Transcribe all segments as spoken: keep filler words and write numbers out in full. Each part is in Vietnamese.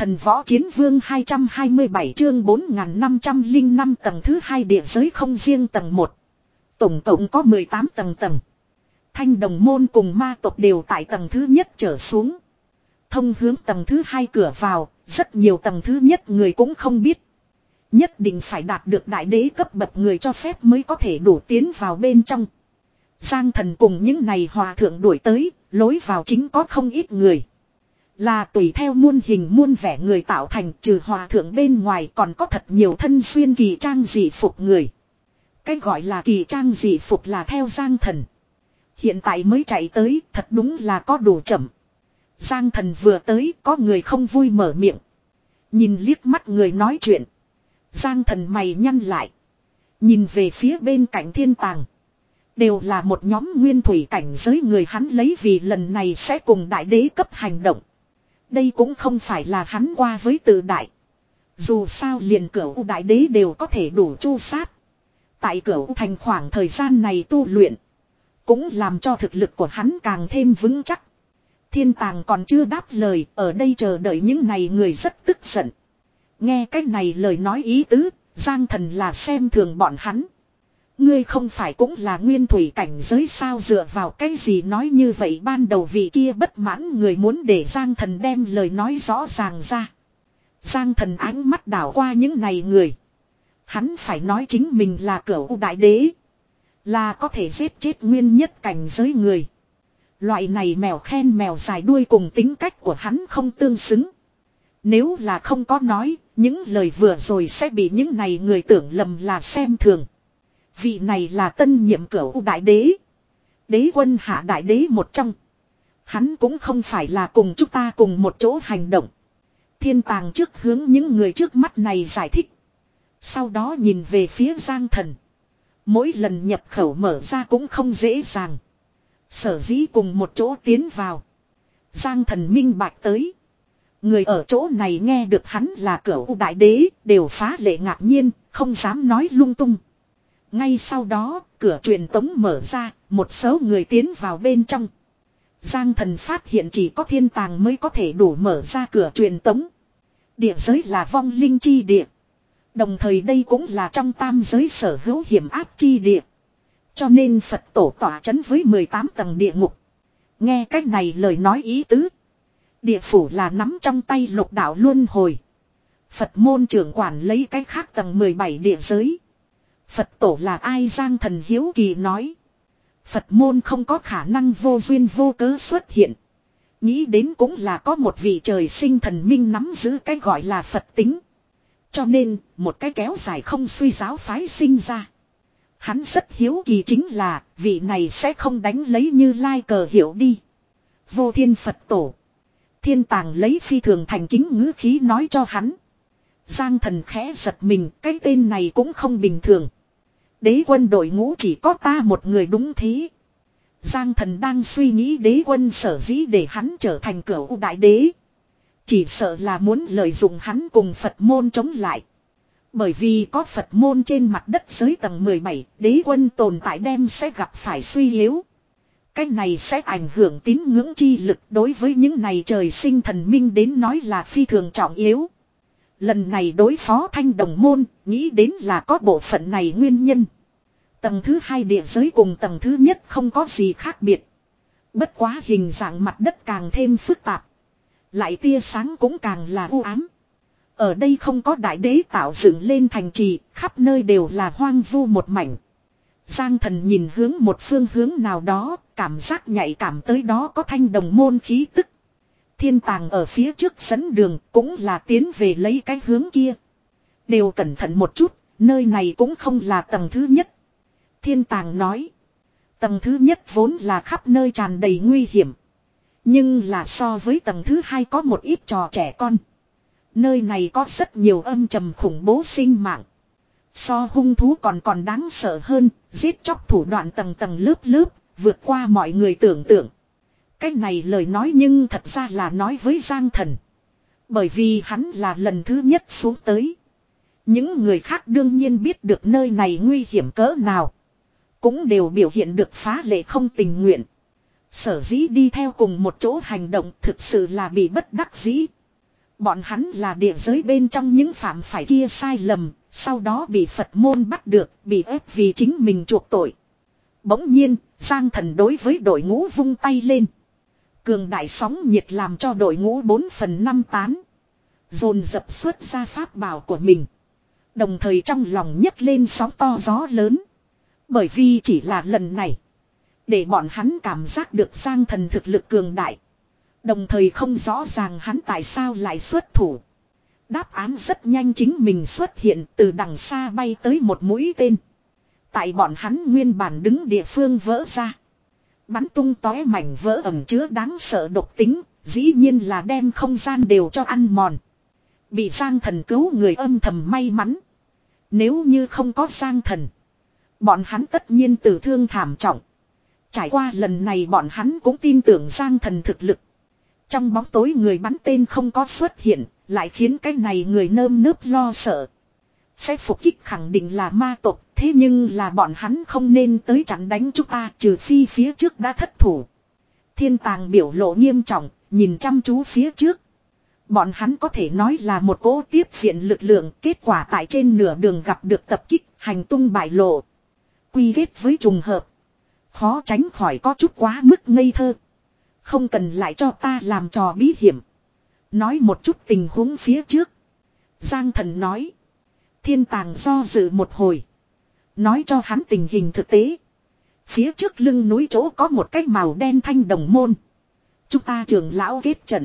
Thần võ chiến vương hai trăm hai mươi bảy chương bốn nghìn năm trăm lẻ năm tầng thứ hai địa giới không riêng tầng một. Tổng cộng có mười tám tầng tầng. Thanh đồng môn cùng ma tộc đều tại tầng thứ nhất trở xuống. Thông hướng tầng thứ hai cửa vào, rất nhiều tầng thứ nhất người cũng không biết. Nhất định phải đạt được đại đế cấp bậc người cho phép mới có thể đủ tiến vào bên trong. Giang Thần cùng những này hòa thượng đuổi tới, lối vào chính có không ít người. Là tùy theo muôn hình muôn vẻ người tạo thành, trừ hòa thượng bên ngoài còn có thật nhiều thân xuyên kỳ trang dị phục người. Cái gọi là kỳ trang dị phục là theo Giang Thần. Hiện tại mới chạy tới, thật đúng là có đủ chậm. Giang Thần vừa tới, có người không vui mở miệng. Nhìn liếc mắt người nói chuyện. Giang Thần mày nhăn lại. Nhìn về phía bên cạnh thiên tàng. Đều là một nhóm nguyên thủy cảnh giới người, hắn lấy vì lần này sẽ cùng đại đế cấp hành động. Đây cũng không phải là hắn qua với tự đại. Dù sao liền cửu đại đế đều có thể đủ chu sát. Tại cửu thành khoảng thời gian này tu luyện. Cũng làm cho thực lực của hắn càng thêm vững chắc. Thiên tàng còn chưa đáp lời, ở đây chờ đợi những này người rất tức giận. Nghe cái này lời nói ý tứ, Giang Thần là xem thường bọn hắn. Ngươi không phải cũng là nguyên thủy cảnh giới sao, dựa vào cái gì nói như vậy? Ban đầu vị kia bất mãn người muốn để Giang Thần đem lời nói rõ ràng ra. Giang Thần ánh mắt đảo qua những này người. Hắn phải nói chính mình là cửu đại đế. Là có thể giết chết nguyên nhất cảnh giới người. Loại này mèo khen mèo dài đuôi cùng tính cách của hắn không tương xứng. Nếu là không có nói, những lời vừa rồi sẽ bị những này người tưởng lầm là xem thường. Vị này là tân nhiệm cửu đại đế. Đế quân hạ đại đế một trong. Hắn cũng không phải là cùng chúng ta cùng một chỗ hành động. Thiên tàng trước hướng những người trước mắt này giải thích. Sau đó nhìn về phía Giang Thần. Mỗi lần nhập khẩu mở ra cũng không dễ dàng. Sở dĩ cùng một chỗ tiến vào. Giang Thần minh bạch tới. Người ở chỗ này nghe được hắn là cửu đại đế đều phá lệ ngạc nhiên, không dám nói lung tung. Ngay sau đó, cửa truyền tống mở ra, một số người tiến vào bên trong. Giang Thần phát hiện chỉ có thiên tàng mới có thể đủ mở ra cửa truyền tống. Địa giới là vong linh chi địa. Đồng thời đây cũng là trong tam giới sở hữu hiểm áp chi địa. Cho nên Phật tổ tỏa chấn với mười tám tầng địa ngục. Nghe cách này lời nói ý tứ. Địa phủ là nắm trong tay lục đạo luân hồi. Phật môn trưởng quản lấy cách khác tầng mười bảy địa giới. Phật tổ là ai? Giang Thần hiếu kỳ nói. Phật môn không có khả năng vô duyên vô cớ xuất hiện. Nghĩ đến cũng là có một vị trời sinh thần minh nắm giữ cái gọi là Phật tính. Cho nên một cái kéo dài không suy giáo phái sinh ra. Hắn rất hiếu kỳ chính là vị này sẽ không đánh lấy Như Lai cờ hiệu đi. Vô Thiên Phật tổ. Thiên tàng lấy phi thường thành kính ngữ khí nói cho hắn. Giang Thần khẽ giật mình, cái tên này cũng không bình thường. Đế quân đội ngũ chỉ có ta một người đúng thế. Giang Thần đang suy nghĩ đế quân sở dĩ để hắn trở thành cửu đại đế. Chỉ sợ là muốn lợi dụng hắn cùng Phật môn chống lại. Bởi vì có Phật môn trên mặt đất giới tầng mười bảy, đế quân tồn tại đem sẽ gặp phải suy yếu. Cái này sẽ ảnh hưởng tín ngưỡng chi lực, đối với những này trời sinh thần minh đến nói là phi thường trọng yếu. Lần này đối phó thanh đồng môn, nghĩ đến là có bộ phận này nguyên nhân. Tầng thứ hai địa giới cùng tầng thứ nhất không có gì khác biệt. Bất quá hình dạng mặt đất càng thêm phức tạp. Lại tia sáng cũng càng là u ám. Ở đây không có đại đế tạo dựng lên thành trì, khắp nơi đều là hoang vu một mảnh. Giang Thần nhìn hướng một phương hướng nào đó, cảm giác nhạy cảm tới đó có thanh đồng môn khí tức. Thiên tàng ở phía trước dẫn đường cũng là tiến về lấy cái hướng kia. Đều cẩn thận một chút, nơi này cũng không là tầng thứ nhất. Thiên tàng nói. Tầng thứ nhất vốn là khắp nơi tràn đầy nguy hiểm. Nhưng là so với tầng thứ hai có một ít trò trẻ con. Nơi này có rất nhiều âm trầm khủng bố sinh mạng. So hung thú còn còn đáng sợ hơn, giết chóc thủ đoạn tầng tầng lớp lớp, vượt qua mọi người tưởng tượng. Cái này lời nói nhưng thật ra là nói với Giang Thần. Bởi vì hắn là lần thứ nhất xuống tới. Những người khác đương nhiên biết được nơi này nguy hiểm cỡ nào. Cũng đều biểu hiện được phá lệ không tình nguyện. Sở dĩ đi theo cùng một chỗ hành động thực sự là bị bất đắc dĩ. Bọn hắn là địa giới bên trong những phạm phải kia sai lầm, sau đó bị Phật môn bắt được, bị ép vì chính mình chuộc tội. Bỗng nhiên, Giang Thần đối với đội ngũ vung tay lên. Cường đại sóng nhiệt làm cho đội ngũ bốn phần năm tán. Dồn dập xuất ra pháp bảo của mình. Đồng thời trong lòng nhấc lên sóng to gió lớn. Bởi vì chỉ là lần này, để bọn hắn cảm giác được Giang Thần thực lực cường đại. Đồng thời không rõ ràng hắn tại sao lại xuất thủ. Đáp án rất nhanh chính mình xuất hiện, từ đằng xa bay tới một mũi tên. Tại bọn hắn nguyên bản đứng địa phương vỡ ra. Bắn tung tóe mảnh vỡ ẩm chứa đáng sợ độc tính, dĩ nhiên là đem không gian đều cho ăn mòn. Bị Giang Thần cứu người âm thầm may mắn. Nếu như không có Giang Thần, bọn hắn tất nhiên tử thương thảm trọng. Trải qua lần này bọn hắn cũng tin tưởng Giang Thần thực lực. Trong bóng tối người bắn tên không có xuất hiện, lại khiến cái này người nơm nớp lo sợ. Sẽ phục kích khẳng định là ma tộc, thế nhưng là bọn hắn không nên tới chặn đánh chúng ta, trừ phi phía trước đã thất thủ. Thiên Tàng biểu lộ nghiêm trọng, nhìn chăm chú phía trước. Bọn hắn có thể nói là một cỗ tiếp viện lực lượng, kết quả tại trên nửa đường gặp được tập kích, hành tung bại lộ. Quy kết với trùng hợp, khó tránh khỏi có chút quá mức ngây thơ. Không cần lại cho ta làm trò bí hiểm. Nói một chút tình huống phía trước. Giang Thần nói. Thiên Tàng do dự một hồi. Nói cho hắn tình hình thực tế. Phía trước lưng núi chỗ có một cái màu đen thanh đồng môn. Chúng ta trưởng lão kết trận.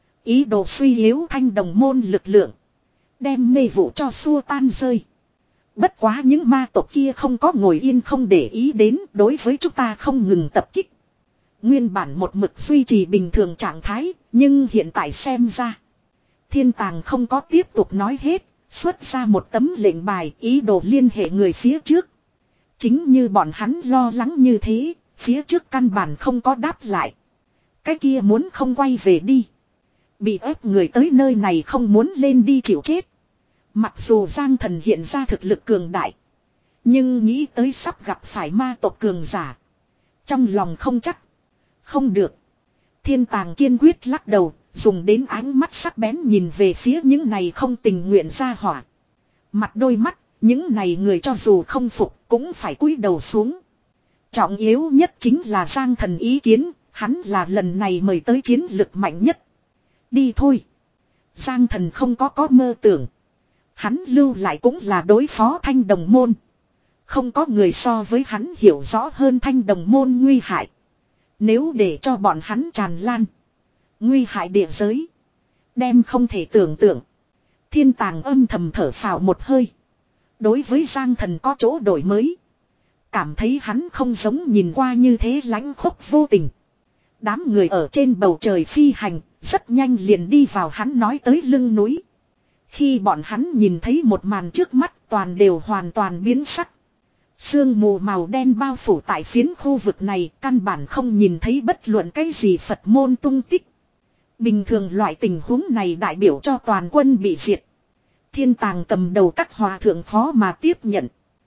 Ý đồ suy yếu thanh đồng môn lực lượng. Đem mê vụ cho xua tan rơi. Bất quá những ma tộc kia không có ngồi yên không để ý đến, đối với chúng ta không ngừng tập kích. Nguyên bản một mực duy trì bình thường trạng thái, nhưng hiện tại xem ra. Thiên Tàng không có tiếp tục nói hết, xuất ra một tấm lệnh bài ý đồ liên hệ người phía trước. Chính như bọn hắn lo lắng như thế, phía trước căn bản không có đáp lại. Cái kia muốn không quay về đi. Bị ép người tới nơi này không muốn lên đi chịu chết. Mặc dù Giang Thần hiện ra thực lực cường đại, nhưng nghĩ tới sắp gặp phải ma tộc cường giả, trong lòng không chắc. Không được. Thiên Tàng kiên quyết lắc đầu, dùng đến ánh mắt sắc bén nhìn về phía những này không tình nguyện ra hỏa. Mặt đôi mắt, những này người cho dù không phục cũng phải cúi đầu xuống. Trọng yếu nhất chính là Giang Thần ý kiến, hắn là lần này mời tới chiến lực mạnh nhất. Đi thôi. Giang Thần không có có mơ tưởng. Hắn lưu lại cũng là đối phó thanh đồng môn. Không có người so với hắn hiểu rõ hơn thanh đồng môn nguy hại. Nếu để cho bọn hắn tràn lan, nguy hại địa giới, đem không thể tưởng tượng. Thiên Tàng âm thầm thở phào một hơi. Đối với Giang Thần có chỗ đổi mới. Cảm thấy hắn không giống nhìn qua như thế lãnh khốc vô tình. Đám người ở trên bầu trời phi hành, rất nhanh liền đi vào hắn nói tới lưng núi. Khi bọn hắn nhìn thấy một màn trước mắt, toàn đều hoàn toàn biến sắc. Sương mù màu đen bao phủ tại phiến khu vực này, căn bản không nhìn thấy bất luận cái gì Phật môn tung tích. Bình thường loại tình huống này đại biểu cho toàn quân bị diệt. Thiên Tàng cầm đầu các hòa thượng khó mà tiếp nhận.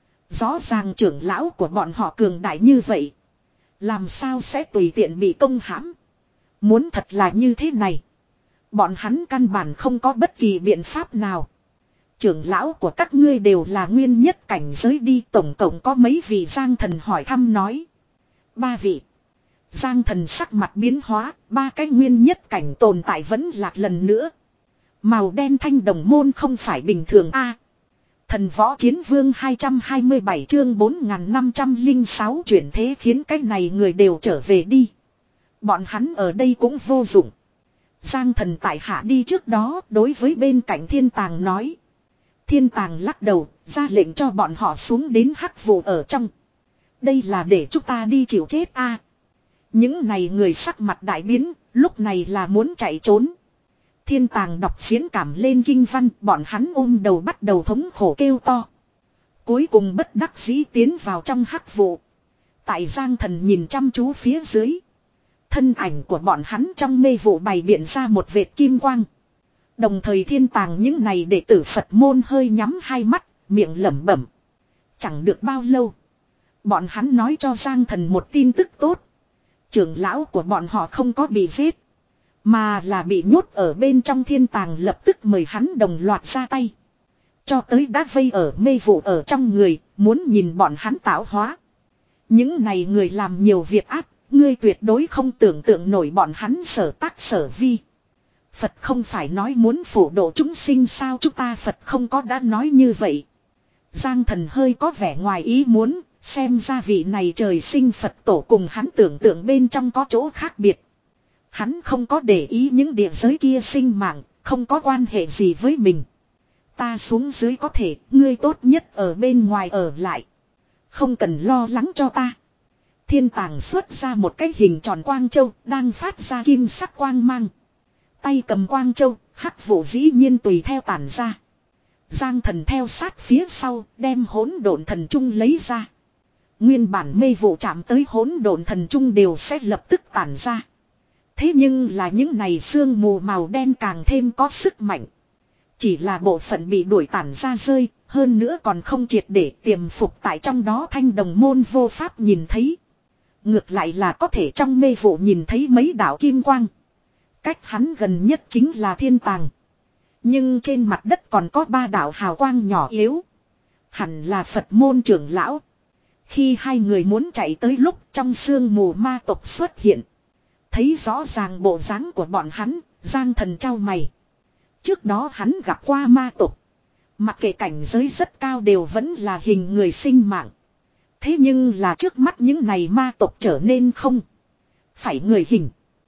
Rõ ràng trưởng lão của bọn họ cường đại như vậy, làm sao sẽ tùy tiện bị công hãm. Muốn thật là như thế này, bọn hắn căn bản không có bất kỳ biện pháp nào. Trưởng lão của các ngươi đều là nguyên nhất cảnh giới đi, tổng cộng có mấy vị? Giang Thần hỏi thăm nói. Ba vị. Giang Thần sắc mặt biến hóa, ba cái nguyên nhất cảnh tồn tại vẫn lạc lần nữa. Màu đen thanh đồng môn không phải bình thường a. À, Thần Võ Chiến Vương hai trăm hai mươi bảy chương bốn nghìn năm trăm lẻ sáu chuyển thế khiến cái này người đều trở về đi. Bọn hắn ở đây cũng vô dụng. Giang Thần tại hạ đi trước đó đối với bên cạnh Thiên Tàng nói. Thiên Tàng lắc đầu, ra lệnh cho bọn họ xuống đến hắc vụ ở trong. Đây là để chúng ta đi chịu chết a. À, những này người sắc mặt đại biến, lúc này là muốn chạy trốn. Thiên Tàng đọc diễn cảm lên kinh văn, bọn hắn ôm đầu bắt đầu thống khổ kêu to. Cuối cùng bất đắc dĩ tiến vào trong hắc vụ. Tại Giang Thần nhìn chăm chú phía dưới, thân ảnh của bọn hắn trong mê vụ bày biện ra một vệt kim quang. Đồng thời Thiên Tàng những này đệ tử Phật môn hơi nhắm hai mắt, miệng lẩm bẩm. Chẳng được bao lâu, bọn hắn nói cho Giang Thần một tin tức tốt. Trưởng lão của bọn họ không có bị giết, Mà là bị nhốt ở bên trong thiên tàng lập tức mời hắn đồng loạt ra tay. Cho tới đã vây ở mê vụ ở trong người, muốn nhìn bọn hắn tạo hóa. Những này người làm nhiều việc ác, ngươi tuyệt đối không tưởng tượng nổi bọn hắn sở tác sở vi. Phật không phải nói muốn phổ độ chúng sinh sao, chúng ta Phật không có đã nói như vậy. Giang Thần hơi có vẻ ngoài ý muốn, xem ra vị này trời sinh Phật tổ cùng hắn tưởng tượng bên trong có chỗ khác biệt. Hắn không có để ý những địa giới kia sinh mạng, không có quan hệ gì với mình. Ta xuống dưới có thể, ngươi tốt nhất ở bên ngoài ở lại. Không cần lo lắng cho ta. Thiên tàng xuất ra một cái hình tròn quang châu, đang phát ra kim sắc quang mang. Tay cầm quang châu, hắc vụ dĩ nhiên tùy theo tản ra. Giang Thần theo sát phía sau, đem hỗn độn thần trung lấy ra. Nguyên bản mê vụ chạm tới hỗn độn thần trung đều sẽ lập tức tản ra. Thế nhưng là những này sương mù màu đen càng thêm có sức mạnh. Chỉ là bộ phận bị đuổi tản ra rơi, hơn nữa còn không triệt để tiềm phục tại trong đó thanh đồng môn vô pháp nhìn thấy. Ngược lại là có thể trong mê vụ nhìn thấy mấy đạo kim quang. Cách hắn gần nhất chính là thiên tàng. Nhưng trên mặt đất còn có ba đạo hào quang nhỏ yếu. Hẳn là Phật môn trưởng lão. Khi hai người muốn chạy tới lúc trong sương mù ma tộc xuất hiện. Thấy rõ ràng bộ dáng của bọn hắn, Giang Thần trao mày. Trước đó hắn gặp qua ma tộc. Mặc kệ cảnh giới rất cao đều vẫn là hình người sinh mạng. Thế nhưng là trước mắt những này ma tộc trở nên không phải người hình.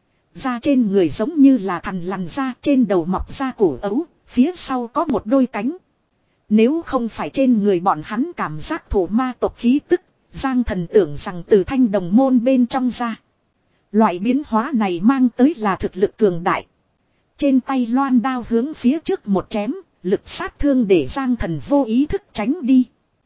Da trên người giống như là thằn lằn da, trên đầu mọc da củ ấu, phía sau có một đôi cánh. Nếu không phải trên người bọn hắn cảm giác thổ ma tộc khí tức, Giang Thần tưởng rằng từ thanh đồng môn bên trong ra. Loại biến hóa này mang tới là thực lực cường đại. Trên tay loan đao hướng phía trước một chém, lực sát thương để Giang Thần vô ý thức tránh đi.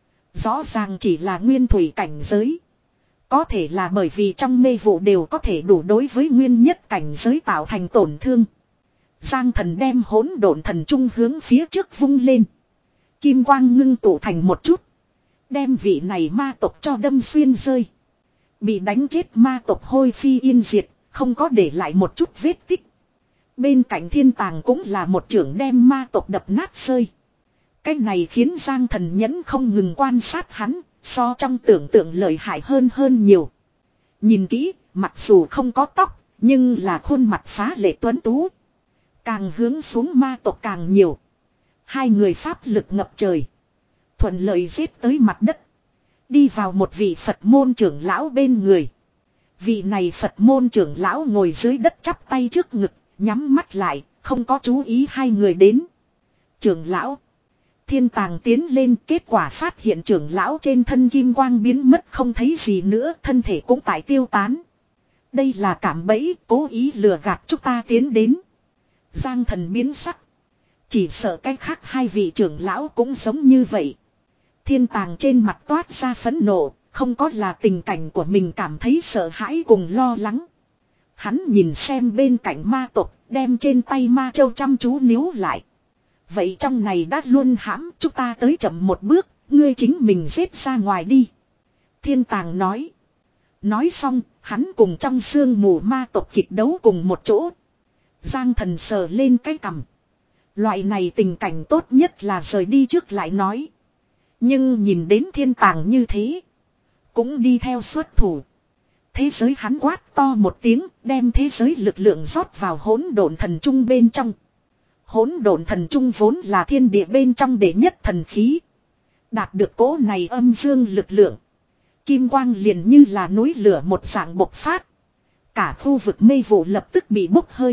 Rõ ràng chỉ là nguyên thủy cảnh giới. Có thể là bởi vì trong mê vụ đều có thể đủ đối với nguyên nhất cảnh giới tạo thành tổn thương. Giang Thần đem hỗn độn thần trung hướng phía trước vung lên. Kim quang ngưng tụ thành một chút. Đem vị này ma tộc cho đâm xuyên rơi. Bị đánh chết ma tộc hôi phi yên diệt, không có để lại một chút vết tích. Bên cạnh thiên tàng cũng là một trưởng đem ma tộc đập nát rơi. Cái này khiến Giang Thần nhẫn không ngừng quan sát hắn, so trong tưởng tượng lợi hại hơn hơn nhiều. Nhìn kỹ, mặc dù không có tóc, nhưng là khuôn mặt phá lệ tuấn tú. Càng hướng xuống ma tộc càng nhiều. Hai người pháp lực ngập trời. Thuận lợi giết tới mặt đất. Đi vào một vị Phật môn trưởng lão bên người. Vị này Phật môn trưởng lão ngồi dưới đất chắp tay trước ngực, nhắm mắt lại, không có chú ý hai người đến. Trưởng lão. Thiên tàng tiến lên, kết quả phát hiện trưởng lão trên thân kim quang biến mất không thấy gì nữa, thân thể cũng tại tiêu tán. Đây là cảm bẫy, cố ý lừa gạt chúng ta tiến đến. Giang Thần biến sắc. Chỉ sợ cái khác hai vị trưởng lão cũng giống như vậy. Thiên tàng trên mặt toát ra phẫn nộ, không có là tình cảnh của mình cảm thấy sợ hãi cùng lo lắng. Hắn nhìn xem bên cạnh ma tộc, đem trên tay ma châu chăm chú níu lại. Vậy trong này đã luôn hãm, chúng ta tới chậm một bước, ngươi chính mình giết ra ngoài đi. Thiên tàng nói. Nói xong, hắn cùng trong sương mù ma tộc kịch đấu cùng một chỗ. Giang Thần sờ lên cái cằm. Loại này tình cảnh tốt nhất là rời đi trước lại nói. Nhưng nhìn đến thiên tàng như thế, cũng đi theo xuất thủ. Thế giới hắn quát to một tiếng, đem thế giới lực lượng rót vào hỗn độn thần trung bên trong. Hỗn độn thần trung vốn là thiên địa bên trong đệ nhất thần khí. Đạt được cỗ này âm dương lực lượng. Kim quang liền như là núi lửa một dạng bộc phát. Cả khu vực mê vụ lập tức bị bốc hơi.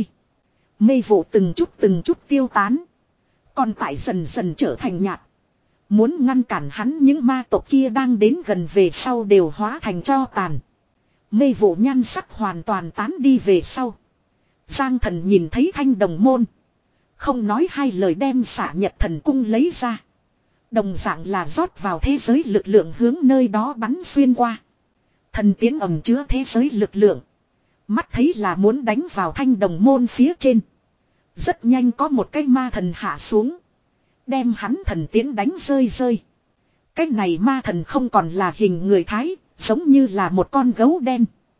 Mê vụ từng chút từng chút tiêu tán. Còn tại dần dần trở thành nhạt. Muốn ngăn cản hắn những ma tộc kia đang đến gần về sau đều hóa thành tro tàn. Mê vụ nhan sắc hoàn toàn tán đi về sau. Giang Thần nhìn thấy thanh đồng môn. Không nói hai lời đem xả nhật thần cung lấy ra. Đồng dạng là rót vào thế giới lực lượng hướng nơi đó bắn xuyên qua. Thần tiến ẩm chứa thế giới lực lượng. Mắt thấy là muốn đánh vào thanh đồng môn phía trên. Rất nhanh có một cái ma thần hạ xuống. Đem hắn thần tiến đánh rơi rơi. Cái này ma thần không còn là hình người thái, giống như là một con gấu đen.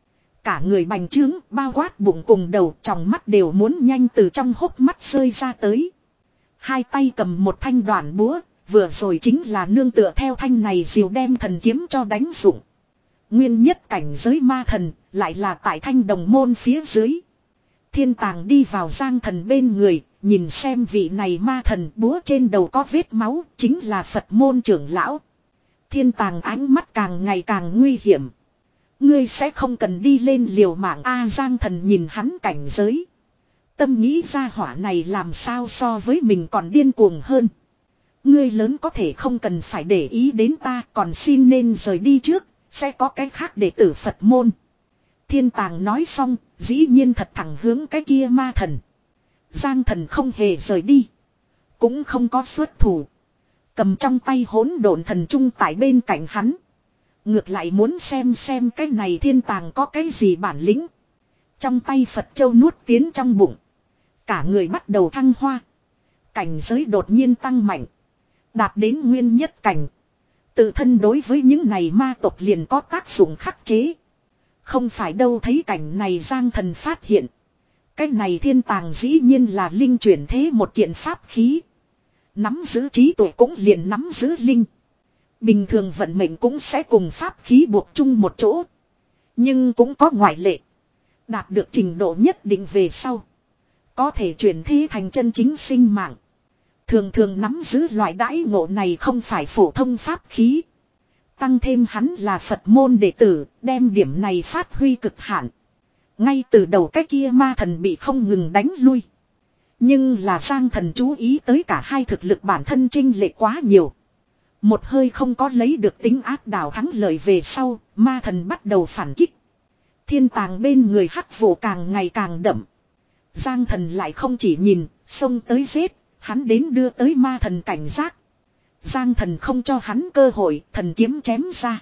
Cả người bành trướng, bao quát bụng cùng đầu, tròng mắt đều muốn nhanh từ trong hốc mắt rơi ra tới. Hai tay cầm một thanh đoạn búa, vừa rồi chính là nương tựa theo thanh này diều đem thần kiếm cho đánh dụng. Nguyên nhất cảnh giới ma thần, lại là tại thanh đồng môn phía dưới. Thiên Tàng đi vào Giang Thần bên người, nhìn xem vị này ma thần búa trên đầu có vết máu, chính là Phật môn trưởng lão. Thiên Tàng ánh mắt càng ngày càng nguy hiểm. Ngươi sẽ không cần đi lên liều mạng A. Giang Thần nhìn hắn cảnh giới. Tâm nghĩ ra hỏa này làm sao so với mình còn điên cuồng hơn. Ngươi lớn có thể không cần phải để ý đến ta, còn xin nên rời đi trước, sẽ có cái khác để tử Phật môn. Thiên Tàng nói xong, dĩ nhiên thật thẳng hướng cái kia ma thần. Giang Thần không hề rời đi, cũng không có xuất thủ. Cầm trong tay hỗn độn thần trung tại bên cạnh hắn. Ngược lại muốn xem xem cái này Thiên Tàng có cái gì bản lĩnh. Trong tay Phật châu nuốt tiến trong bụng. Cả người bắt đầu thăng hoa. Cảnh giới đột nhiên tăng mạnh. Đạt đến nguyên nhất cảnh. Tự thân đối với những này ma tộc liền có tác dụng khắc chế. Không phải đâu, thấy cảnh này Giang Thần phát hiện. Cái này Thiên Tàng dĩ nhiên là linh chuyển thế một kiện pháp khí. Nắm giữ trí tuệ cũng liền nắm giữ linh. Bình thường vận mệnh cũng sẽ cùng pháp khí buộc chung một chỗ. Nhưng cũng có ngoại lệ. Đạt được trình độ nhất định về sau. Có thể chuyển thế thành chân chính sinh mạng. Thường thường nắm giữ loại đãi ngộ này không phải phổ thông pháp khí. Tăng thêm hắn là Phật môn đệ tử, đem điểm này phát huy cực hạn. Ngay từ đầu cái kia ma thần bị không ngừng đánh lui. Nhưng là Giang Thần chú ý tới cả hai thực lực bản thân chênh lệch quá nhiều. Một hơi không có lấy được tính áp đảo thắng lợi về sau, ma thần bắt đầu phản kích. Thiên Tàng bên người hắc vụ càng ngày càng đậm. Giang Thần lại không chỉ nhìn, xông tới giết, hắn đến đưa tới ma thần cảnh giác. Giang Thần không cho hắn cơ hội, thần kiếm chém ra.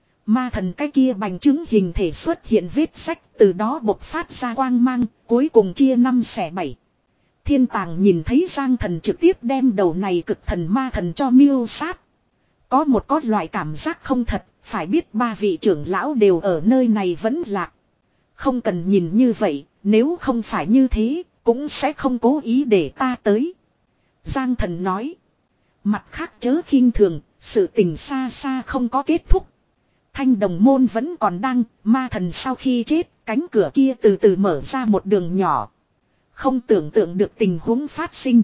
Ma thần cái kia bành trướng hình thể xuất hiện vết sách, từ đó bộc phát ra quang mang, cuối cùng chia năm xẻ bảy. Thiên Tàng nhìn thấy Giang Thần trực tiếp đem đầu này cực thần ma thần cho miêu sát. Có một có loại cảm giác không thật, phải biết ba vị trưởng lão đều ở nơi này vẫn lạc. Không cần nhìn như vậy, nếu không phải như thế, cũng sẽ không cố ý để ta tới. Giang Thần nói. Mặt khác chớ khinh thường, sự tình xa xa không có kết thúc. Thanh đồng môn vẫn còn đang, ma thần sau khi chết, cánh cửa kia từ từ mở ra một đường nhỏ. Không tưởng tượng được tình huống phát sinh.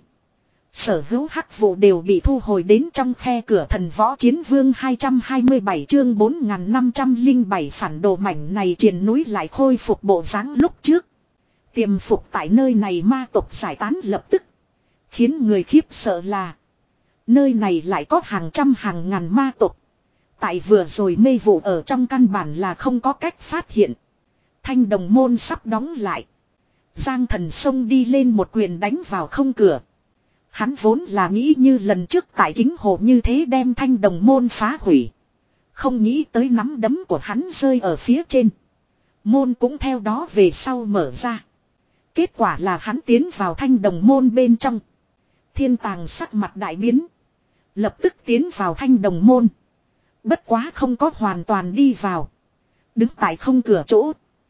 Sở hữu hắc vụ đều bị thu hồi đến trong khe cửa thần võ chiến vương hai trăm hai mươi bảy chương bốn nghìn năm trăm lẻ bảy phản đồ mảnh này triền núi lại khôi phục bộ dáng lúc trước. Tiềm phục tại nơi này ma tộc giải tán lập tức. Khiến người khiếp sợ là nơi này lại có hàng trăm hàng ngàn ma tộc. Tại vừa rồi mê vụ ở trong căn bản là không có cách phát hiện. Thanh đồng môn sắp đóng lại. Giang Thần xông đi lên một quyền đánh vào không cửa. Hắn vốn là nghĩ như lần trước tại kính hồ như thế đem thanh đồng môn phá hủy. Không nghĩ tới nắm đấm của hắn rơi ở phía trên. Môn cũng theo đó về sau mở ra. Kết quả là hắn tiến vào thanh đồng môn bên trong. Thiên Tàng sắc mặt đại biến. Lập tức tiến vào thanh đồng môn. Bất quá không có hoàn toàn đi vào. Đứng tại không cửa chỗ.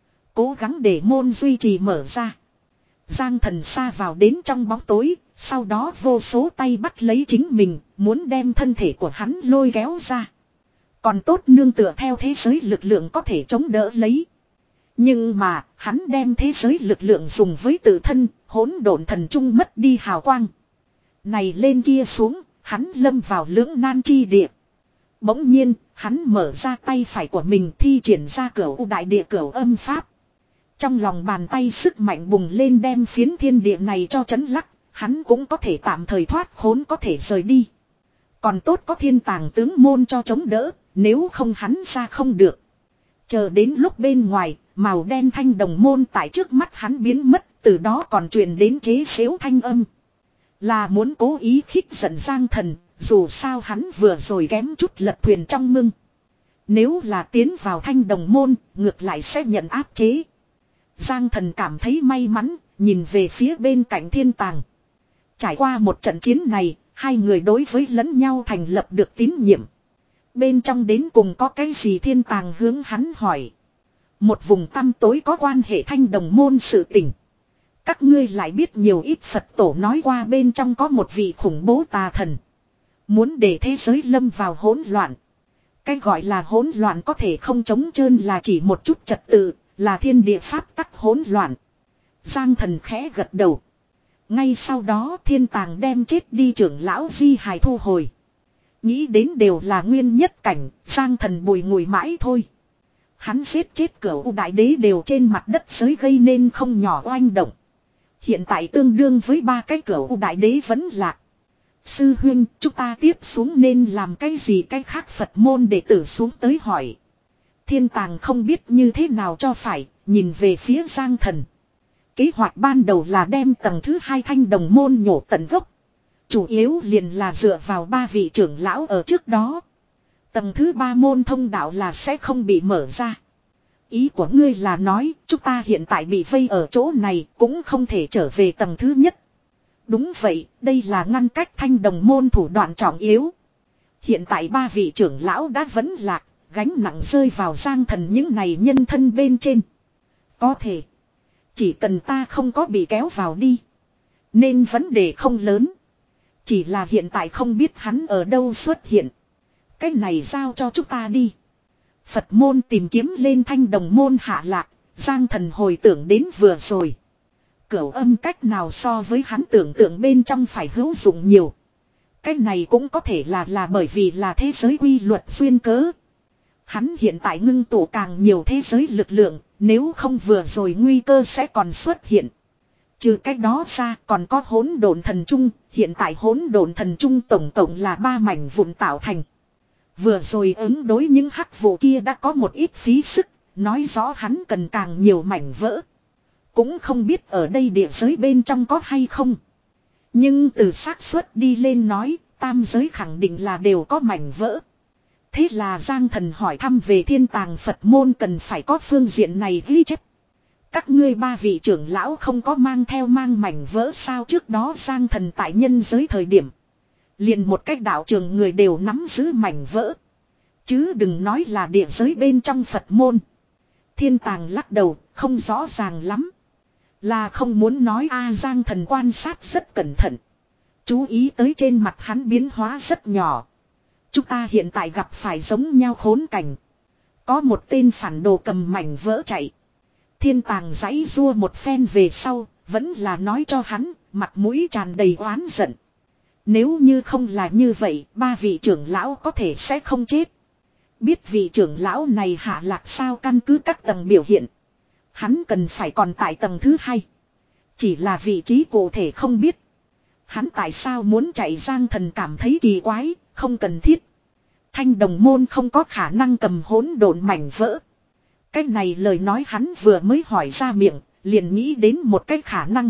Cố gắng để môn duy trì mở ra. Giang Thần xa vào đến trong bóng tối. Sau đó vô số tay bắt lấy chính mình. Muốn đem thân thể của hắn lôi kéo ra. Còn tốt nương tựa theo thế giới lực lượng có thể chống đỡ lấy. Nhưng mà hắn đem thế giới lực lượng dùng với tự thân. Hỗn độn thần trung mất đi hào quang. Này lên kia xuống. Hắn lâm vào lưỡng nan chi địa. Bỗng nhiên, hắn mở ra tay phải của mình thi triển ra cửu đại địa cửu âm pháp. Trong lòng bàn tay sức mạnh bùng lên đem phiến thiên địa này cho chấn lắc, hắn cũng có thể tạm thời thoát khốn có thể rời đi. Còn tốt có Thiên Tàng tướng môn cho chống đỡ, nếu không hắn ra không được. Chờ đến lúc bên ngoài, màu đen thanh đồng môn tại trước mắt hắn biến mất, từ đó còn truyền đến chế xếu thanh âm. Là muốn cố ý khích giận Giang Thần, dù sao hắn vừa rồi kém chút lật thuyền trong mưng. Nếu là tiến vào thanh đồng môn, ngược lại sẽ nhận áp chế. Giang Thần cảm thấy may mắn, nhìn về phía bên cạnh Thiên Tàng. Trải qua một trận chiến này, hai người đối với lẫn nhau thành lập được tín nhiệm. Bên trong đến cùng có cái gì Thiên Tàng hướng hắn hỏi. Một vùng tăm tối có quan hệ thanh đồng môn sự tình. Các ngươi lại biết nhiều ít Phật tổ nói qua bên trong có một vị khủng bố tà thần. Muốn để thế giới lâm vào hỗn loạn. Cái gọi là hỗn loạn có thể không trống trơn là chỉ một chút trật tự, là thiên địa pháp tắc hỗn loạn. Giang Thần khẽ gật đầu. Ngay sau đó thiên tàng đem chết đi trưởng lão di hài thu hồi. Nghĩ đến đều là nguyên nhất cảnh, Giang Thần bùi ngùi mãi thôi. Hắn giết chết Cửu đại đế đều trên mặt đất giới gây nên không nhỏ oanh động. Hiện tại tương đương với ba cái Cửu đại đế vẫn lạc. Sư huynh, chúng ta tiếp xuống nên làm cái gì cái khác Phật môn đệ tử xuống tới hỏi. Thiên tàng không biết như thế nào cho phải, nhìn về phía Giang Thần. Kế hoạch ban đầu là đem tầng thứ hai thanh đồng môn nhổ tận gốc. Chủ yếu liền là dựa vào ba vị trưởng lão ở trước đó. Tầng thứ ba môn thông đạo là sẽ không bị mở ra. Ý của ngươi là nói chúng ta hiện tại bị vây ở chỗ này cũng không thể trở về tầng thứ nhất. Đúng vậy, đây là ngăn cách thanh đồng môn thủ đoạn trọng yếu. Hiện tại ba vị trưởng lão đã vấn lạc, gánh nặng rơi vào Giang Thần những này nhân thân bên trên. Có thể, chỉ cần ta không có bị kéo vào đi, nên vấn đề không lớn. Chỉ là hiện tại không biết hắn ở đâu xuất hiện. Cái này giao cho chúng ta đi. Phật môn tìm kiếm lên thanh đồng môn hạ lạc, Giang Thần hồi tưởng đến vừa rồi. Cửu âm cách nào so với hắn tưởng tượng bên trong phải hữu dụng nhiều. Cái này cũng có thể là là bởi vì là thế giới quy luật xuyên cớ. Hắn hiện tại ngưng tụ càng nhiều thế giới lực lượng, nếu không vừa rồi nguy cơ sẽ còn xuất hiện. Trừ cách đó ra còn có hỗn độn thần trung, hiện tại hỗn độn thần trung tổng cộng là ba mảnh vụn tạo thành. Vừa rồi ứng đối những hắc vụ kia đã có một ít phí sức, nói rõ hắn cần càng nhiều mảnh vỡ. Cũng không biết ở đây địa giới bên trong có hay không. Nhưng từ xác suất đi lên nói, tam giới khẳng định là đều có mảnh vỡ. Thế là Giang Thần hỏi thăm về thiên tàng Phật môn cần phải có phương diện này ghi chép. Các ngươi ba vị trưởng lão không có mang theo mang mảnh vỡ sao trước đó Giang Thần tại nhân giới thời điểm. Liền một cách đạo trường người đều nắm giữ mảnh vỡ. Chứ đừng nói là địa giới bên trong Phật môn. Thiên tàng lắc đầu, không rõ ràng lắm. Là không muốn nói a Giang Thần quan sát rất cẩn thận. Chú ý tới trên mặt hắn biến hóa rất nhỏ. Chúng ta hiện tại gặp phải giống nhau khốn cảnh. Có một tên phản đồ cầm mảnh vỡ chạy. Thiên tàng giãy rua một phen về sau, vẫn là nói cho hắn, mặt mũi tràn đầy oán giận. Nếu như không là như vậy, ba vị trưởng lão có thể sẽ không chết. Biết vị trưởng lão này hạ lạc sao căn cứ các tầng biểu hiện. Hắn cần phải còn tại tầng thứ hai. Chỉ là vị trí cụ thể không biết. Hắn tại sao muốn chạy Giang Thần cảm thấy kỳ quái, không cần thiết. Thanh đồng môn không có khả năng cầm hỗn độn mảnh vỡ. Cái này lời nói hắn vừa mới hỏi ra miệng, liền nghĩ đến một cái khả năng.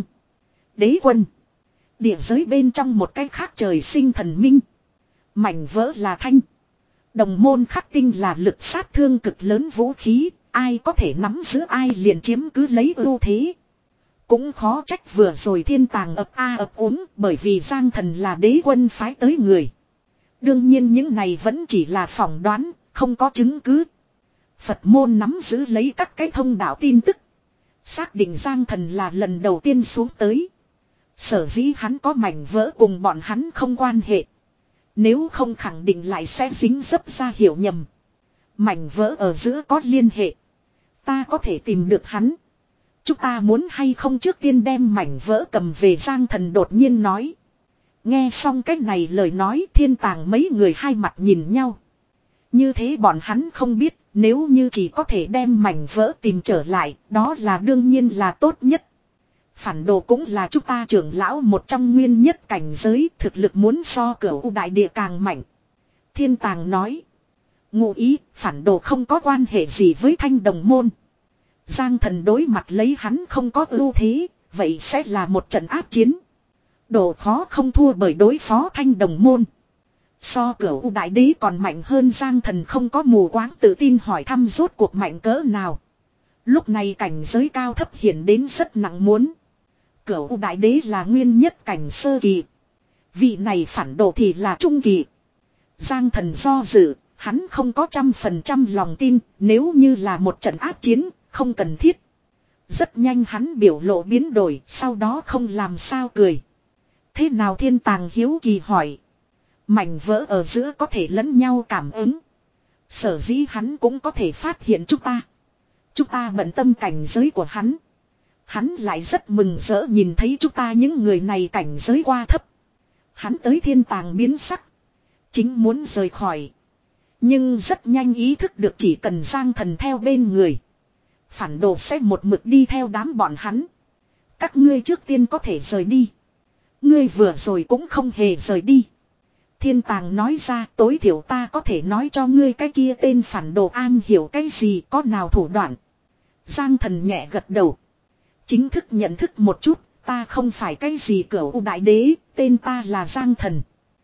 Đế quân. Địa giới bên trong một cái khác trời sinh thần minh. Mảnh vỡ là thanh. Đồng môn khắc tinh là lực sát thương cực lớn vũ khí. Ai có thể nắm giữ ai liền chiếm cứ lấy ưu thế. Cũng khó trách vừa rồi thiên tàng ập a ập ốm bởi vì Giang Thần là đế quân phái tới người. Đương nhiên những này vẫn chỉ là phỏng đoán, không có chứng cứ. Phật môn nắm giữ lấy các cái thông đạo tin tức. Xác định Giang Thần là lần đầu tiên xuống tới. Sở dĩ hắn có mảnh vỡ cùng bọn hắn không quan hệ. Nếu không khẳng định lại sẽ dính dấp ra hiểu nhầm. Mảnh vỡ ở giữa có liên hệ. Ta có thể tìm được hắn. Chúng ta muốn hay không trước tiên đem mảnh vỡ cầm về Giang Thần đột nhiên nói. Nghe xong cách này lời nói thiên tàng mấy người hai mặt nhìn nhau. Như thế bọn hắn không biết nếu như chỉ có thể đem mảnh vỡ tìm trở lại đó là đương nhiên là tốt nhất. Phản đồ cũng là chúng ta trưởng lão một trong nguyên nhất cảnh giới thực lực muốn so Cửu đại địa càng mạnh. Thiên tàng nói. Ngụ ý phản đồ không có quan hệ gì với thanh đồng môn. Giang Thần đối mặt lấy hắn không có ưu thế, vậy sẽ là một trận áp chiến. Độ khó không thua bởi đối phó thanh đồng môn. So Cửu đại đế còn mạnh hơn Giang Thần không có mù quáng tự tin hỏi thăm rốt cuộc mạnh cỡ nào. Lúc này cảnh giới cao thấp hiển đến rất nặng muốn. Cửu đại đế là nguyên nhất cảnh sơ kỳ. Vị này phản đồ thì là trung kỳ. Giang Thần do dự, hắn không có trăm phần trăm lòng tin, nếu như là một trận áp chiến, không cần thiết. Rất nhanh hắn biểu lộ biến đổi, sau đó không làm sao cười. Thế nào Thiên Tàng hiếu kỳ hỏi. Mảnh vỡ ở giữa có thể lẫn nhau cảm ứng. Sở dĩ hắn cũng có thể phát hiện chúng ta. Chúng ta bận tâm cảnh giới của hắn. Hắn lại rất mừng rỡ nhìn thấy chúng ta những người này cảnh giới qua thấp. Hắn tới Thiên Tàng biến sắc. Chính muốn rời khỏi. Nhưng rất nhanh ý thức được chỉ cần Giang Thần theo bên người. Phản đồ sẽ một mực đi theo đám bọn hắn. Các ngươi trước tiên có thể rời đi. Ngươi vừa rồi cũng không hề rời đi. Thiên Tàng nói ra tối thiểu ta có thể nói cho ngươi cái kia tên phản đồ an hiểu cái gì có nào thủ đoạn. Giang Thần nhẹ gật đầu. Chính thức nhận thức một chút, ta không phải cái gì cửu đại đế, tên ta là Giang Thần.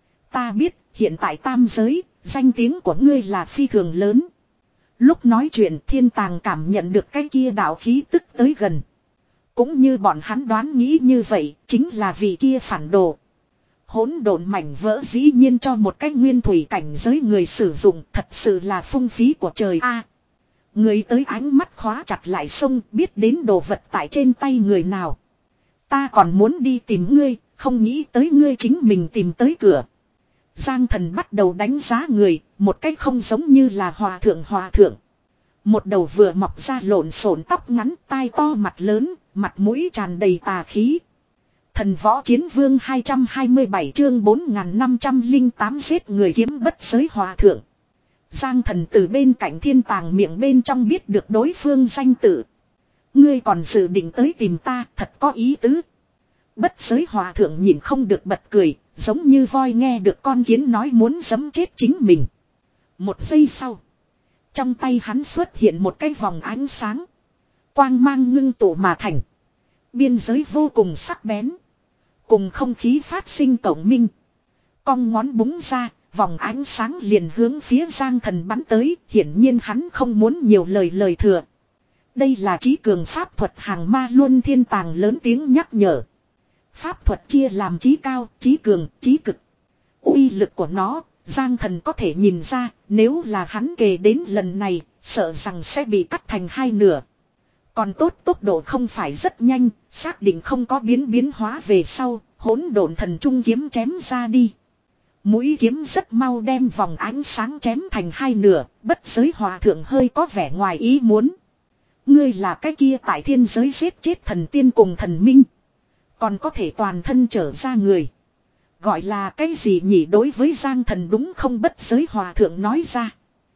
Ta biết, hiện tại tam giới, danh tiếng của ngươi là phi thường lớn. Lúc nói chuyện Thiên Tàng cảm nhận được cái kia đạo khí tức tới gần. Cũng như bọn hắn đoán nghĩ như vậy, chính là vị kia phản đồ. Hỗn độn mảnh vỡ dĩ nhiên cho một cái nguyên thủy cảnh giới người sử dụng thật sự là phung phí của trời a. Người tới ánh mắt khóa chặt lại sông biết đến đồ vật tại trên tay người nào. Ta còn muốn đi tìm ngươi, không nghĩ tới ngươi chính mình tìm tới cửa. Giang Thần bắt đầu đánh giá người, một cách không giống như là hòa thượng hòa thượng. Một đầu vừa mọc ra lộn xộn tóc ngắn, tai to mặt lớn, mặt mũi tràn đầy tà khí. Thần võ chiến vương hai trăm hai mươi bảy chương bốn nghìn năm trăm lẻ tám giết người kiếm bất giới hòa thượng. Giang Thần từ bên cạnh Thiên Tàng miệng bên trong biết được đối phương danh tự. Ngươi còn dự định tới tìm ta, thật có ý tứ. Bất giới hòa thượng nhìn không được bật cười, giống như voi nghe được con kiến nói muốn giẫm chết chính mình. Một giây sau, trong tay hắn xuất hiện một cái vòng ánh sáng. Quang mang ngưng tụ mà thành. Biên giới vô cùng sắc bén. Cùng không khí phát sinh cộng minh. Cong ngón búng ra, vòng ánh sáng liền hướng phía Giang Thần bắn tới. Hiển nhiên hắn không muốn nhiều lời lời thừa. Đây là trí cường pháp thuật hàng ma luân Thiên Tàng lớn tiếng nhắc nhở. Pháp thuật chia làm trí cao, trí cường, trí cực. Uy lực của nó, Giang Thần có thể nhìn ra, nếu là hắn kề đến lần này, sợ rằng sẽ bị cắt thành hai nửa. Còn tốt tốc độ không phải rất nhanh, xác định không có biến biến hóa về sau, hỗn độn thần trung kiếm chém ra đi. Mũi kiếm rất mau đem vòng ánh sáng chém thành hai nửa, bất giới hòa thượng hơi có vẻ ngoài ý muốn. Ngươi là cái kia tại thiên giới giết chết thần tiên cùng thần minh. Còn có thể toàn thân trở ra người. Gọi là cái gì nhỉ đối với Giang Thần đúng không bất giới hòa thượng nói ra.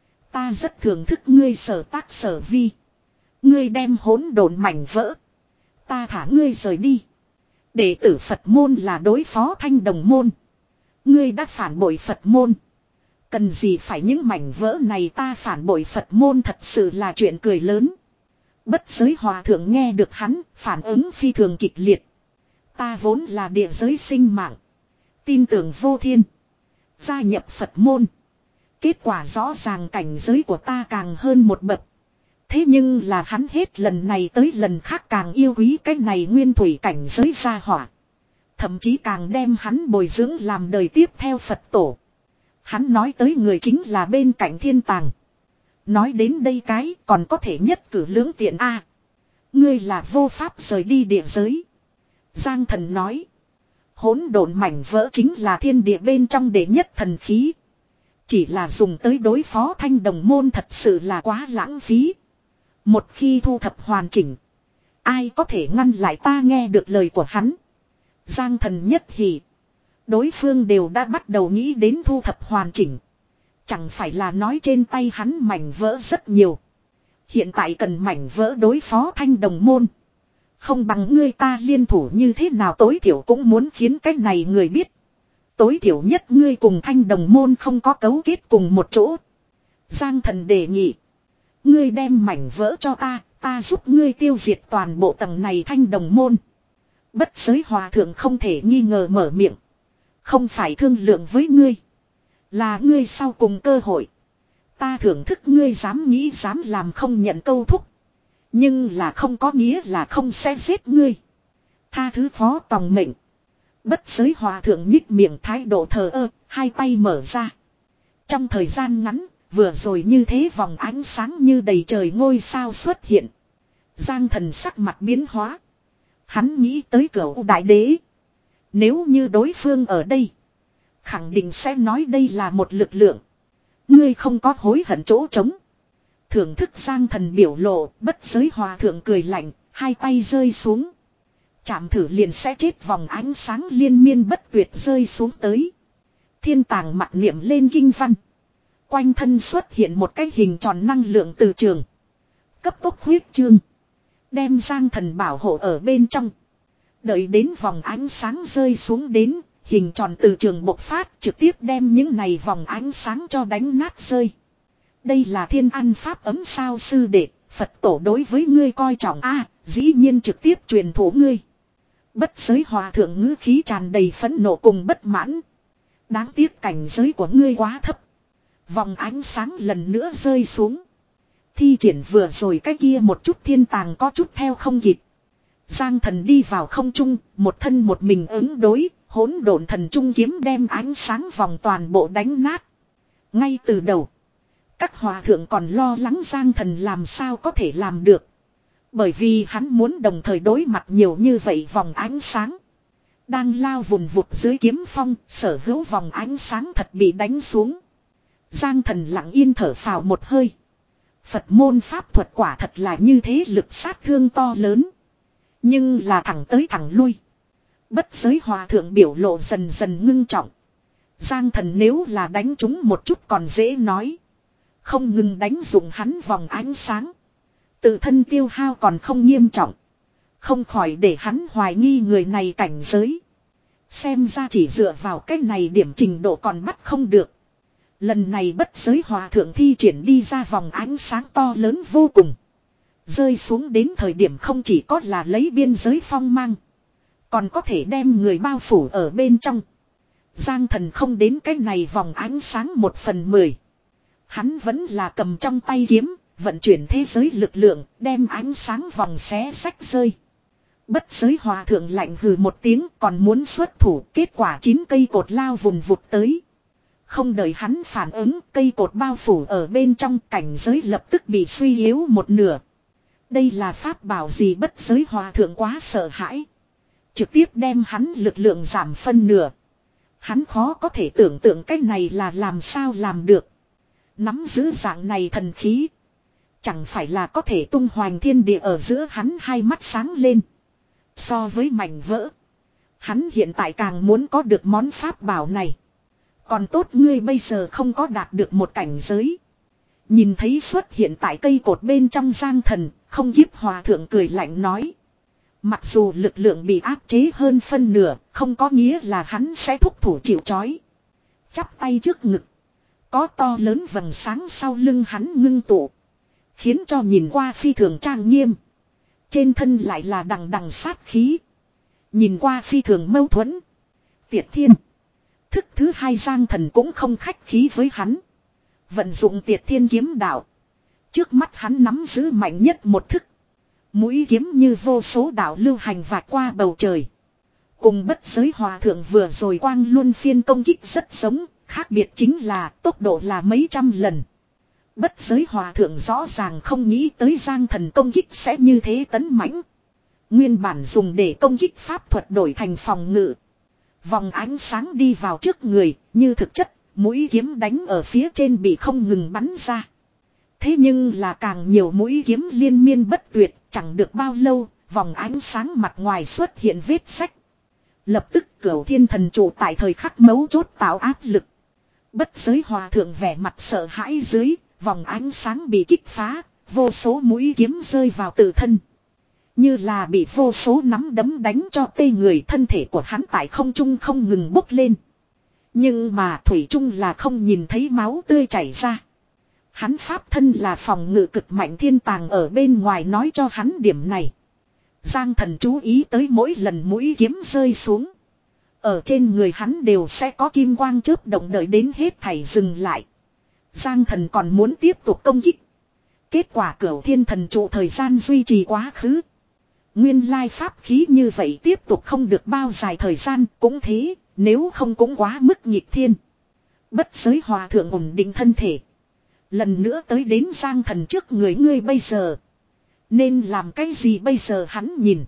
Ta rất thưởng thức ngươi sở tác sở vi. Ngươi đem hỗn độn mảnh vỡ. Ta thả ngươi rời đi. Đệ tử Phật môn là đối phó thanh đồng môn. Ngươi đã phản bội Phật môn. Cần gì phải những mảnh vỡ này ta phản bội Phật môn thật sự là chuyện cười lớn. Bất giới hòa thượng nghe được hắn, phản ứng phi thường kịch liệt. Ta vốn là địa giới sinh mạng. Tin tưởng vô thiên. Gia nhập Phật môn. Kết quả rõ ràng cảnh giới của ta càng hơn một bậc. Thế nhưng là hắn hết lần này tới lần khác càng yêu quý cái này nguyên thủy cảnh giới gia hỏa. Thậm chí càng đem hắn bồi dưỡng làm đời tiếp theo Phật tổ. Hắn nói tới người chính là bên cạnh Thiên Tàng. Nói đến đây cái còn có thể nhất cử lưỡng tiện a. Ngươi là vô pháp rời đi địa giới. Giang Thần nói. Hỗn độn mảnh vỡ chính là thiên địa bên trong đệ nhất thần khí. Chỉ là dùng tới đối phó thanh đồng môn thật sự là quá lãng phí. Một khi thu thập hoàn chỉnh. Ai có thể ngăn lại ta nghe được lời của hắn. Giang Thần nhất hỉ. Đối phương đều đã bắt đầu nghĩ đến thu thập hoàn chỉnh. Chẳng phải là nói trên tay hắn mảnh vỡ rất nhiều. Hiện tại cần mảnh vỡ đối phó thanh đồng môn. Không bằng ngươi ta liên thủ như thế nào tối thiểu cũng muốn khiến cái này người biết. Tối thiểu nhất ngươi cùng thanh đồng môn không có cấu kết cùng một chỗ. Giang Thần đề nghị. Ngươi đem mảnh vỡ cho ta, ta giúp ngươi tiêu diệt toàn bộ tầng này thanh đồng môn. Bất giới hòa thượng không thể nghi ngờ mở miệng. Không phải thương lượng với ngươi. Là ngươi sau cùng cơ hội. Ta thưởng thức ngươi dám nghĩ dám làm không nhận câu thúc. Nhưng là không có nghĩa là không sẽ giết ngươi. Tha thứ phó tòng mệnh. Bất giới hòa thượng nhích miệng thái độ thờ ơ, hai tay mở ra. Trong thời gian ngắn, vừa rồi như thế vòng ánh sáng như đầy trời ngôi sao xuất hiện. Giang Thần sắc mặt biến hóa. Hắn nghĩ tới Cửu Đại Đế. Nếu như đối phương ở đây, khẳng định sẽ nói đây là một lực lượng. Ngươi không có hối hận chỗ trống. Thưởng thức Giang Thần biểu lộ, Bất Giới Hòa Thượng cười lạnh, hai tay rơi xuống. Chạm thử liền sẽ chết, vòng ánh sáng liên miên bất tuyệt rơi xuống tới. Thiên Tàng mặc niệm lên kinh văn. Quanh thân xuất hiện một cái hình tròn năng lượng từ trường. Cấp tốc huyết trương. Đem Giang Thần bảo hộ ở bên trong. Đợi đến vòng ánh sáng rơi xuống đến, hình tròn từ trường bộc phát trực tiếp đem những này vòng ánh sáng cho đánh nát rơi. Đây là thiên an pháp ấm sao sư đệ, Phật tổ đối với ngươi coi trọng a, dĩ nhiên trực tiếp truyền thụ ngươi. Bất Giới Hòa Thượng ngữ khí tràn đầy phẫn nộ cùng bất mãn. Đáng tiếc cảnh giới của ngươi quá thấp. Vòng ánh sáng lần nữa rơi xuống. Thi triển vừa rồi cái kia một chút thiên tàng có chút theo không kịp. Giang Thần đi vào không trung, một thân một mình ứng đối, hỗn độn thần trung kiếm đem ánh sáng vòng toàn bộ đánh nát. Ngay từ đầu, các hòa thượng còn lo lắng Giang Thần làm sao có thể làm được. Bởi vì hắn muốn đồng thời đối mặt nhiều như vậy vòng ánh sáng. Đang lao vùn vụt dưới kiếm phong, sở hữu vòng ánh sáng thật bị đánh xuống. Giang Thần lặng yên thở phào một hơi. Phật môn pháp thuật quả thật là như thế, lực sát thương to lớn. Nhưng là thẳng tới thẳng lui. Bất Giới Hòa Thượng biểu lộ dần dần ngưng trọng. Giang Thần nếu là đánh chúng một chút còn dễ nói. Không ngừng đánh dụng hắn vòng ánh sáng. Tự thân tiêu hao còn không nghiêm trọng. Không khỏi để hắn hoài nghi người này cảnh giới. Xem ra chỉ dựa vào cái này điểm trình độ còn bắt không được. Lần này Bất Giới Hòa Thượng thi triển đi ra vòng ánh sáng to lớn vô cùng. Rơi xuống đến thời điểm không chỉ có là lấy biên giới phong mang. Còn có thể đem người bao phủ ở bên trong. Giang Thần không đến cái này vòng ánh sáng một phần mười. Hắn vẫn là cầm trong tay kiếm, vận chuyển thế giới lực lượng, đem ánh sáng vòng xé sách rơi. Bất Giới Hòa Thượng lạnh hừ một tiếng, còn muốn xuất thủ, kết quả chín cây cột lao vùn vụt tới. Không đợi hắn phản ứng, cây cột bao phủ ở bên trong, cảnh giới lập tức bị suy yếu một nửa. Đây là pháp bảo gì? Bất Giới Hòa Thượng quá sợ hãi. Trực tiếp đem hắn lực lượng giảm phân nửa. Hắn khó có thể tưởng tượng cái này là làm sao làm được. Nắm giữ dạng này thần khí. Chẳng phải là có thể tung hoành thiên địa ở giữa, hắn hai mắt sáng lên. So với mảnh vỡ, hắn hiện tại càng muốn có được món pháp bảo này. Còn tốt ngươi bây giờ không có đạt được một cảnh giới. Nhìn thấy xuất hiện tại cây cột bên trong Giang Thần, Không Kiếp Hòa Thượng cười lạnh nói. Mặc dù lực lượng bị áp chế hơn phân nửa, không có nghĩa là hắn sẽ thúc thủ chịu trói. Chắp tay trước ngực. Có to lớn vầng sáng sau lưng hắn ngưng tụ. Khiến cho nhìn qua phi thường trang nghiêm. Trên thân lại là đằng đằng sát khí. Nhìn qua phi thường mâu thuẫn. Tiệt Thiên. Thức thứ hai Giang Thần cũng không khách khí với hắn. Vận dụng Tiệt Thiên kiếm đạo. Trước mắt hắn nắm giữ mạnh nhất một thức. Mũi kiếm như vô số đạo lưu hành vạch qua bầu trời. Cùng Bất Giới Hòa Thượng vừa rồi quang luân phiên công kích rất giống. Khác biệt chính là tốc độ là mấy trăm lần. Bất Giới Hòa Thượng rõ ràng không nghĩ tới Giang Thần công kích sẽ như thế tấn mãnh. Nguyên bản dùng để công kích pháp thuật đổi thành phòng ngự. Vòng ánh sáng đi vào trước người, như thực chất, mũi kiếm đánh ở phía trên bị không ngừng bắn ra. Thế nhưng là càng nhiều mũi kiếm liên miên bất tuyệt, chẳng được bao lâu, vòng ánh sáng mặt ngoài xuất hiện vết sách. Lập tức Cửu Thiên Thần Trụ tại thời khắc mấu chốt tạo áp lực. Bất Giới Hòa Thượng vẻ mặt sợ hãi dưới, vòng ánh sáng bị kích phá, vô số mũi kiếm rơi vào tự thân. Như là bị vô số nắm đấm đánh cho tê người, thân thể của hắn tại không trung không ngừng bốc lên. Nhưng mà thủy chung là không nhìn thấy máu tươi chảy ra. Hắn pháp thân là phòng ngự cực mạnh, thiên tàng ở bên ngoài nói cho hắn điểm này. Giang Thần chú ý tới mỗi lần mũi kiếm rơi xuống. Ở trên người hắn đều sẽ có kim quang chớp động, đợi đến hết thảy dừng lại. Giang Thần còn muốn tiếp tục công kích. Kết quả Cửu Thiên Thần Trụ thời gian duy trì quá khứ. Nguyên lai pháp khí như vậy tiếp tục không được bao dài thời gian, cũng thế, nếu không cũng quá mức nghịch thiên. Bất Giới Hòa Thượng ổn định thân thể. Lần nữa tới đến Giang Thần trước người ngươi bây giờ. Nên làm cái gì bây giờ hắn nhìn.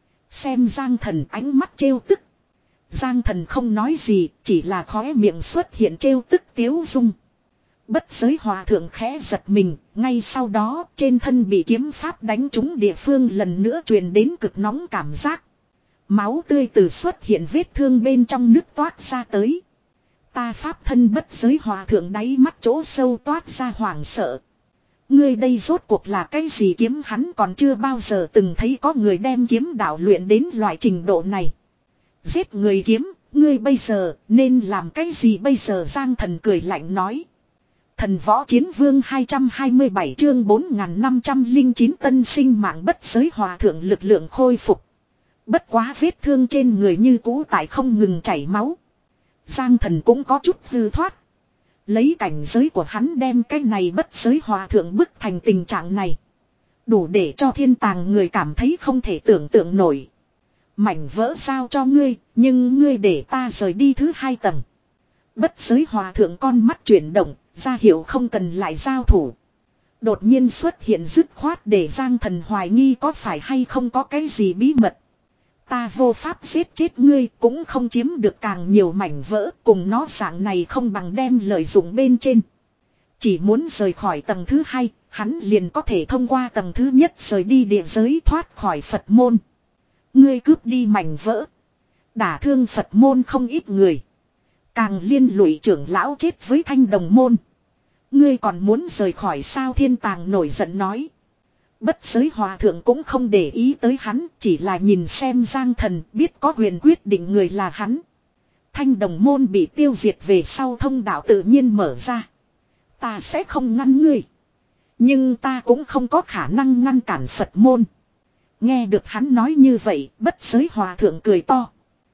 Xem Giang Thần ánh mắt trêu tức. Giang Thần không nói gì, chỉ là khóe miệng xuất hiện trêu tức tiếu dung. Bất giới hòa thượng khẽ giật mình, ngay sau đó trên thân bị kiếm pháp đánh trúng địa phương lần nữa truyền đến cực nóng cảm giác. Máu tươi từ xuất hiện vết thương bên trong nước toát ra tới. Ta pháp thân bất giới hòa thượng đáy mắt chỗ sâu toát ra hoảng sợ. Ngươi đây rốt cuộc là cái gì kiếm hắn còn chưa bao giờ từng thấy có người đem kiếm đạo luyện đến loại trình độ này. Giết người kiếm, ngươi bây giờ nên làm cái gì bây giờ Giang Thần cười lạnh nói. Thần võ chiến vương hai trăm hai mươi bảy chương bốn nghìn năm trăm lẻ chín tân sinh mạng bất giới hòa thượng lực lượng khôi phục. Bất quá vết thương trên người như cũ tại không ngừng chảy máu. Giang Thần cũng có chút hư thoát. Lấy cảnh giới của hắn đem cái này bất giới hòa thượng bức thành tình trạng này. Đủ để cho thiên tàng người cảm thấy không thể tưởng tượng nổi. Mảnh vỡ sao cho ngươi, nhưng ngươi để ta rời đi thứ hai tầng. Bất giới hòa thượng con mắt chuyển động, ra hiệu không cần lại giao thủ. Đột nhiên xuất hiện dứt khoát để Giang Thần hoài nghi có phải hay không có cái gì bí mật. Ta vô pháp giết chết ngươi cũng không chiếm được càng nhiều mảnh vỡ cùng nó dạng này không bằng đem lợi dụng bên trên. Chỉ muốn rời khỏi tầng thứ hai, hắn liền có thể thông qua tầng thứ nhất rời đi địa giới thoát khỏi Phật môn. Ngươi cướp đi mảnh vỡ. Đả thương Phật môn không ít người. Càng liên lụy trưởng lão chết với Thanh Đồng môn. Ngươi còn muốn rời khỏi sao thiên tàng nổi giận nói. Bất giới hòa thượng cũng không để ý tới hắn, chỉ là nhìn xem Giang Thần biết có quyền quyết định người là hắn. Thanh Đồng môn bị tiêu diệt về sau thông đạo tự nhiên mở ra. Ta sẽ không ngăn ngươi. Nhưng ta cũng không có khả năng ngăn cản Phật môn. Nghe được hắn nói như vậy, bất giới hòa thượng cười to.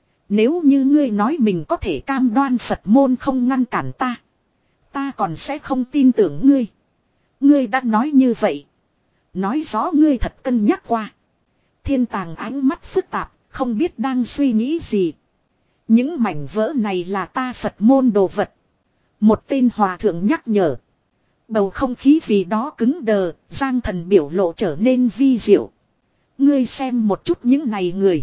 Nếu như ngươi nói mình có thể cam đoan Phật môn không ngăn cản ta. Ta còn sẽ không tin tưởng ngươi. Ngươi đã nói như vậy. Nói rõ ngươi thật cân nhắc qua. Thiên tàng ánh mắt phức tạp, không biết đang suy nghĩ gì. Những mảnh vỡ này là ta Phật môn đồ vật. Một tên hòa thượng nhắc nhở. Bầu không khí vì đó cứng đờ, Giang Thần biểu lộ trở nên vi diệu. Ngươi xem một chút những này người.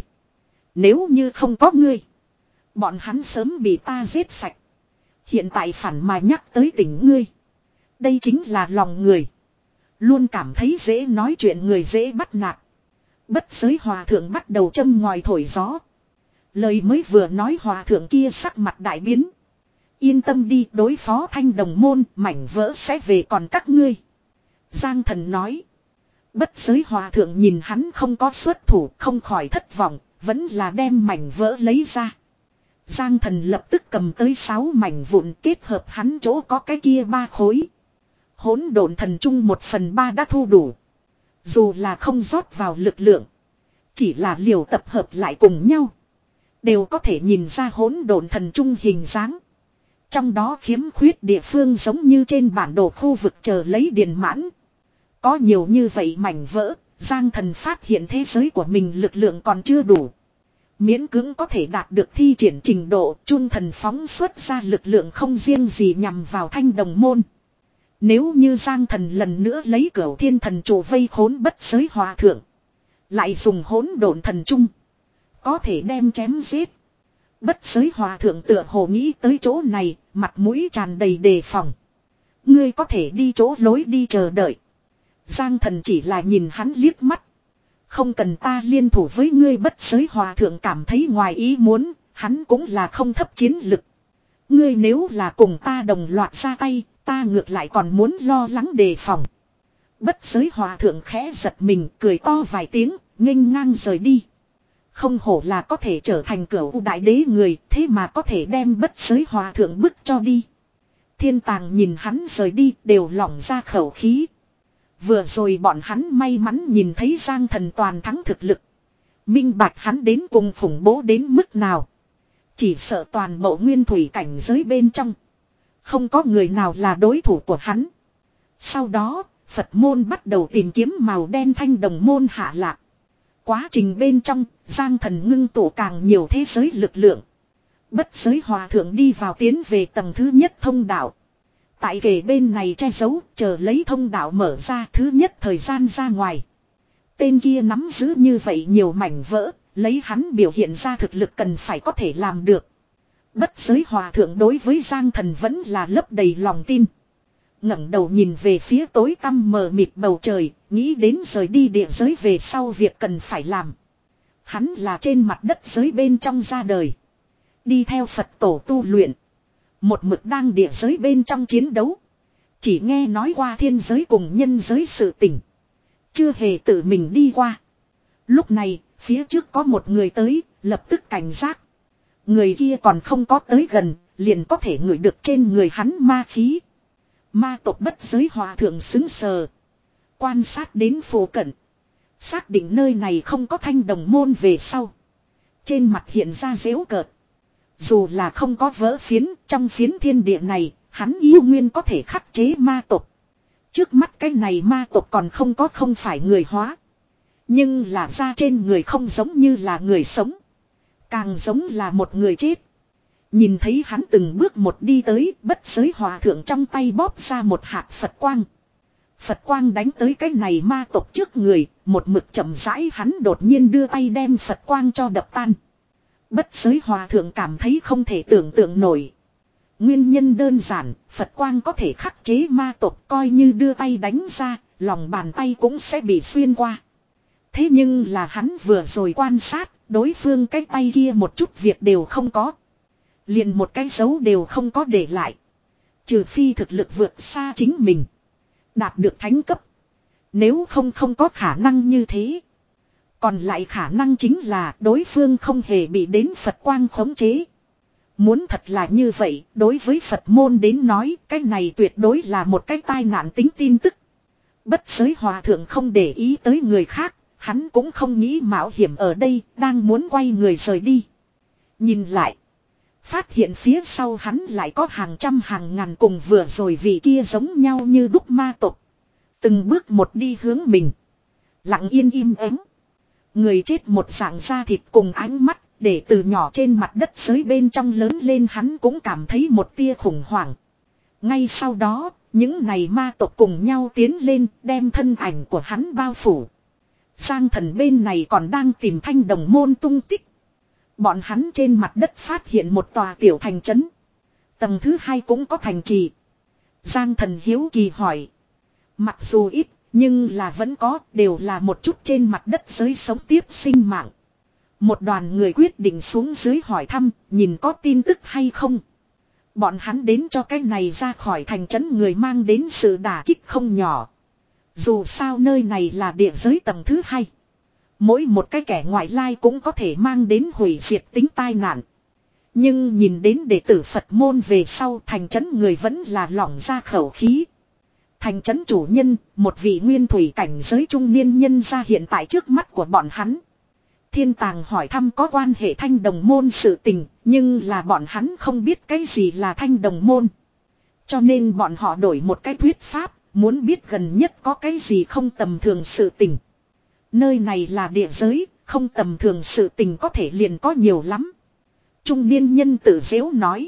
Nếu như không có ngươi, bọn hắn sớm bị ta giết sạch. Hiện tại phản mà nhắc tới tỉnh ngươi. Đây chính là lòng người. Luôn cảm thấy dễ nói chuyện người dễ bắt nạt. Bất giới hòa thượng bắt đầu châm ngòi thổi gió. Lời mới vừa nói hòa thượng kia sắc mặt đại biến. Yên tâm đi, đối phó Thanh Đồng môn, mảnh vỡ sẽ về còn các ngươi. Giang Thần nói. Bất giới hòa thượng nhìn hắn không có xuất thủ, không khỏi thất vọng, vẫn là đem mảnh vỡ lấy ra. Giang Thần lập tức cầm tới sáu mảnh vụn kết hợp hắn chỗ có cái kia ba khối. Hỗn độn thần trung một phần ba đã thu đủ. Dù là không rót vào lực lượng, chỉ là liều tập hợp lại cùng nhau, đều có thể nhìn ra hỗn độn thần trung hình dáng. Trong đó khiếm khuyết địa phương giống như trên bản đồ khu vực chờ lấy điền mãn. Có nhiều như vậy mảnh vỡ, Giang Thần phát hiện thế giới của mình lực lượng còn chưa đủ. Miễn cưỡng có thể đạt được thi triển trình độ, Chun Thần phóng xuất ra lực lượng không riêng gì nhằm vào Thanh Đồng môn. Nếu như Giang Thần lần nữa lấy Cửu Thiên Thần trụ vây khốn bất giới hòa thượng, lại dùng hỗn độn thần trung, có thể đem chém giết. Bất giới hòa thượng tựa hồ nghĩ tới chỗ này, mặt mũi tràn đầy đề phòng. Ngươi có thể đi chỗ lối đi chờ đợi. Giang Thần chỉ là nhìn hắn liếc mắt. Không cần ta liên thủ với ngươi. Bất giới hòa thượng cảm thấy ngoài ý muốn, hắn cũng là không thấp chiến lực. Ngươi nếu là cùng ta đồng loạt ra tay, ta ngược lại còn muốn lo lắng đề phòng. Bất giới hòa thượng khẽ giật mình, cười to vài tiếng, nghênh ngang rời đi. Không hổ là có thể trở thành Cửu đại đế người, thế mà có thể đem bất giới hòa thượng bức cho đi. Thiên tàng nhìn hắn rời đi, đều lỏng ra khẩu khí. Vừa rồi bọn hắn may mắn nhìn thấy Giang Thần toàn thắng thực lực. Minh bạch hắn đến cùng khủng bố đến mức nào. Chỉ sợ toàn bộ nguyên thủy cảnh giới bên trong, không có người nào là đối thủ của hắn. Sau đó, Phật môn bắt đầu tìm kiếm màu đen Thanh Đồng môn hạ lạc. Quá trình bên trong, Giang Thần ngưng tụ càng nhiều thế giới lực lượng. Bất giới hòa thượng đi vào tiến về tầng thứ nhất thông đạo. Tại kề bên này che giấu, chờ lấy thông đạo mở ra thứ nhất thời gian ra ngoài. Tên kia nắm giữ như vậy nhiều mảnh vỡ, lấy hắn biểu hiện ra thực lực cần phải có thể làm được. Bất giới hòa thượng đối với Giang Thần vẫn là lấp đầy lòng tin. Ngẩng đầu nhìn về phía tối tăm mờ mịt bầu trời, nghĩ đến rời đi địa giới về sau việc cần phải làm. Hắn là trên mặt đất giới bên trong ra đời. Đi theo Phật tổ tu luyện. Một mực đang địa giới bên trong chiến đấu. Chỉ nghe nói qua thiên giới cùng nhân giới sự tình. Chưa hề tự mình đi qua. Lúc này, phía trước có một người tới, lập tức cảnh giác. Người kia còn không có tới gần, liền có thể ngửi được trên người hắn ma khí. Ma tộc bất giới hòa thượng xứng sờ. Quan sát đến phố cận. Xác định nơi này không có thanh đồng môn về sau. Trên mặt hiện ra giễu cợt. Dù là không có vỡ phiến, trong phiến thiên địa này, hắn yêu nguyên có thể khắc chế ma tộc. Trước mắt cái này ma tộc còn không có không phải người hóa. Nhưng là da trên người không giống như là người sống. Càng giống là một người chết. Nhìn thấy hắn từng bước một đi tới, bất giới hòa thượng trong tay bóp ra một hạt Phật quang. Phật quang đánh tới cái này ma tộc trước người, một mực chậm rãi hắn đột nhiên đưa tay đem Phật quang cho đập tan. Bất giới hòa thượng cảm thấy không thể tưởng tượng nổi. Nguyên nhân đơn giản, Phật quang có thể khắc chế ma tộc, coi như đưa tay đánh ra, lòng bàn tay cũng sẽ bị xuyên qua. Thế nhưng là hắn vừa rồi quan sát, đối phương cái tay kia một chút việc đều không có. Liền một cái dấu đều không có để lại. Trừ phi thực lực vượt xa chính mình. Đạt được thánh cấp. Nếu không không có khả năng như thế. Còn lại khả năng chính là đối phương không hề bị đến Phật quang khống chế. Muốn thật là như vậy, đối với Phật môn đến nói, cái này tuyệt đối là một cái tai nạn tính tin tức. Bất giới hòa thượng không để ý tới người khác, hắn cũng không nghĩ mạo hiểm ở đây, đang muốn quay người rời đi. Nhìn lại, phát hiện phía sau hắn lại có hàng trăm hàng ngàn cùng vừa rồi vị kia giống nhau như đúc ma tộc. Từng bước một đi hướng mình. Lặng yên im ắng. Người chết một dạng da thịt cùng ánh mắt, để từ nhỏ trên mặt đất giới bên trong lớn lên hắn cũng cảm thấy một tia khủng hoảng. Ngay sau đó, những này ma tộc cùng nhau tiến lên, đem thân ảnh của hắn bao phủ. Giang Thần bên này còn đang tìm thanh đồng môn tung tích. Bọn hắn trên mặt đất phát hiện một tòa tiểu thành trấn. Tầng thứ hai cũng có thành trì. Giang Thần hiếu kỳ hỏi. Mặc dù ít, nhưng là vẫn có, đều là một chút trên mặt đất giới sống tiếp sinh mạng. Một đoàn người quyết định xuống dưới hỏi thăm, nhìn có tin tức hay không. Bọn hắn đến cho cái này ra khỏi thành trấn người mang đến sự đả kích không nhỏ. Dù sao nơi này là địa giới tầng thứ hai. Mỗi một cái kẻ ngoại lai cũng có thể mang đến hủy diệt tính tai nạn. Nhưng nhìn đến đệ tử Phật môn về sau thành trấn người vẫn là lỏng ra khẩu khí. Thành trấn chủ nhân, một vị nguyên thủy cảnh giới trung niên nhân ra hiện tại trước mắt của bọn hắn. Thiên Tàng hỏi thăm có quan hệ thanh đồng môn sự tình, nhưng là bọn hắn không biết cái gì là thanh đồng môn. Cho nên bọn họ đổi một cái thuyết pháp, muốn biết gần nhất có cái gì không tầm thường sự tình. Nơi này là địa giới, không tầm thường sự tình có thể liền có nhiều lắm. Trung niên nhân tự dễu nói.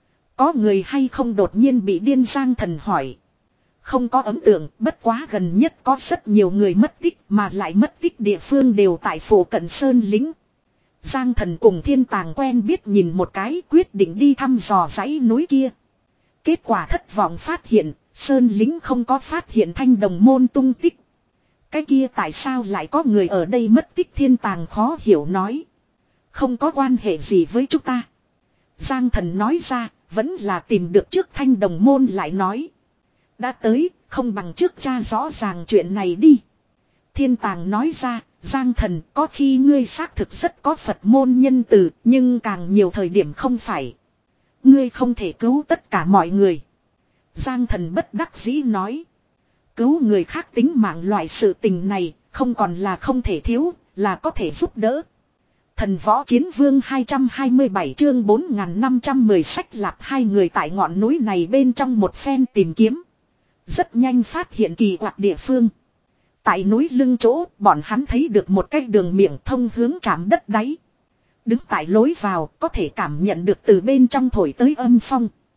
Có người hay không đột nhiên bị điên Giang Thần hỏi. Không có ấn tượng, bất quá gần nhất có rất nhiều người mất tích mà lại mất tích địa phương đều tại phủ cận Sơn Lĩnh. Giang Thần cùng Thiên Tàng quen biết nhìn một cái quyết định đi thăm dò dãy núi kia. Kết quả thất vọng phát hiện, Sơn Lĩnh không có phát hiện thanh đồng môn tung tích. Cái kia tại sao lại có người ở đây mất tích Thiên Tàng khó hiểu nói. Không có quan hệ gì với chúng ta. Giang Thần nói ra, vẫn là tìm được trước thanh đồng môn lại nói. Đã tới, không bằng trước cha rõ ràng chuyện này đi. Thiên Tàng nói ra, Giang Thần có khi ngươi xác thực rất có Phật môn nhân từ, nhưng càng nhiều thời điểm không phải. Ngươi không thể cứu tất cả mọi người. Giang Thần bất đắc dĩ nói. Cứu người khác tính mạng loại sự tình này, không còn là không thể thiếu, là có thể giúp đỡ. Thần võ chiến vương hai trăm hai mươi bảy chương bốn nghìn năm trăm mười sách lạp hai người tại ngọn núi này bên trong một phen tìm kiếm. Rất nhanh phát hiện kỳ quặc địa phương. Tại núi lưng chỗ, bọn hắn thấy được một cái đường miệng thông hướng chạm đất đáy. Đứng tại lối vào, có thể cảm nhận được từ bên trong thổi tới âm phong.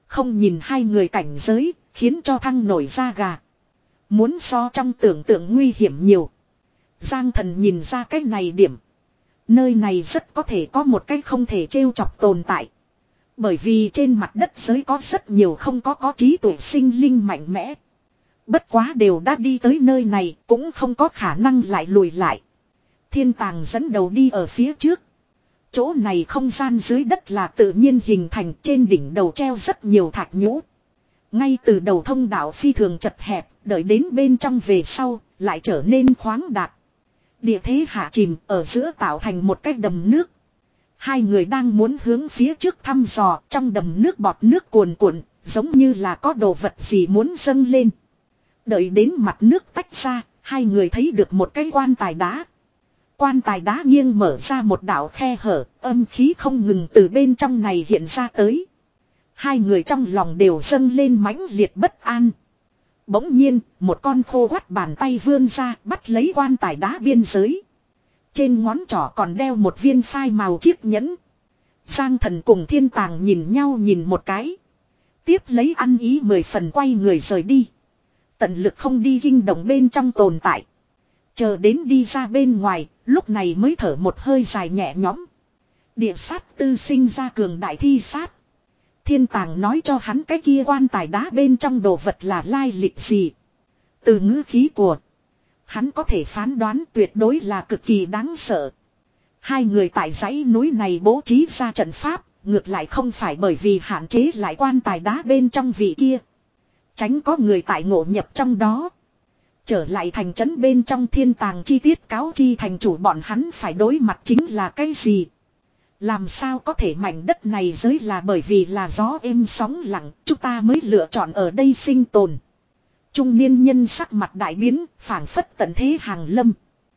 Không nhìn hai người cảnh giới, khiến cho thăng nổi da gà. Muốn so trong tưởng tượng nguy hiểm nhiều. Giang Thần nhìn ra cái này điểm. Nơi này rất có thể có một cái không thể trêu chọc tồn tại. Bởi vì trên mặt đất giới có rất nhiều không có có trí tuệ sinh linh mạnh mẽ. Bất quá đều đã đi tới nơi này, cũng không có khả năng lại lùi lại. Thiên Tàng dẫn đầu đi ở phía trước. Chỗ này không gian dưới đất là tự nhiên hình thành, trên đỉnh đầu treo rất nhiều thạch nhũ. Ngay từ đầu thông đạo phi thường chật hẹp, đợi đến bên trong về sau, lại trở nên khoáng đạt. Địa thế hạ chìm, ở giữa tạo thành một cái đầm nước. Hai người đang muốn hướng phía trước thăm dò, trong đầm nước bọt nước cuồn cuộn, giống như là có đồ vật gì muốn dâng lên. Đợi đến mặt nước tách ra, hai người thấy được một cái quan tài đá. Quan tài đá nghiêng mở ra một đạo khe hở, âm khí không ngừng từ bên trong này hiện ra tới. Hai người trong lòng đều dâng lên mãnh liệt bất an. Bỗng nhiên, một con khô quắt bàn tay vươn ra, bắt lấy quan tài đá biên giới. Trên ngón trỏ còn đeo một viên phai màu chiếc nhẫn. Giang Thần cùng Thiên Tàng nhìn nhau nhìn một cái. Tiếp lấy ăn ý mười phần quay người rời đi. Tận lực không đi kinh động bên trong tồn tại. Chờ đến đi ra bên ngoài, lúc này mới thở một hơi dài nhẹ nhõm. Địa sát tư sinh ra cường đại thi sát. Thiên Tàng nói cho hắn cái kia quan tài đá bên trong đồ vật là lai lịch gì. Từ ngữ khí của hắn có thể phán đoán tuyệt đối là cực kỳ đáng sợ. Hai người tại dãy núi này bố trí ra trận pháp, ngược lại không phải bởi vì hạn chế lại quan tài đá bên trong vị kia. Tránh có người tại ngộ nhập trong đó. Trở lại thành trấn bên trong Thiên Tàng chi tiết cáo chi thành chủ bọn hắn phải đối mặt chính là cái gì. Làm sao có thể mảnh đất này giới là bởi vì là gió êm sóng lặng, chúng ta mới lựa chọn ở đây sinh tồn. Trung niên nhân sắc mặt đại biến, phảng phất tận thế hàng lâm.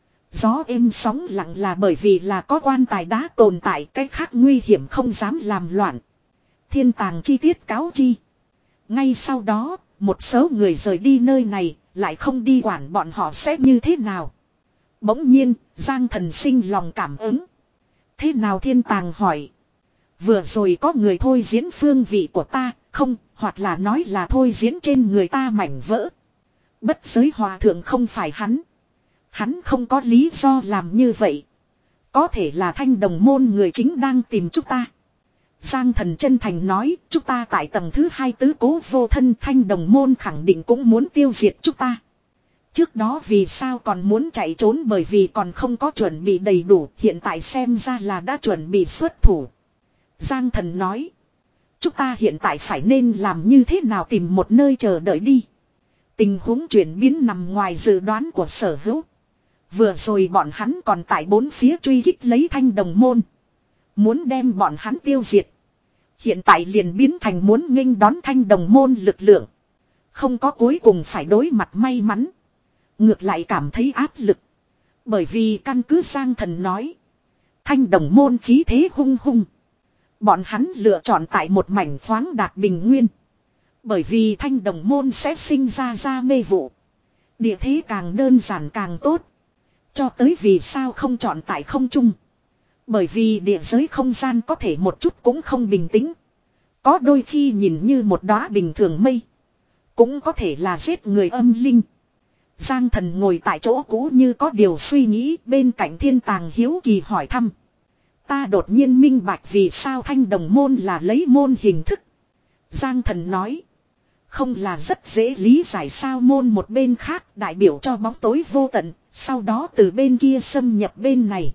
Gió êm sóng lặng là bởi vì là có quan tài đá tồn tại, cái khác nguy hiểm không dám làm loạn. Thiên Tàng chi tiết cáo chi. Ngay sau đó, một số người rời đi nơi này, lại không đi quản bọn họ sẽ như thế nào. Bỗng nhiên, Giang Thần sinh lòng cảm ứng. Thế nào Thiên Tàng hỏi. Vừa rồi có người thôi diễn phương vị của ta, không, hoặc là nói là thôi diễn trên người ta mảnh vỡ. Bất giới hòa thượng không phải hắn. Hắn không có lý do làm như vậy. Có thể là Thanh Đồng môn người chính đang tìm chúng ta. Giang Thần chân thành nói, chúng ta tại tầng thứ hai tứ cố vô thân, Thanh Đồng môn khẳng định cũng muốn tiêu diệt chúng ta. Trước đó vì sao còn muốn chạy trốn, bởi vì còn không có chuẩn bị đầy đủ, hiện tại xem ra là đã chuẩn bị xuất thủ. Giang Thần nói, chúng ta hiện tại phải nên làm như thế nào, tìm một nơi chờ đợi đi. Tình huống chuyển biến nằm ngoài dự đoán của Sở Hữu. Vừa rồi bọn hắn còn tại bốn phía truy kích lấy Thanh Đồng môn, muốn đem bọn hắn tiêu diệt. Hiện tại liền biến thành muốn nghênh đón Thanh Đồng môn lực lượng. Không có cuối cùng phải đối mặt may mắn, ngược lại cảm thấy áp lực. Bởi vì căn cứ Giang Thần nói, Thanh Đồng môn khí thế hung hung. Bọn hắn lựa chọn tại một mảnh khoáng đạt bình nguyên. Bởi vì Thanh Đồng môn sẽ sinh ra ra mê vụ. Địa thế càng đơn giản càng tốt. Cho tới vì sao không chọn tại không trung. Bởi vì địa giới không gian có thể một chút cũng không bình tĩnh. Có đôi khi nhìn như một đóa bình thường mây, cũng có thể là giết người âm linh. Giang Thần ngồi tại chỗ cũ như có điều suy nghĩ, bên cạnh Thiên Tàng hiếu kỳ hỏi thăm. Ta đột nhiên minh bạch vì sao Thanh Đồng môn là lấy môn hình thức. Giang Thần nói, không là rất dễ lý giải sao, môn một bên khác đại biểu cho bóng tối vô tận, sau đó từ bên kia xâm nhập bên này.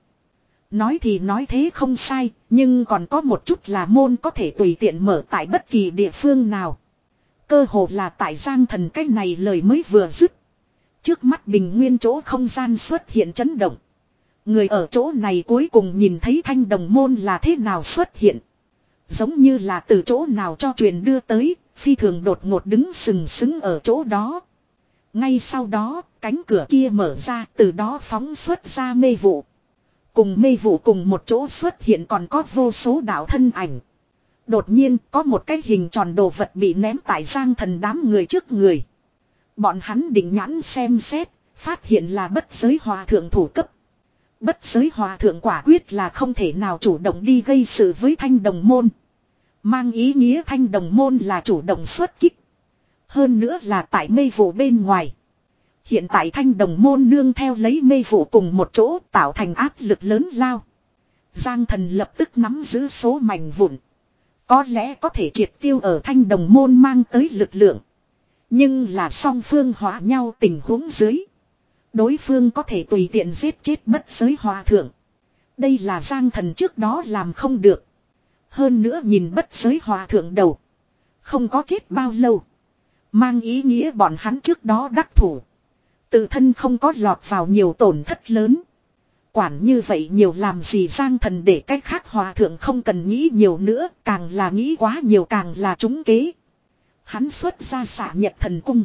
Nói thì nói thế không sai, nhưng còn có một chút là môn có thể tùy tiện mở tại bất kỳ địa phương nào. Cơ hồ là tại Giang Thần cái này lời mới vừa dứt. Trước mắt bình nguyên chỗ không gian xuất hiện chấn động. Người ở chỗ này cuối cùng nhìn thấy Thanh Đồng môn là thế nào xuất hiện. Giống như là từ chỗ nào cho truyền đưa tới, phi thường đột ngột đứng sừng sững ở chỗ đó. Ngay sau đó, cánh cửa kia mở ra, từ đó phóng xuất ra mê vụ. Cùng mê vụ cùng một chỗ xuất hiện còn có vô số đạo thân ảnh. Đột nhiên có một cái hình tròn đồ vật bị ném tại Giang Thần đám người trước người. Bọn hắn định nhãn xem xét, phát hiện là bất giới hòa thượng thủ cấp. Bất giới hòa thượng quả quyết là không thể nào chủ động đi gây sự với Thanh Đồng môn. Mang ý nghĩa Thanh Đồng môn là chủ động xuất kích. Hơn nữa là tại mê vụ bên ngoài. Hiện tại Thanh Đồng môn nương theo lấy mê vụ cùng một chỗ tạo thành áp lực lớn lao. Giang Thần lập tức nắm giữ số mảnh vụn. Có lẽ có thể triệt tiêu ở Thanh Đồng môn mang tới lực lượng. Nhưng là song phương hóa nhau tình huống dưới. Đối phương có thể tùy tiện giết chết bất giới hòa thượng. Đây là Giang Thần trước đó làm không được. Hơn nữa nhìn bất giới hòa thượng đầu. Không có chết bao lâu. Mang ý nghĩa bọn hắn trước đó đắc thủ. Tự thân không có lọt vào nhiều tổn thất lớn. Quản như vậy nhiều làm gì Giang Thần để cách khác hòa thượng không cần nghĩ nhiều nữa. Càng là nghĩ quá nhiều càng là trúng kế. Hắn xuất ra xạ nhật thần cung.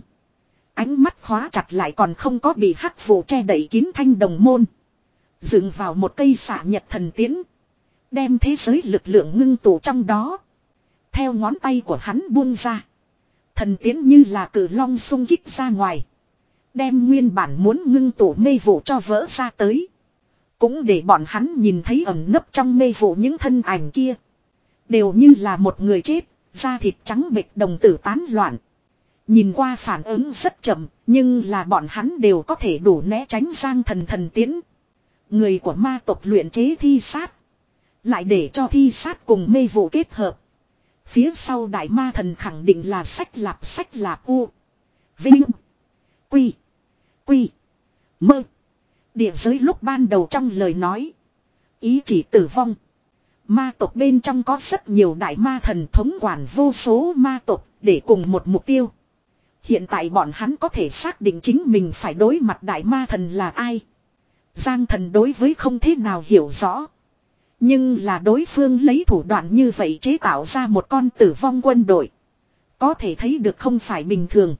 Ánh mắt khóa chặt lại còn không có bị hắc vụ che đậy kín Thanh Đồng môn. Dựng vào một cây xạ nhật thần tiễn. Đem thế giới lực lượng ngưng tụ trong đó. Theo ngón tay của hắn buông ra. Thần tiễn như là cử long xung kích ra ngoài. Đem nguyên bản muốn ngưng tụ mê vụ cho vỡ ra tới. Cũng để bọn hắn nhìn thấy ẩn nấp trong mê vụ những thân ảnh kia. Đều như là một người chết, da thịt trắng bệch đồng tử tán loạn. Nhìn qua phản ứng rất chậm, nhưng là bọn hắn đều có thể đủ né tránh Giang Thần thần tiễn. Người của ma tộc luyện chế thi sát. Lại để cho thi sát cùng mê vụ kết hợp. Phía sau đại ma thần khẳng định là sách lạp sách lạp u. Vinh. Quy. Quy. Mơ. Địa giới lúc ban đầu trong lời nói. Ý chỉ tử vong. Ma tộc bên trong có rất nhiều đại ma thần thống quản vô số ma tộc để cùng một mục tiêu. Hiện tại bọn hắn có thể xác định chính mình phải đối mặt đại ma thần là ai. Giang Thần đối với không thế nào hiểu rõ. Nhưng là đối phương lấy thủ đoạn như vậy chế tạo ra một con tử vong quân đội. Có thể thấy được không phải bình thường.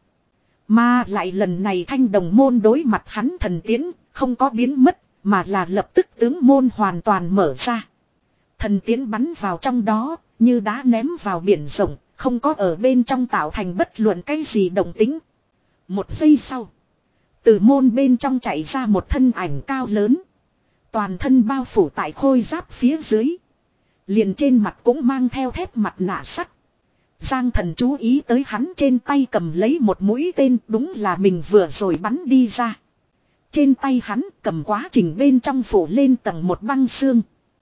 Mà lại lần này Thanh Đồng môn đối mặt hắn thần tiễn không có biến mất mà là lập tức tướng môn hoàn toàn mở ra. Thần tiễn bắn vào trong đó như đá ném vào biển rộng, không có ở bên trong tạo thành bất luận cái gì động tĩnh. Một giây sau, từ môn bên trong chạy ra một thân ảnh cao lớn. Toàn thân bao phủ tại khôi giáp phía dưới. Liền trên mặt cũng mang theo thép mặt nạ sắt. Giang Thần chú ý tới hắn trên tay cầm lấy một mũi tên, đúng là mình vừa rồi bắn đi ra. Trên tay hắn cầm quá trình bên trong phủ lên tầng một băng xương.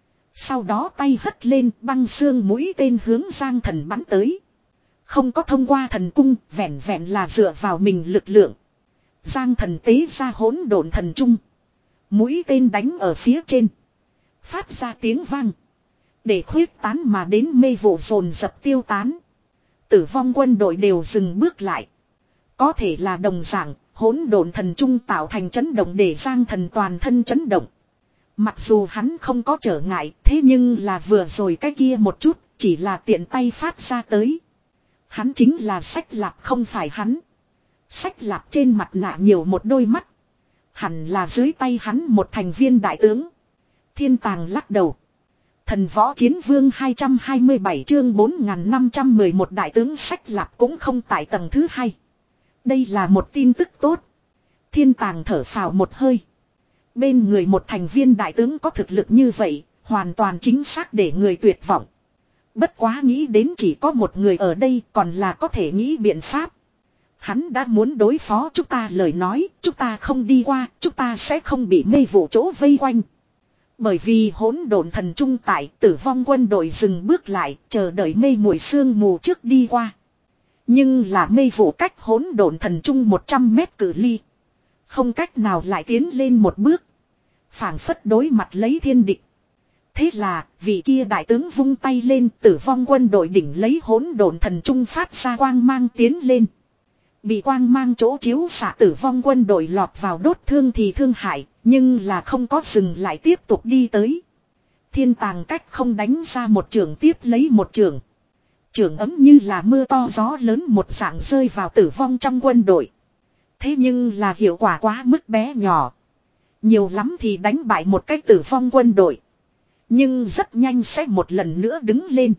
Sau đó tay hất lên băng xương mũi tên hướng Giang Thần bắn tới. Không có thông qua thần cung, vẹn vẹn là dựa vào mình lực lượng. Giang Thần tế ra hỗn độn thần trung. Mũi tên đánh ở phía trên. Phát ra tiếng vang. Để khuyết tán mà đến mê vụ dồn dập tiêu tán. Tử vong quân đội đều dừng bước lại. Có thể là đồng dạng, hỗn độn thần trung tạo thành chấn động để Giang Thần toàn thân chấn động. Mặc dù hắn không có trở ngại, thế nhưng là vừa rồi cái kia một chút, chỉ là tiện tay phát ra tới. Hắn chính là Sách Lạp không phải hắn. Sách Lạp trên mặt nạ nhiều một đôi mắt. Hẳn là dưới tay hắn một thành viên đại tướng. Thiên Tàng lắc đầu. Thần Võ Chiến Vương hai trăm hai mươi bảy chương bốn nghìn năm trăm mười một đại tướng Sách Lạp cũng không tại tầng thứ hai. Đây là một tin tức tốt. Thiên Tàng thở phào một hơi. Bên người một thành viên đại tướng có thực lực như vậy, hoàn toàn chính xác để người tuyệt vọng. Bất quá nghĩ đến chỉ có một người ở đây còn là có thể nghĩ biện pháp. Hắn đã muốn đối phó chúng ta lời nói, chúng ta không đi qua, chúng ta sẽ không bị mê vụ chỗ vây quanh. Bởi vì hỗn độn thần trung tại tử vong quân đội dừng bước lại, chờ đợi mê muội sương mù trước đi qua. Nhưng là mê vụ cách hỗn độn thần trung một trăm mét cự ly. Không cách nào lại tiến lên một bước. Phảng phất đối mặt lấy thiên địch. Thế là, vị kia đại tướng vung tay lên, tử vong quân đội đỉnh lấy hỗn độn thần trung phát ra quang mang tiến lên. Bị quang mang chỗ chiếu xạ tử vong quân đội lọt vào đốt thương thì thương hại, nhưng là không có dừng lại tiếp tục đi tới. Thiên Tàng cách không đánh ra một trường tiếp lấy một trường. Trường ấm như là mưa to gió lớn một dạng rơi vào tử vong trong quân đội. Thế nhưng là hiệu quả quá mức bé nhỏ. Nhiều lắm thì đánh bại một cái tử vong quân đội. Nhưng rất nhanh sẽ một lần nữa đứng lên.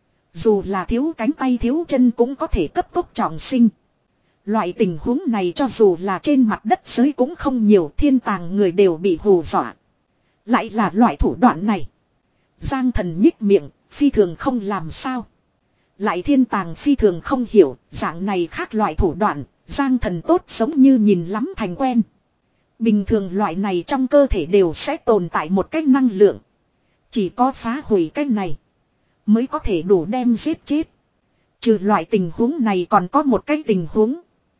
Dù là thiếu cánh tay thiếu chân cũng có thể cấp tốc trọng sinh. Loại tình huống này cho dù là trên mặt đất giới cũng không nhiều, Thiên Tàng người đều bị hù dọa. Lại là loại thủ đoạn này. Giang Thần nhích miệng, phi thường không làm sao. Lại thiên tàng phi thường không hiểu, dạng này khác loại thủ đoạn, Giang Thần tốt giống như nhìn lắm thành quen. Bình thường loại này trong cơ thể đều sẽ tồn tại một cái năng lượng. Chỉ có phá hủy cái này mới có thể đủ đem giết chết. Trừ loại tình huống này còn có một cái tình huống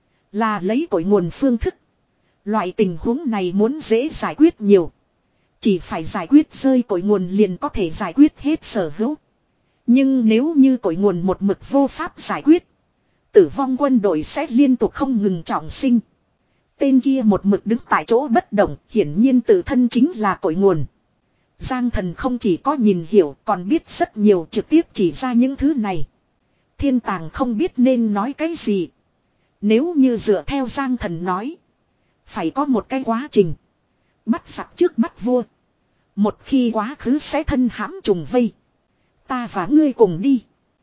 là lấy cội nguồn phương thức. Loại tình huống này muốn dễ giải quyết nhiều. Chỉ phải giải quyết rơi cội nguồn liền có thể giải quyết hết sở hữu. Nhưng nếu như cội nguồn một mực vô pháp giải quyết, tử vong quân đội sẽ liên tục không ngừng trọng sinh. Tên kia một mực đứng tại chỗ bất động, hiển nhiên tự thân chính là cội nguồn. Giang Thần không chỉ có nhìn hiểu còn biết rất nhiều, trực tiếp chỉ ra những thứ này. Thiên tàng không biết nên nói cái gì. Nếu như dựa theo Giang Thần nói, phải có một cái quá trình. Bắt giặc trước bắt vua. Một khi quá khứ sẽ thân hãm trùng vây. Ta và ngươi cùng đi.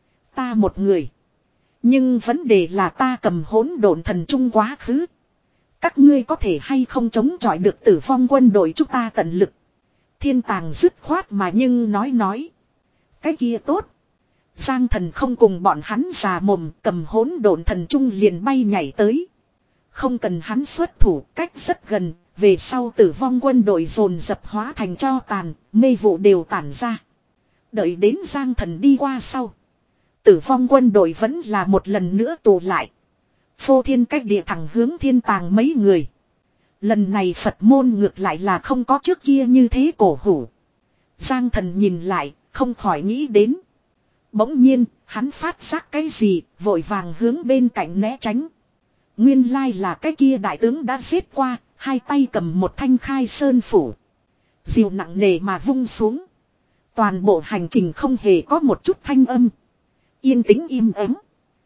Ta một người. Nhưng vấn đề là ta cầm hỗn độn thần trung quá khứ. Các ngươi có thể hay không chống chọi được tử vong quân đội chúng ta tận lực. Thiên tàng dứt khoát mà nhưng nói nói. Cái kia tốt. Giang Thần không cùng bọn hắn già mồm, cầm hỗn độn thần trung liền bay nhảy tới. Không cần hắn xuất thủ, cách rất gần, về sau tử vong quân đội dồn dập hóa thành tro tàn, mê vụ đều tản ra. Đợi đến Giang Thần đi qua sau, tử vong quân đội vẫn là một lần nữa tụ lại. Phô thiên cách địa thẳng hướng thiên tàng mấy người. Lần này Phật môn ngược lại là không có trước kia như thế cổ hủ. Giang Thần nhìn lại, không khỏi nghĩ đến. Bỗng nhiên, hắn phát giác cái gì, vội vàng hướng bên cạnh né tránh. Nguyên lai là cái kia đại tướng đã giết qua, hai tay cầm một thanh khai sơn phủ. Diều nặng nề mà vung xuống. Toàn bộ hành trình không hề có một chút thanh âm. Yên tĩnh im ắng.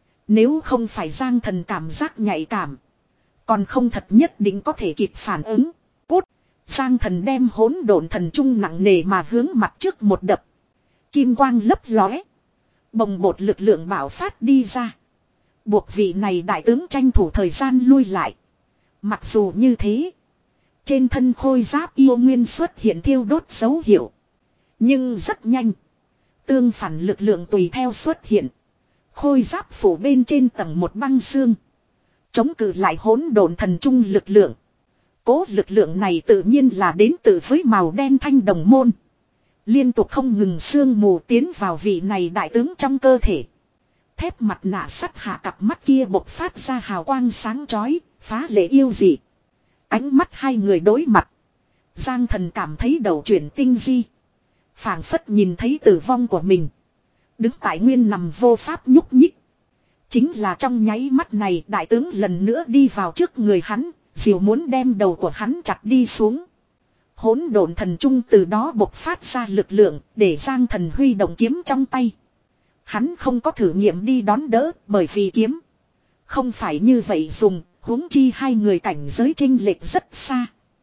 Nếu không phải Giang Thần cảm giác nhạy cảm, còn không thật nhất định có thể kịp phản ứng. Cút! Giang Thần đem hỗn độn thần trung nặng nề mà hướng mặt trước một đập. Kim quang lấp lóe. Bồng bột lực lượng bạo phát đi ra. Buộc vị này đại tướng tranh thủ thời gian lui lại. Mặc dù như thế, trên thân khôi giáp yêu nguyên xuất hiện thiêu đốt dấu hiệu. Nhưng rất nhanh, tương phản lực lượng tùy theo xuất hiện. Khôi giáp phủ bên trên tầng một băng xương, chống cự lại hỗn độn thần trung lực lượng. Cố lực lượng này tự nhiên là đến từ với màu đen thanh đồng môn. Liên tục không ngừng sương mù tiến vào vị này đại tướng trong cơ thể. Thép mặt nạ sắt hạ cặp mắt kia bộc phát ra hào quang sáng chói, phá lệ yêu dị. Ánh mắt hai người đối mặt. Giang Thần cảm thấy đầu chuyển tinh di. Phảng phất nhìn thấy tử vong của mình. Đứng tại nguyên nằm vô pháp nhúc nhích. Chính là trong nháy mắt này đại tướng lần nữa đi vào trước người hắn, diều muốn đem đầu của hắn chặt đi xuống. Hỗn độn thần trung từ đó bộc phát ra lực lượng để Giang Thần huy động kiếm trong tay. Hắn không có thử nghiệm đi đón đỡ bởi vì kiếm không phải như vậy dùng, huống chi hai người cảnh giới chênh lệch rất xa.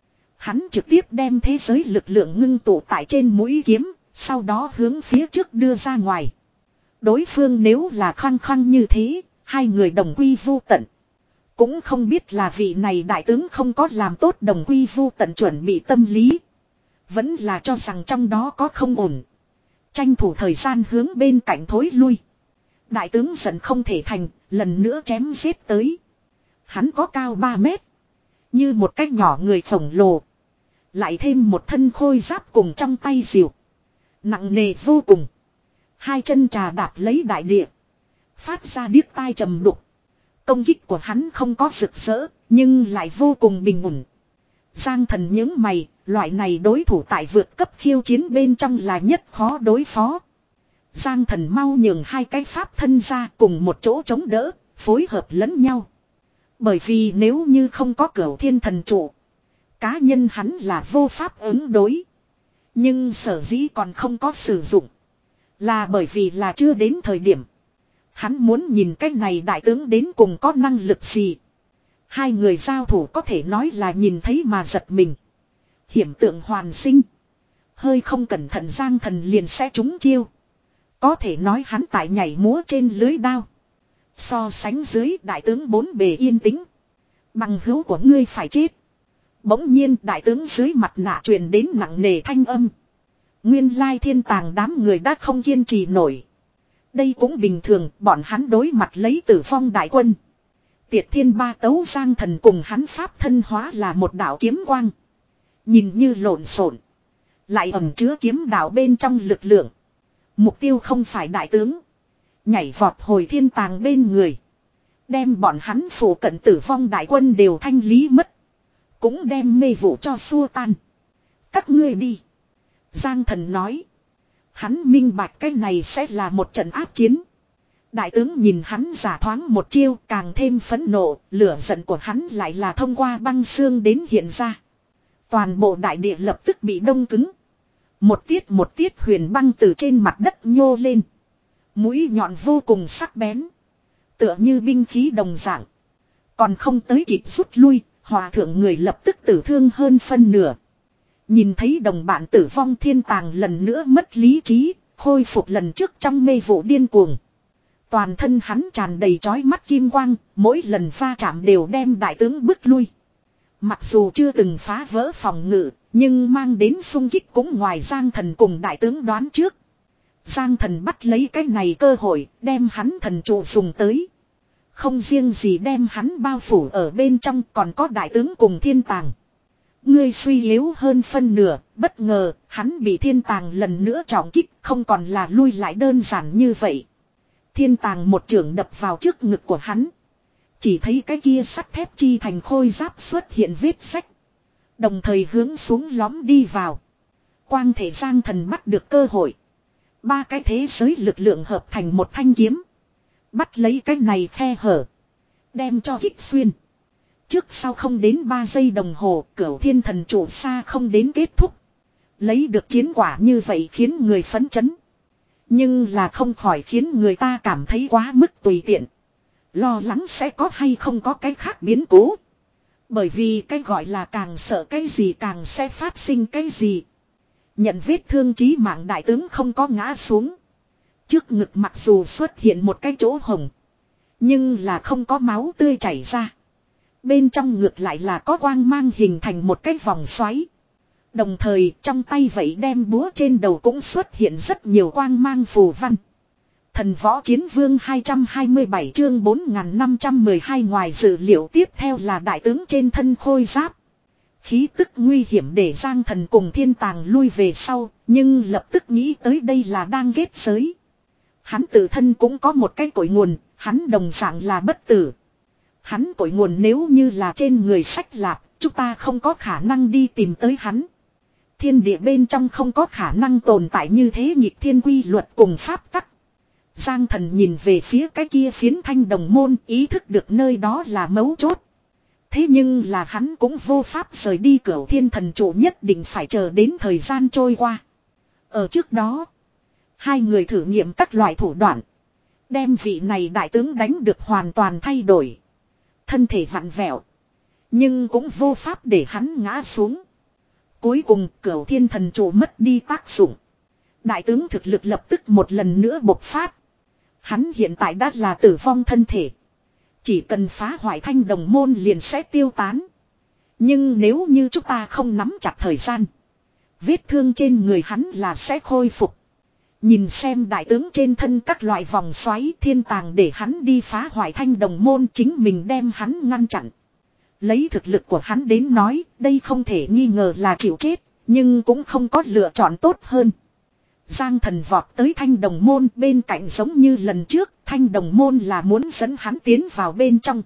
Hắn trực tiếp đem thế giới lực lượng ngưng tụ tại trên mũi kiếm, sau đó hướng phía trước đưa ra ngoài. Đối phương nếu là khăng khăng như thế, hai người đồng quy vu tận. Cũng không biết là vị này đại tướng không có làm tốt đồng quy vu tận chuẩn bị tâm lý. Vẫn là cho rằng trong đó có không ổn. Tranh thủ thời gian hướng bên cạnh thối lui. Đại tướng giận không thể thành, lần nữa chém giết tới. Hắn có cao ba mét. Như một cái nhỏ người khổng lồ. Lại thêm một thân khôi giáp cùng trong tay diều. Nặng nề vô cùng. Hai chân trà đạp lấy đại địa. Phát ra điếc tai trầm đục. Công kích của hắn không có rực rỡ, nhưng lại vô cùng bình ổn. Giang Thần những mày, loại này đối thủ tại vượt cấp khiêu chiến bên trong là nhất khó đối phó. Giang Thần mau nhường hai cái pháp thân ra cùng một chỗ chống đỡ, phối hợp lẫn nhau. Bởi vì nếu như không có Cửu Thiên Thần Trụ, cá nhân hắn là vô pháp ứng đối. Nhưng sở dĩ còn không có sử dụng, là bởi vì là chưa đến thời điểm. Hắn muốn nhìn cái này đại tướng đến cùng có năng lực gì. Hai người giao thủ có thể nói là nhìn thấy mà giật mình. Hiểm tượng hoàn sinh. Hơi không cẩn thận Giang Thần liền sẽ trúng chiêu. Có thể nói hắn tại nhảy múa trên lưới đao. So sánh dưới đại tướng bốn bề yên tĩnh. Bằng hữu của ngươi phải chết. Bỗng nhiên đại tướng dưới mặt nạ truyền đến nặng nề thanh âm. Nguyên lai thiên tàng đám người đã không kiên trì nổi. Đây cũng bình thường, bọn hắn đối mặt lấy tử vong đại quân. Tiệt thiên ba tấu Giang Thần cùng hắn pháp thân hóa là một đạo kiếm quang. Nhìn như lộn xộn, lại ẩn chứa kiếm đạo bên trong lực lượng. Mục tiêu không phải đại tướng. Nhảy vọt hồi thiên tàng bên người. Đem bọn hắn phủ cận tử vong đại quân đều thanh lý mất. Cũng đem mê vụ cho xua tan. Các ngươi đi. Giang Thần nói. Hắn minh bạch cái này sẽ là một trận áp chiến. Đại tướng nhìn hắn giả thoáng một chiêu càng thêm phẫn nộ. Lửa giận của hắn lại là thông qua băng xương đến hiện ra. Toàn bộ đại địa lập tức bị đông cứng. Một tiết một tiết huyền băng từ trên mặt đất nhô lên. Mũi nhọn vô cùng sắc bén. Tựa như binh khí đồng dạng. Còn không tới kịp rút lui, hòa thượng người lập tức tử thương hơn phân nửa. Nhìn thấy đồng bạn tử vong thiên tàng lần nữa mất lý trí, khôi phục lần trước trong mê vụ điên cuồng. Toàn thân hắn tràn đầy chói mắt kim quang, mỗi lần va chạm đều đem đại tướng bức lui. Mặc dù chưa từng phá vỡ phòng ngự, nhưng mang đến xung kích cũng ngoài Giang Thần cùng đại tướng đoán trước. Giang Thần bắt lấy cái này cơ hội, đem hắn thần trụ dùng tới. Không riêng gì đem hắn bao phủ ở bên trong, còn có đại tướng cùng thiên tàng. Ngươi suy yếu hơn phân nửa, bất ngờ, hắn bị thiên tàng lần nữa trọng kích, không còn là lui lại đơn giản như vậy. Thiên tàng một chưởng đập vào trước ngực của hắn. Chỉ thấy cái kia sắt thép chi thành khôi giáp xuất hiện vết sách. Đồng thời hướng xuống lõm đi vào. Quang thể Giang Thần bắt được cơ hội. Ba cái thế giới lực lượng hợp thành một thanh kiếm. Bắt lấy cái này khe hở. Đem cho kích xuyên. Trước sau không đến ba giây đồng hồ, Cửu Thiên Thần Trụ xa không đến kết thúc. Lấy được chiến quả như vậy khiến người phấn chấn. Nhưng là không khỏi khiến người ta cảm thấy quá mức tùy tiện. Lo lắng sẽ có hay không có cái khác biến cố. Bởi vì cái gọi là càng sợ cái gì càng sẽ phát sinh cái gì. Nhận vết thương chí mạng đại tướng không có ngã xuống. Trước ngực mặc dù xuất hiện một cái chỗ hồng. Nhưng là không có máu tươi chảy ra. Bên trong ngực lại là có quang mang hình thành một cái vòng xoáy. Đồng thời trong tay vậy đem búa trên đầu cũng xuất hiện rất nhiều quang mang phù văn. Thần võ chiến vương hai trăm hai mươi bảy chương bốn nghìn năm trăm mười hai ngoài dự liệu tiếp theo là đại tướng trên thân khôi giáp. Khí tức nguy hiểm để Giang Thần cùng thiên tàng lui về sau, nhưng lập tức nghĩ tới đây là đang ghét giới. Hắn tự thân cũng có một cái cội nguồn, hắn đồng dạng là bất tử. Hắn cội nguồn nếu như là trên người sách lạp, chúng ta không có khả năng đi tìm tới hắn. Thiên địa bên trong không có khả năng tồn tại như thế nghịch thiên quy luật cùng pháp tắc. Giang Thần nhìn về phía cái kia phiến thanh đồng môn, ý thức được nơi đó là mấu chốt. Thế nhưng là hắn cũng vô pháp rời đi Cửu Thiên Thần Trụ, nhất định phải chờ đến thời gian trôi qua. Ở trước đó, hai người thử nghiệm các loại thủ đoạn. Đem vị này đại tướng đánh được hoàn toàn thay đổi. Thân thể vặn vẹo. Nhưng cũng vô pháp để hắn ngã xuống. Cuối cùng Cửu Thiên Thần Trụ mất đi tác dụng. Đại tướng thực lực lập tức một lần nữa bộc phát. Hắn hiện tại đã là tử vong thân thể. Chỉ cần phá hoại thanh đồng môn liền sẽ tiêu tán. Nhưng nếu như chúng ta không nắm chặt thời gian, vết thương trên người hắn là sẽ khôi phục. Nhìn xem đại tướng trên thân các loại vòng xoáy, thiên tàng để hắn đi phá hoại thanh đồng môn, chính mình đem hắn ngăn chặn. Lấy thực lực của hắn đến nói, đây không thể nghi ngờ là chịu chết, nhưng cũng không có lựa chọn tốt hơn. Giang Thần vọt tới thanh đồng môn, bên cạnh giống như lần trước, thanh đồng môn là muốn dẫn hắn tiến vào bên trong.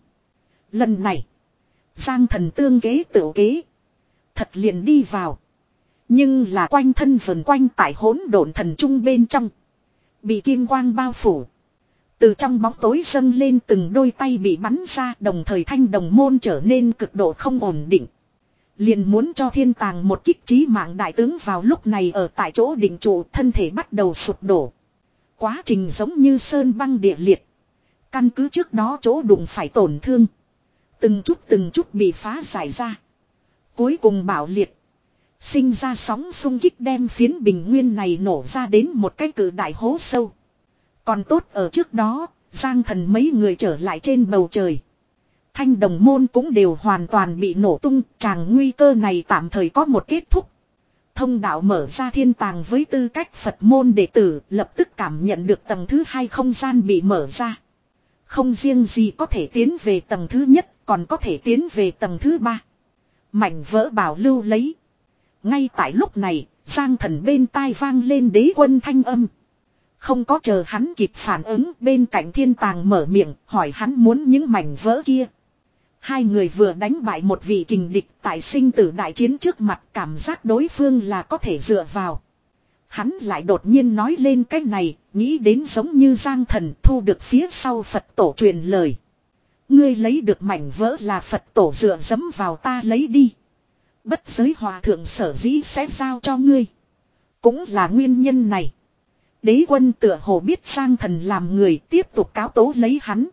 Lần này, Giang Thần tương kế tự kế, thật liền đi vào. Nhưng là quanh thân vần quanh tại hỗn độn thần trung bên trong, bị kim quang bao phủ. Từ trong bóng tối dâng lên từng đôi tay bị bắn ra, đồng thời thanh đồng môn trở nên cực độ không ổn định. Liền muốn cho thiên tàng một kích chí mạng, đại tướng vào lúc này ở tại chỗ định trụ, thân thể bắt đầu sụp đổ. Quá trình giống như sơn băng địa liệt. Căn cứ trước đó chỗ đụng phải tổn thương, từng chút từng chút bị phá giải ra. Cuối cùng bạo liệt. Sinh ra sóng xung kích đem phiến bình nguyên này nổ ra đến một cái cự đại hố sâu. Còn tốt ở trước đó, Giang Thần mấy người trở lại trên bầu trời. Thanh đồng môn cũng đều hoàn toàn bị nổ tung, chàng nguy cơ này tạm thời có một kết thúc. thông đạo mở ra thiên tàng với tư cách Phật môn đệ tử lập tức cảm nhận được tầng thứ hai không gian bị mở ra. Không riêng gì có thể tiến về tầng thứ nhất, còn có thể tiến về tầng thứ ba. Mảnh vỡ bảo lưu lấy. Ngay tại lúc này, Giang Thần bên tai vang lên đế quân thanh âm. Không có chờ hắn kịp phản ứng, bên cạnh thiên tàng mở miệng hỏi hắn muốn những mảnh vỡ kia. Hai người vừa đánh bại một vị kình địch tại sinh tử đại chiến trước mặt, cảm giác đối phương là có thể dựa vào. Hắn lại đột nhiên nói lên cái này, nghĩ đến giống như Giang Thần thu được phía sau Phật tổ truyền lời. Ngươi lấy được mảnh vỡ là Phật tổ dựa dẫm vào ta lấy đi. Bất giới hòa thượng sở dĩ sẽ giao cho ngươi. Cũng là nguyên nhân này. Đế quân tựa hồ biết Giang Thần làm người, tiếp tục cáo tố lấy hắn.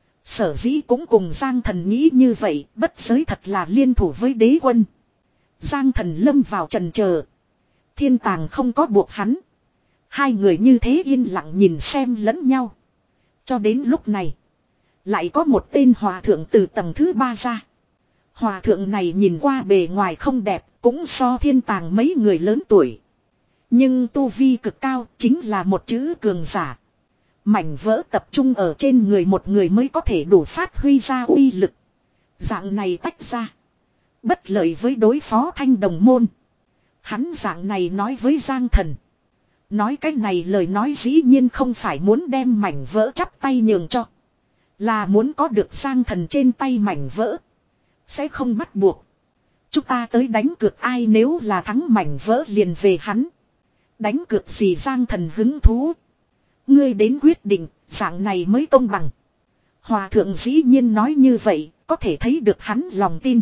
Sở dĩ cũng cùng Giang Thần nghĩ như vậy, bất giới thật là liên thủ với đế quân. Giang Thần lâm vào trần chờ. Thiên tàng không có buộc hắn. Hai người như thế yên lặng nhìn xem lẫn nhau. Cho đến lúc này, lại có một tên hòa thượng từ tầng thứ ba ra. Hòa thượng này nhìn qua bề ngoài không đẹp, cũng so thiên tàng mấy người lớn tuổi. Nhưng tu vi cực cao, chính là một chữ cường giả. Mảnh vỡ tập trung ở trên người một người mới có thể đủ phát huy ra uy lực. Dạng này tách ra, bất lợi với đối phó Thanh Đồng môn. Hắn dạng này nói với Giang Thần. Nói cái này lời nói dĩ nhiên không phải muốn đem mảnh vỡ chắp tay nhường cho. Là muốn có được Giang Thần trên tay mảnh vỡ. Sẽ không bắt buộc. Chúng ta tới đánh cược ai, nếu là thắng mảnh vỡ liền về hắn. Đánh cược gì? Giang Thần hứng thú. Ngươi đến quyết định, dạng này mới công bằng. Hòa thượng dĩ nhiên nói như vậy, có thể thấy được hắn lòng tin.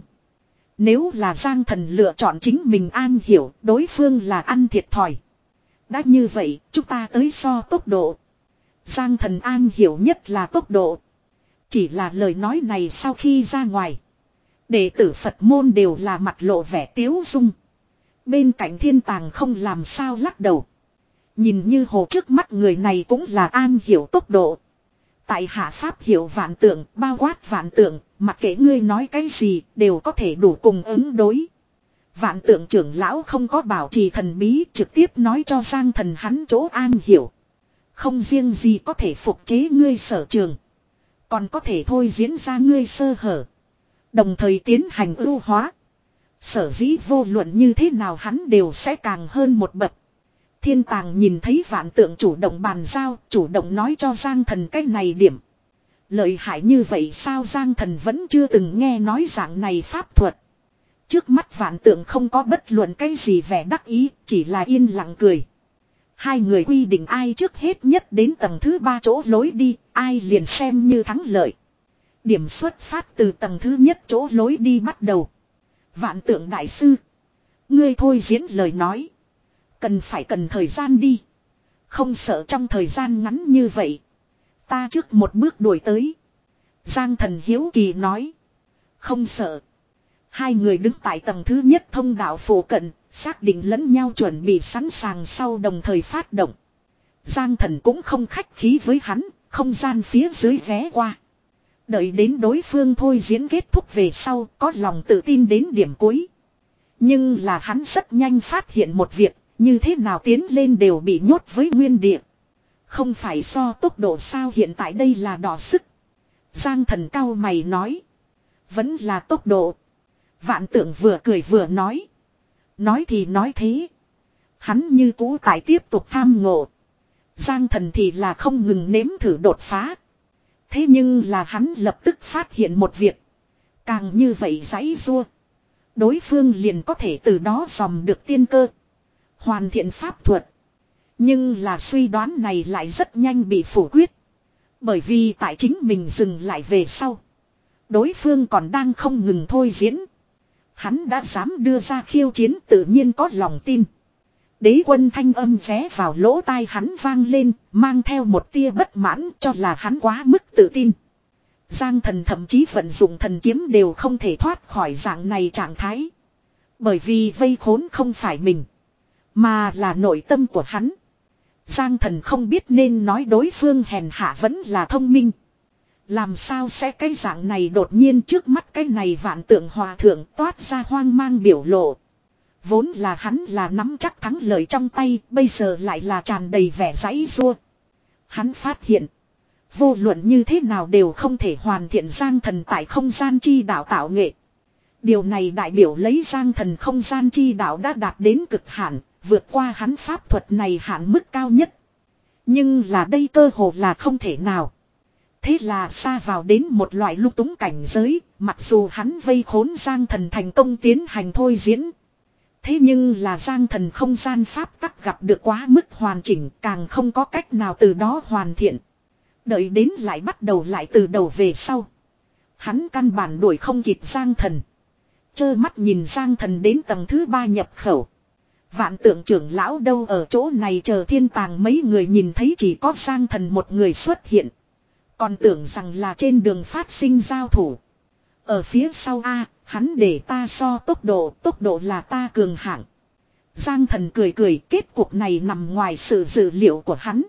Nếu là Giang Thần lựa chọn chính mình an hiểu, đối phương là ăn thiệt thòi. Đã như vậy, chúng ta tới so tốc độ. Giang Thần an hiểu nhất là tốc độ. Chỉ là lời nói này sau khi ra ngoài, đệ tử Phật môn đều là mặt lộ vẻ tiếu dung. Bên cạnh thiên tàng không làm sao lắc đầu. Nhìn như hồ trước mắt người này cũng là an hiểu tốc độ. Tại hạ pháp hiểu vạn tượng, bao quát vạn tượng, mặc kệ ngươi nói cái gì, đều có thể đủ cùng ứng đối. Vạn tượng trưởng lão không có bảo trì thần bí, trực tiếp nói cho Giang Thần hắn chỗ an hiểu. Không riêng gì có thể phục chế ngươi sở trường, còn có thể thôi diễn ra ngươi sơ hở. Đồng thời tiến hành ưu hóa. Sở dĩ vô luận như thế nào hắn đều sẽ càng hơn một bậc. Thiên tàng nhìn thấy vạn tượng chủ động bàn giao, chủ động nói cho Giang Thần cái này điểm. Lợi hại như vậy sao? Giang Thần vẫn chưa từng nghe nói dạng này pháp thuật. Trước mắt vạn tượng không có bất luận cái gì vẻ đắc ý, chỉ là yên lặng cười. Hai người quy định ai trước hết nhất đến tầng thứ ba chỗ lối đi, ai liền xem như thắng lợi. Điểm xuất phát từ tầng thứ nhất chỗ lối đi bắt đầu. Vạn tượng đại sư, ngươi thôi diễn lời nói, cần phải cần thời gian đi. Không sợ trong thời gian ngắn như vậy, ta trước một bước đuổi tới. Giang Thần hiếu kỳ nói. Không sợ. Hai người đứng tại tầng thứ nhất thông đạo phủ cận, xác định lẫn nhau chuẩn bị sẵn sàng sau đồng thời phát động. Giang Thần cũng không khách khí với hắn, không gian phía dưới ghé qua. Đợi đến đối phương thôi diễn kết thúc về sau, có lòng tự tin đến điểm cuối. Nhưng là hắn rất nhanh phát hiện một việc, như thế nào tiến lên đều bị nhốt với nguyên địa. Không phải so tốc độ sao? Hiện tại đây là đỏ sức. Giang Thần cau mày nói. Vẫn là tốc độ. Vạn tượng vừa cười vừa nói. Nói thì nói thế. Hắn như cũ tại tiếp tục tham ngộ. Giang Thần thì là không ngừng nếm thử đột phá. Thế nhưng là hắn lập tức phát hiện một việc. Càng như vậy giãy giụa, đối phương liền có thể từ đó dòm được tiên cơ, hoàn thiện pháp thuật. Nhưng là suy đoán này lại rất nhanh bị phủ quyết. Bởi vì tại chính mình dừng lại về sau, đối phương còn đang không ngừng thôi diễn. Hắn đã dám đưa ra khiêu chiến, tự nhiên có lòng tin. Đế quân thanh âm vé vào lỗ tai hắn vang lên, mang theo một tia bất mãn, cho là hắn quá mức tự tin. Giang Thần thậm chí vận dụng thần kiếm đều không thể thoát khỏi dạng này trạng thái. Bởi vì vây khốn không phải mình, mà là nội tâm của hắn. Giang Thần không biết nên nói đối phương hèn hạ vẫn là thông minh. Làm sao sẽ cái dạng này đột nhiên trước mắt cái này vạn tượng hòa thượng toát ra hoang mang biểu lộ. Vốn là hắn là nắm chắc thắng lợi trong tay, bây giờ lại là tràn đầy vẻ giãy giụa. Hắn phát hiện, vô luận như thế nào đều không thể hoàn thiện Giang Thần tại không gian chi đạo tạo nghệ. Điều này đại biểu lấy Giang Thần không gian chi đạo đã đạt đến cực hạn, vượt qua hắn pháp thuật này hạn mức cao nhất. Nhưng là đây cơ hồ là không thể nào. Thế là xa vào đến một loại lung túng cảnh giới, mặc dù hắn vây khốn Giang Thần thành công tiến hành thôi diễn. Thế nhưng là Giang Thần không gian pháp tắc gặp được quá mức hoàn chỉnh, càng không có cách nào từ đó hoàn thiện. Đợi đến lại bắt đầu lại từ đầu về sau. Hắn căn bản đuổi không kịp Giang Thần. Chơ mắt nhìn Giang Thần đến tầng thứ ba nhập khẩu. Vạn tượng trưởng lão đâu ở chỗ này chờ thiên tàng mấy người nhìn thấy chỉ có Giang Thần một người xuất hiện. Còn tưởng rằng là trên đường phát sinh giao thủ. Ở phía sau A, hắn để ta so tốc độ, tốc độ là ta cường hạng. Giang Thần cười cười, kết cuộc này nằm ngoài sự dự liệu của hắn.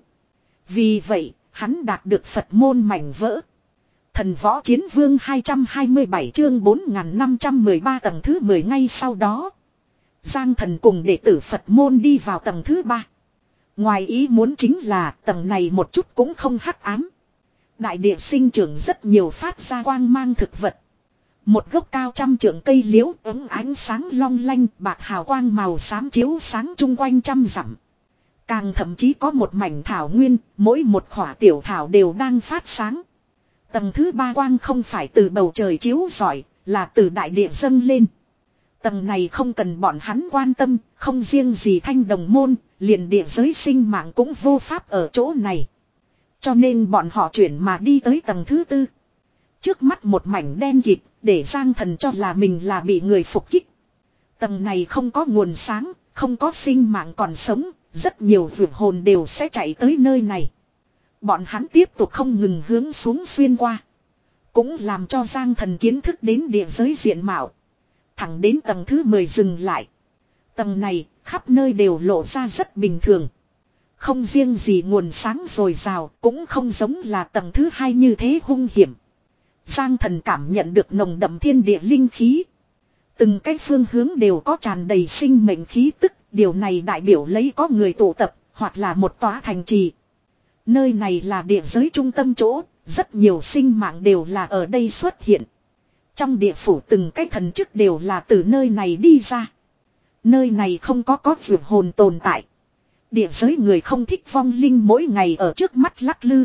Vì vậy, hắn đạt được Phật môn mảnh vỡ. Thần võ chiến vương hai trăm hai mươi bảy chương bốn nghìn năm trăm mười ba tầng thứ mười ngay sau đó. Giang Thần cùng đệ tử Phật môn đi vào tầng thứ ba. Ngoài ý muốn chính là tầng này một chút cũng không hắc ám. Đại địa sinh trưởng rất nhiều phát ra quang mang thực vật. Một gốc cao trăm trượng cây liễu ấm ánh sáng long lanh bạc hào quang màu xám chiếu sáng chung quanh trăm dặm. Càng thậm chí có một mảnh thảo nguyên, mỗi một khỏa tiểu thảo đều đang phát sáng. Tầng thứ ba quang không phải từ bầu trời chiếu rọi, là từ đại địa dâng lên. Tầng này không cần bọn hắn quan tâm, không riêng gì Thanh Đồng môn, liền địa giới sinh mạng cũng vô pháp ở chỗ này. Cho nên bọn họ chuyển mà đi tới tầng thứ tư. Trước mắt một mảnh đen kịt, để Giang Thần cho là mình là bị người phục kích. Tầng này không có nguồn sáng, không có sinh mạng còn sống, rất nhiều vượt hồn đều sẽ chạy tới nơi này. Bọn hắn tiếp tục không ngừng hướng xuống xuyên qua. Cũng làm cho Giang Thần kiến thức đến địa giới diện mạo. Thẳng đến tầng thứ mười dừng lại. Tầng này, khắp nơi đều lộ ra rất bình thường. Không riêng gì nguồn sáng dồi dào, cũng không giống là tầng thứ hai như thế hung hiểm. Giang Thần cảm nhận được nồng đậm thiên địa linh khí. Từng cái phương hướng đều có tràn đầy sinh mệnh khí tức, điều này đại biểu lấy có người tụ tập, hoặc là một tòa thành trì. Nơi này là địa giới trung tâm chỗ, rất nhiều sinh mạng đều là ở đây xuất hiện. Trong địa phủ từng cái thần chức đều là từ nơi này đi ra. Nơi này không có có vượt hồn tồn tại. Địa giới người không thích vong linh mỗi ngày ở trước mắt lắc lư.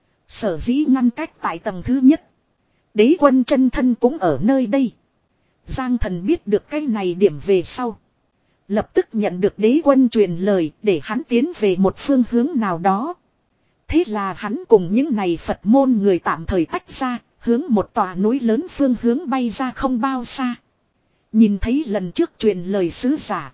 Sở dĩ ngăn cách tại tầng thứ nhất. Đế quân chân thân cũng ở nơi đây. Giang Thần biết được cái này điểm về sau. Lập tức nhận được đế quân truyền lời để hắn tiến về một phương hướng nào đó. Thế là hắn cùng những này Phật môn người tạm thời tách ra, hướng một tòa núi lớn phương hướng bay ra không bao xa. Nhìn thấy lần trước truyền lời sứ giả.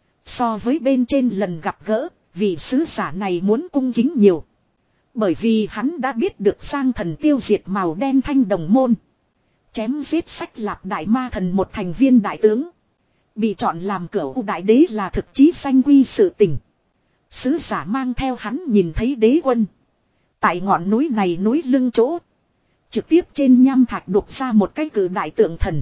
So với bên trên lần gặp gỡ, vị sứ giả này muốn cung kính nhiều. Bởi vì hắn đã biết được Giang Thần tiêu diệt màu đen Thanh Đồng môn. Chém giết Sách Lạp Đại Ma Thần một thành viên đại tướng. Bị chọn làm cửu đại đế là thực chí sanh quy sự tình. Sứ giả mang theo hắn nhìn thấy đế quân. Tại ngọn núi này núi lưng chỗ. Trực tiếp trên nham thạch đục ra một cái cử đại tượng thần.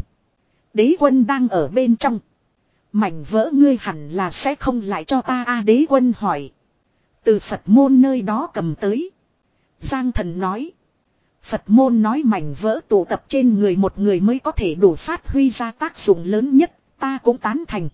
Đế quân đang ở bên trong. Mảnh vỡ ngươi hẳn là sẽ không lại cho ta a đế quân hỏi. Từ Phật môn nơi đó cầm tới. Giang Thần nói. Phật môn nói mảnh vỡ tụ tập trên người một người mới có thể đủ phát huy ra tác dụng lớn nhất, ta cũng tán thành.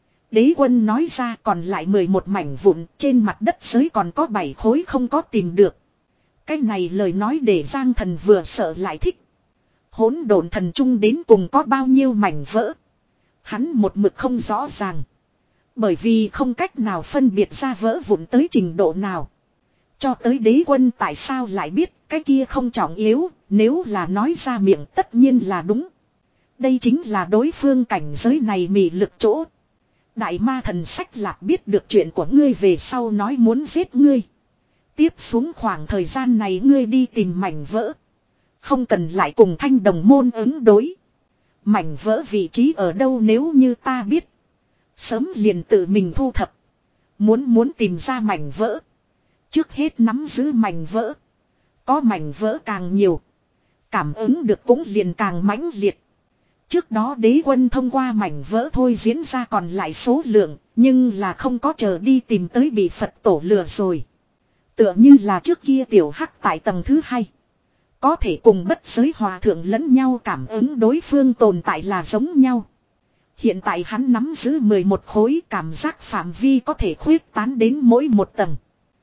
Đế quân nói ra còn lại mười một mảnh vụn, trên mặt đất giới còn có bảy khối không có tìm được. Cái này lời nói để Giang Thần vừa sợ lại thích. Hỗn độn thần trung đến cùng có bao nhiêu mảnh vỡ. Hắn một mực không rõ ràng. Bởi vì không cách nào phân biệt ra vỡ vụn tới trình độ nào. Cho tới đế quân tại sao lại biết cái kia không trọng yếu, nếu là nói ra miệng tất nhiên là đúng. Đây chính là đối phương cảnh giới này mị lực chỗ. Đại ma thần Sách Lạp biết được chuyện của ngươi về sau nói muốn giết ngươi. Tiếp xuống khoảng thời gian này ngươi đi tìm mảnh vỡ. Không cần lại cùng Thanh Đồng môn ứng đối. Mảnh vỡ vị trí ở đâu nếu như ta biết. Sớm liền tự mình thu thập. Muốn muốn tìm ra mảnh vỡ. Trước hết nắm giữ mảnh vỡ. Có mảnh vỡ càng nhiều. Cảm ứng được cũng liền càng mãnh liệt. Trước đó đế quân thông qua mảnh vỡ thôi diễn ra còn lại số lượng, nhưng là không có chờ đi tìm tới bị Phật tổ lừa rồi. Tựa như là trước kia tiểu hắc tại tầng thứ hai. Có thể cùng bất giới hòa thượng lẫn nhau cảm ứng đối phương tồn tại là giống nhau. Hiện tại hắn nắm giữ mười một khối, cảm giác phạm vi có thể khuyết tán đến mỗi một tầng.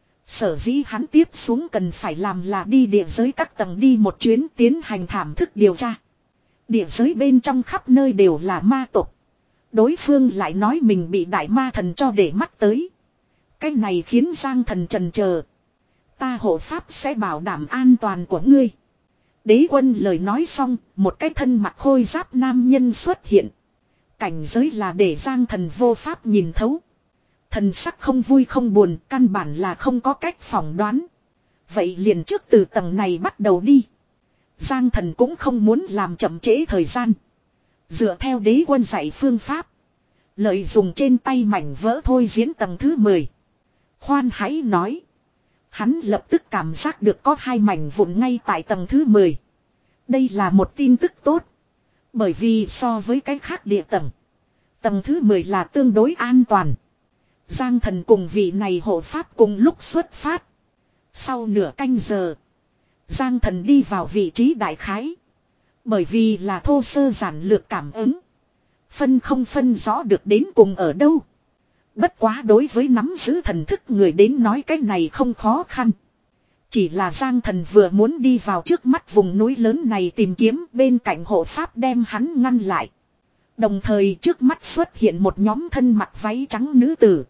Sở dĩ hắn tiếp xuống cần phải làm là đi địa giới các tầng đi một chuyến tiến hành thảm thức điều tra. Địa giới bên trong khắp nơi đều là ma tộc. Đối phương lại nói mình bị đại ma thần cho để mắt tới. Cái này khiến Giang Thần chần chờ. Ta hộ pháp sẽ bảo đảm an toàn của ngươi. Đế quân lời nói xong, một cái thân mặc khôi giáp nam nhân xuất hiện. Cảnh giới là để Giang Thần vô pháp nhìn thấu. Thần sắc không vui không buồn, căn bản là không có cách phỏng đoán. Vậy liền trước từ tầng này bắt đầu đi. Giang Thần cũng không muốn làm chậm trễ thời gian. Dựa theo đế quân dạy phương pháp. Lợi dùng trên tay mảnh vỡ thôi diễn tầng thứ mười. Khoan hãy nói. Hắn lập tức cảm giác được có hai mảnh vụn ngay tại tầng thứ mười. Đây là một tin tức tốt. Bởi vì so với cái khác địa tầng. Tầng thứ mười là tương đối an toàn. Giang Thần cùng vị này hộ pháp cùng lúc xuất phát. Sau nửa canh giờ. Giang Thần đi vào vị trí đại khái. Bởi vì là thô sơ giản lược cảm ứng. Phân không phân rõ được đến cùng ở đâu. Bất quá đối với nắm giữ thần thức người đến nói cái này không khó khăn. Chỉ là Giang Thần vừa muốn đi vào trước mắt vùng núi lớn này tìm kiếm, bên cạnh hộ pháp đem hắn ngăn lại. Đồng thời trước mắt xuất hiện một nhóm thân mặc váy trắng nữ tử.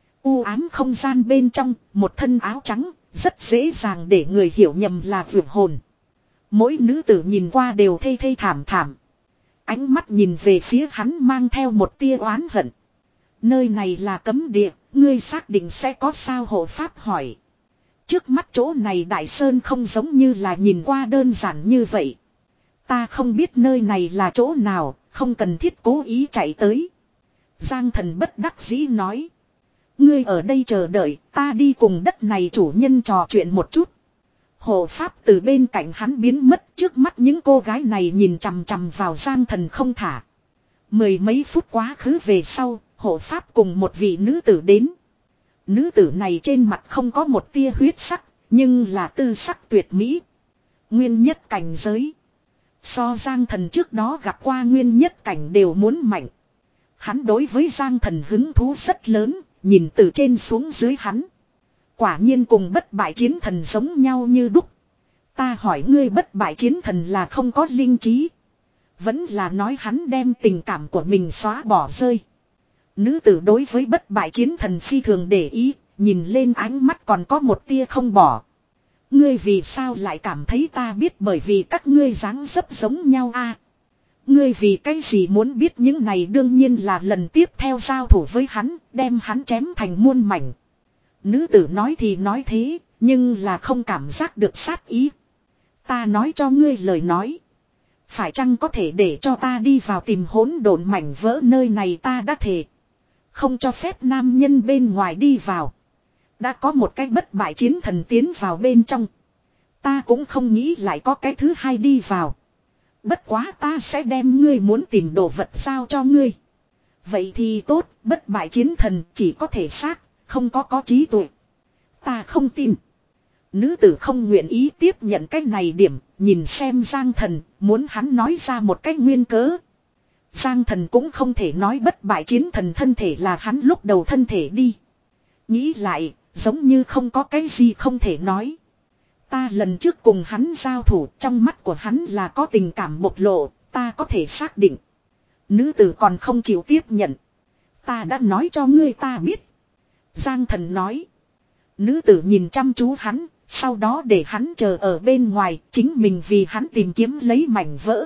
U ám không gian bên trong, một thân áo trắng, rất dễ dàng để người hiểu nhầm là vượt hồn. Mỗi nữ tử nhìn qua đều thê thê thảm thảm. Ánh mắt nhìn về phía hắn mang theo một tia oán hận. Nơi này là cấm địa, ngươi xác định sẽ có sao? Hộ pháp hỏi. Trước mắt chỗ này đại sơn không giống như là nhìn qua đơn giản như vậy. Ta không biết nơi này là chỗ nào, không cần thiết cố ý chạy tới. Giang Thần bất đắc dĩ nói. Ngươi ở đây chờ đợi, ta đi cùng đất này chủ nhân trò chuyện một chút. Hộ pháp từ bên cạnh hắn biến mất, trước mắt những cô gái này nhìn chằm chằm vào Giang Thần không thả. Mười mấy phút quá khứ về sau, hộ pháp cùng một vị nữ tử đến. Nữ tử này trên mặt không có một tia huyết sắc, nhưng là tư sắc tuyệt mỹ. Nguyên nhất cảnh giới. So Giang Thần trước đó gặp qua nguyên nhất cảnh đều muốn mạnh. Hắn đối với Giang Thần hứng thú rất lớn, nhìn từ trên xuống dưới hắn. Quả nhiên cùng bất bại chiến thần giống nhau như đúc. Ta hỏi ngươi, bất bại chiến thần là không có linh trí, vẫn là nói hắn đem tình cảm của mình xóa bỏ rơi? Nữ tử đối với bất bại chiến thần phi thường để ý, nhìn lên ánh mắt còn có một tia không bỏ. Ngươi vì sao lại cảm thấy ta biết? Bởi vì các ngươi dáng dấp giống nhau a. Ngươi vì cái gì muốn biết những này? Đương nhiên là lần tiếp theo giao thủ với hắn, đem hắn chém thành muôn mảnh. Nữ tử nói thì nói thế, nhưng là không cảm giác được sát ý. Ta nói cho ngươi lời nói. Phải chăng có thể để cho ta đi vào tìm hỗn độn mảnh vỡ? Nơi này ta đã thề không cho phép nam nhân bên ngoài đi vào. Đã có một cái bất bại chiến thần tiến vào bên trong, ta cũng không nghĩ lại có cái thứ hai đi vào. Bất quá ta sẽ đem ngươi muốn tìm đồ vật giao cho ngươi. Vậy thì tốt, bất bại chiến thần chỉ có thể xác, không có có trí tuệ. Ta không tin. Nữ tử không nguyện ý tiếp nhận cái này điểm, nhìn xem Giang Thần, muốn hắn nói ra một cái nguyên cớ. Giang Thần cũng không thể nói bất bại chiến thần thân thể là hắn lúc đầu thân thể đi. Nghĩ lại, giống như không có cái gì không thể nói. Ta lần trước cùng hắn giao thủ, trong mắt của hắn là có tình cảm bộc lộ, ta có thể xác định. Nữ tử còn không chịu tiếp nhận. Ta đã nói cho ngươi ta biết. Giang Thần nói. Nữ tử nhìn chăm chú hắn, sau đó để hắn chờ ở bên ngoài, chính mình vì hắn tìm kiếm lấy mảnh vỡ.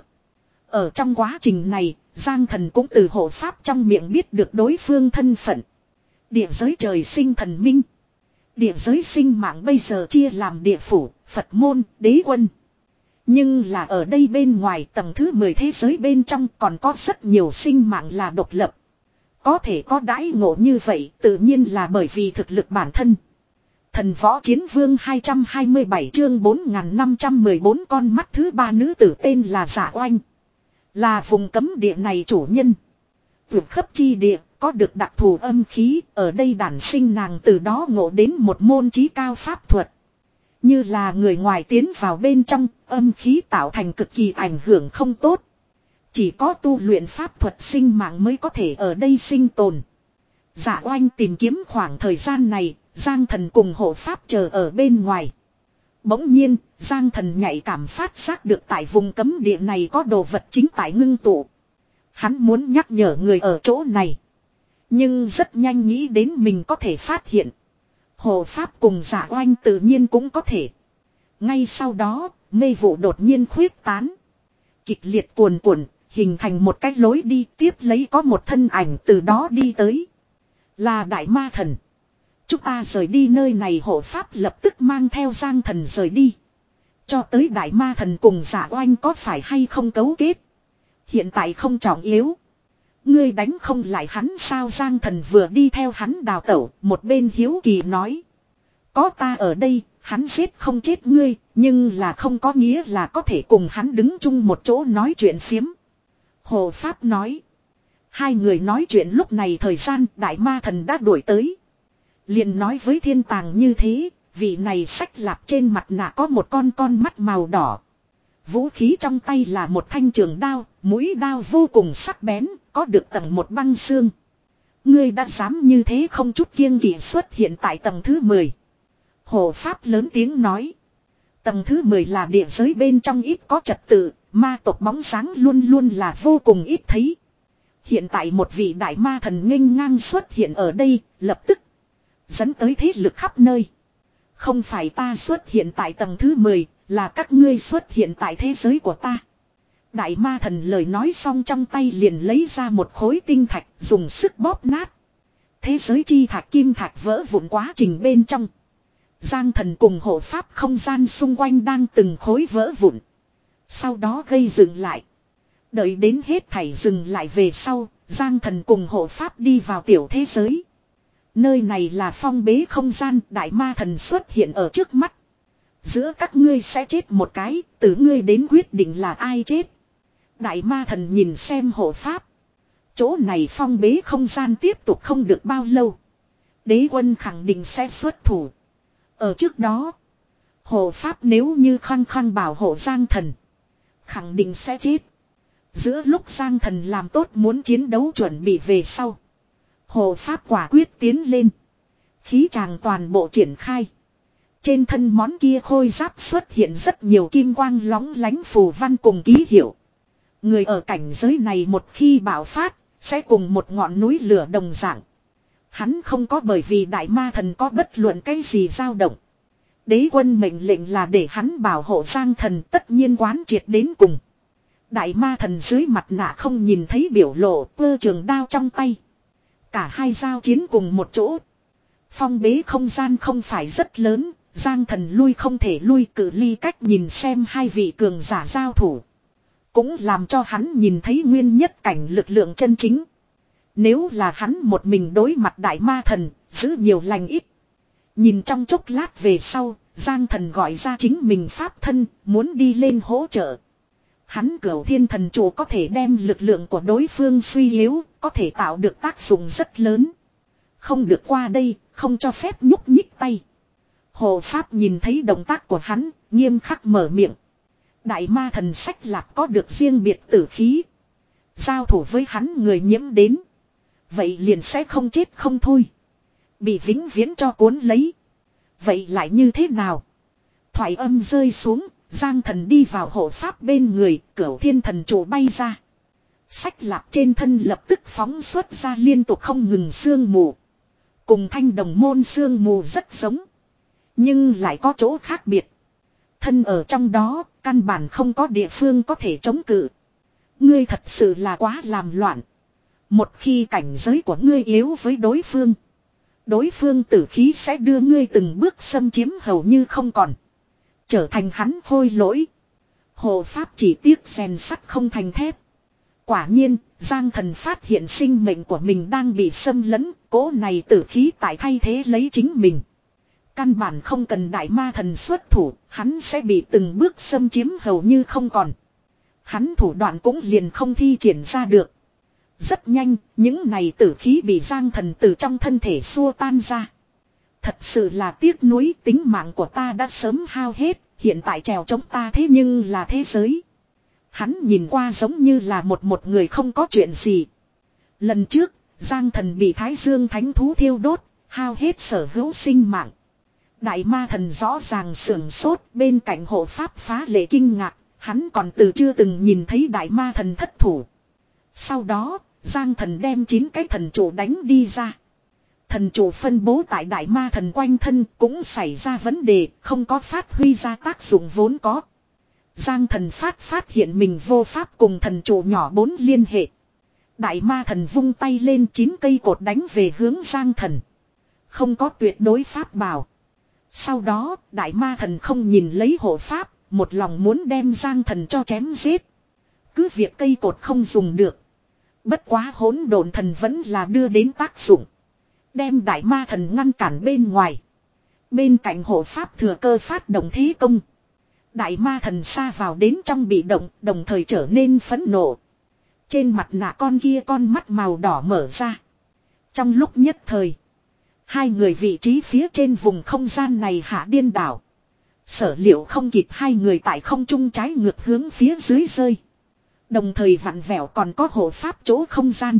Ở trong quá trình này, Giang Thần cũng từ hộ pháp trong miệng biết được đối phương thân phận. Địa giới trời sinh thần minh. Địa giới sinh mạng bây giờ chia làm địa phủ, Phật môn, đế quân. Nhưng là ở đây bên ngoài tầng thứ mười thế giới bên trong còn có rất nhiều sinh mạng là độc lập. Có thể có đãi ngộ như vậy tự nhiên là bởi vì thực lực bản thân. Thần võ chiến vương hai trăm hai mươi bảy chương bốn nghìn năm trăm mười bốn con mắt thứ ba nữ tử tên là Dạ Oanh. Là vùng cấm địa này chủ nhân. Vượt khắp chi địa, có được đặc thù âm khí, ở đây đản sinh nàng từ đó ngộ đến một môn trí cao pháp thuật. Như là người ngoài tiến vào bên trong, âm khí tạo thành cực kỳ ảnh hưởng không tốt. Chỉ có tu luyện pháp thuật sinh mạng mới có thể ở đây sinh tồn. Dạ oanh tìm kiếm khoảng thời gian này, Giang Thần cùng hộ pháp chờ ở bên ngoài. Bỗng nhiên, Giang Thần nhạy cảm phát giác được tại vùng cấm địa này có đồ vật chính tại ngưng tụ. Hắn muốn nhắc nhở người ở chỗ này. Nhưng rất nhanh nghĩ đến mình có thể phát hiện. Hộ pháp cùng Dạ oanh tự nhiên cũng có thể. Ngay sau đó, mê vụ đột nhiên khuyết tán. Kịch liệt cuồn cuộn, hình thành một cái lối đi, tiếp lấy có một thân ảnh từ đó đi tới. Là Đại Ma Thần. Chúng ta rời đi nơi này, hộ pháp lập tức mang theo Giang Thần rời đi. Cho tới Đại Ma Thần cùng Dạ oanh có phải hay không cấu kết. Hiện tại không trọng yếu. Ngươi đánh không lại hắn sao? Giang Thần vừa đi theo hắn đào tẩu, một bên hiếu kỳ nói. Có ta ở đây, hắn giết không chết ngươi, nhưng là không có nghĩa là có thể cùng hắn đứng chung một chỗ nói chuyện phiếm. Hồ Pháp nói. Hai người nói chuyện lúc này thời gian Đại Ma Thần đã đuổi tới. Liền nói với Thiên Tàng như thế, vị này sách lạp trên mặt nạ có một con con mắt màu đỏ. Vũ khí trong tay là một thanh trường đao, mũi đao vô cùng sắc bén, có được tầng một băng xương. Ngươi đã dám như thế không chút kiêng kỵ xuất hiện tại tầng thứ mười. Hồ Pháp lớn tiếng nói. Tầng thứ mười là địa giới bên trong ít có trật tự, ma tộc bóng sáng luôn luôn là vô cùng ít thấy. Hiện tại một vị Đại Ma Thần nghênh ngang xuất hiện ở đây, lập tức dẫn tới thế lực khắp nơi. Không phải ta xuất hiện tại tầng thứ mười, là các ngươi xuất hiện tại thế giới của ta. Đại Ma Thần lời nói xong trong tay liền lấy ra một khối tinh thạch, dùng sức bóp nát. Thế giới chi thạch kim thạch vỡ vụn quá trình bên trong. Giang Thần cùng hộ pháp không gian xung quanh đang từng khối vỡ vụn. Sau đó gây dừng lại. Đợi đến hết thảy dừng lại về sau, Giang Thần cùng hộ pháp đi vào tiểu thế giới. Nơi này là phong bế không gian, Đại Ma Thần xuất hiện ở trước mắt. Giữa các ngươi sẽ chết một cái, từ ngươi đến quyết định là ai chết. Đại Ma Thần nhìn xem hộ pháp. Chỗ này phong bế không gian tiếp tục không được bao lâu. Đế quân khẳng định sẽ xuất thủ. Ở trước đó, hộ pháp nếu như khăng khăng bảo hộ Giang Thần, khẳng định sẽ chết. Giữa lúc Giang Thần làm tốt muốn chiến đấu chuẩn bị về sau, hộ pháp quả quyết tiến lên. Khí tràng toàn bộ triển khai. Trên thân món kia khôi giáp xuất hiện rất nhiều kim quang lóng lánh phù văn cùng ký hiệu. Người ở cảnh giới này một khi bạo phát, sẽ cùng một ngọn núi lửa đồng dạng. Hắn không có bởi vì Đại Ma Thần có bất luận cái gì dao động. Đế quân mệnh lệnh là để hắn bảo hộ Giang Thần, tất nhiên quán triệt đến cùng. Đại Ma Thần dưới mặt nạ không nhìn thấy biểu lộ, cơ trường đao trong tay. Cả hai giao chiến cùng một chỗ. Phong bế không gian không phải rất lớn, Giang Thần lui không thể lui, cự ly cách nhìn xem hai vị cường giả giao thủ. Cũng làm cho hắn nhìn thấy nguyên nhất cảnh lực lượng chân chính. Nếu là hắn một mình đối mặt Đại Ma Thần, giữ nhiều lành ít. Nhìn trong chốc lát về sau, Giang Thần gọi ra chính mình pháp thân, muốn đi lên hỗ trợ. Hắn Cửu Thiên Thần Chủ có thể đem lực lượng của đối phương suy yếu, có thể tạo được tác dụng rất lớn. Không được qua đây, không cho phép nhúc nhích tay. Hồ Pháp nhìn thấy động tác của hắn, nghiêm khắc mở miệng. Đại Ma Thần sách lạp có được riêng biệt tử khí. Giao thủ với hắn người nhiễm đến. Vậy liền sẽ không chết không thôi. Bị vĩnh viễn cho cuốn lấy. Vậy lại như thế nào? Thoại âm rơi xuống, Giang Thần đi vào hộ pháp bên người, Cửu Thiên Thần Chủ bay ra. Sách lạp trên thân lập tức phóng xuất ra liên tục không ngừng sương mù. Cùng thanh đồng môn sương mù rất giống. Nhưng lại có chỗ khác biệt. Thân ở trong đó, căn bản không có địa phương có thể chống cự. Ngươi thật sự là quá làm loạn. Một khi cảnh giới của ngươi yếu với đối phương, đối phương tử khí sẽ đưa ngươi từng bước xâm chiếm hầu như không còn. Trở thành hắn khôi lỗi. Hồ Pháp chỉ tiếc rèn sắt không thành thép. Quả nhiên, Giang Thần phát hiện sinh mệnh của mình đang bị xâm lấn, cỗ này tử khí tại thay thế lấy chính mình. Căn bản không cần Đại Ma Thần xuất thủ, hắn sẽ bị từng bước xâm chiếm hầu như không còn. Hắn thủ đoạn cũng liền không thi triển ra được. Rất nhanh, những này tử khí bị Giang Thần từ trong thân thể xua tan ra. Thật sự là tiếc nuối, tính mạng của ta đã sớm hao hết, hiện tại trèo chống ta thế nhưng là thế giới. Hắn nhìn qua giống như là một một người không có chuyện gì. Lần trước, Giang Thần bị Thái Dương Thánh Thú thiêu đốt, hao hết sở hữu sinh mạng. Đại ma thần rõ ràng sưởng sốt, bên cạnh hộ pháp phá lệ kinh ngạc, hắn còn từ chưa từng nhìn thấy đại ma thần thất thủ. Sau đó, Giang Thần đem chín cái thần trụ đánh đi ra. Thần trụ phân bố tại đại ma thần quanh thân cũng xảy ra vấn đề, không có phát huy ra tác dụng vốn có. Giang Thần phát phát hiện mình vô pháp cùng thần trụ nhỏ bốn liên hệ. Đại ma thần vung tay lên chín cây cột đánh về hướng Giang Thần. Không có tuyệt đối pháp bảo. Sau đó, đại ma thần không nhìn lấy hộ pháp, một lòng muốn đem Giang Thần cho chém giết. Cứ việc cây cột không dùng được. Bất quá hỗn độn thần vẫn là đưa đến tác dụng. Đem đại ma thần ngăn cản bên ngoài. Bên cạnh hộ pháp thừa cơ phát động thế công. Đại ma thần xa vào đến trong bị động, đồng thời trở nên phẫn nộ. Trên mặt nạ con kia con mắt màu đỏ mở ra. Trong lúc nhất thời, hai người vị trí phía trên vùng không gian này hạ điên đảo. Sở liệu không kịp hai người tại không trung trái ngược hướng phía dưới rơi. Đồng thời vặn vẹo còn có hộ pháp chỗ không gian.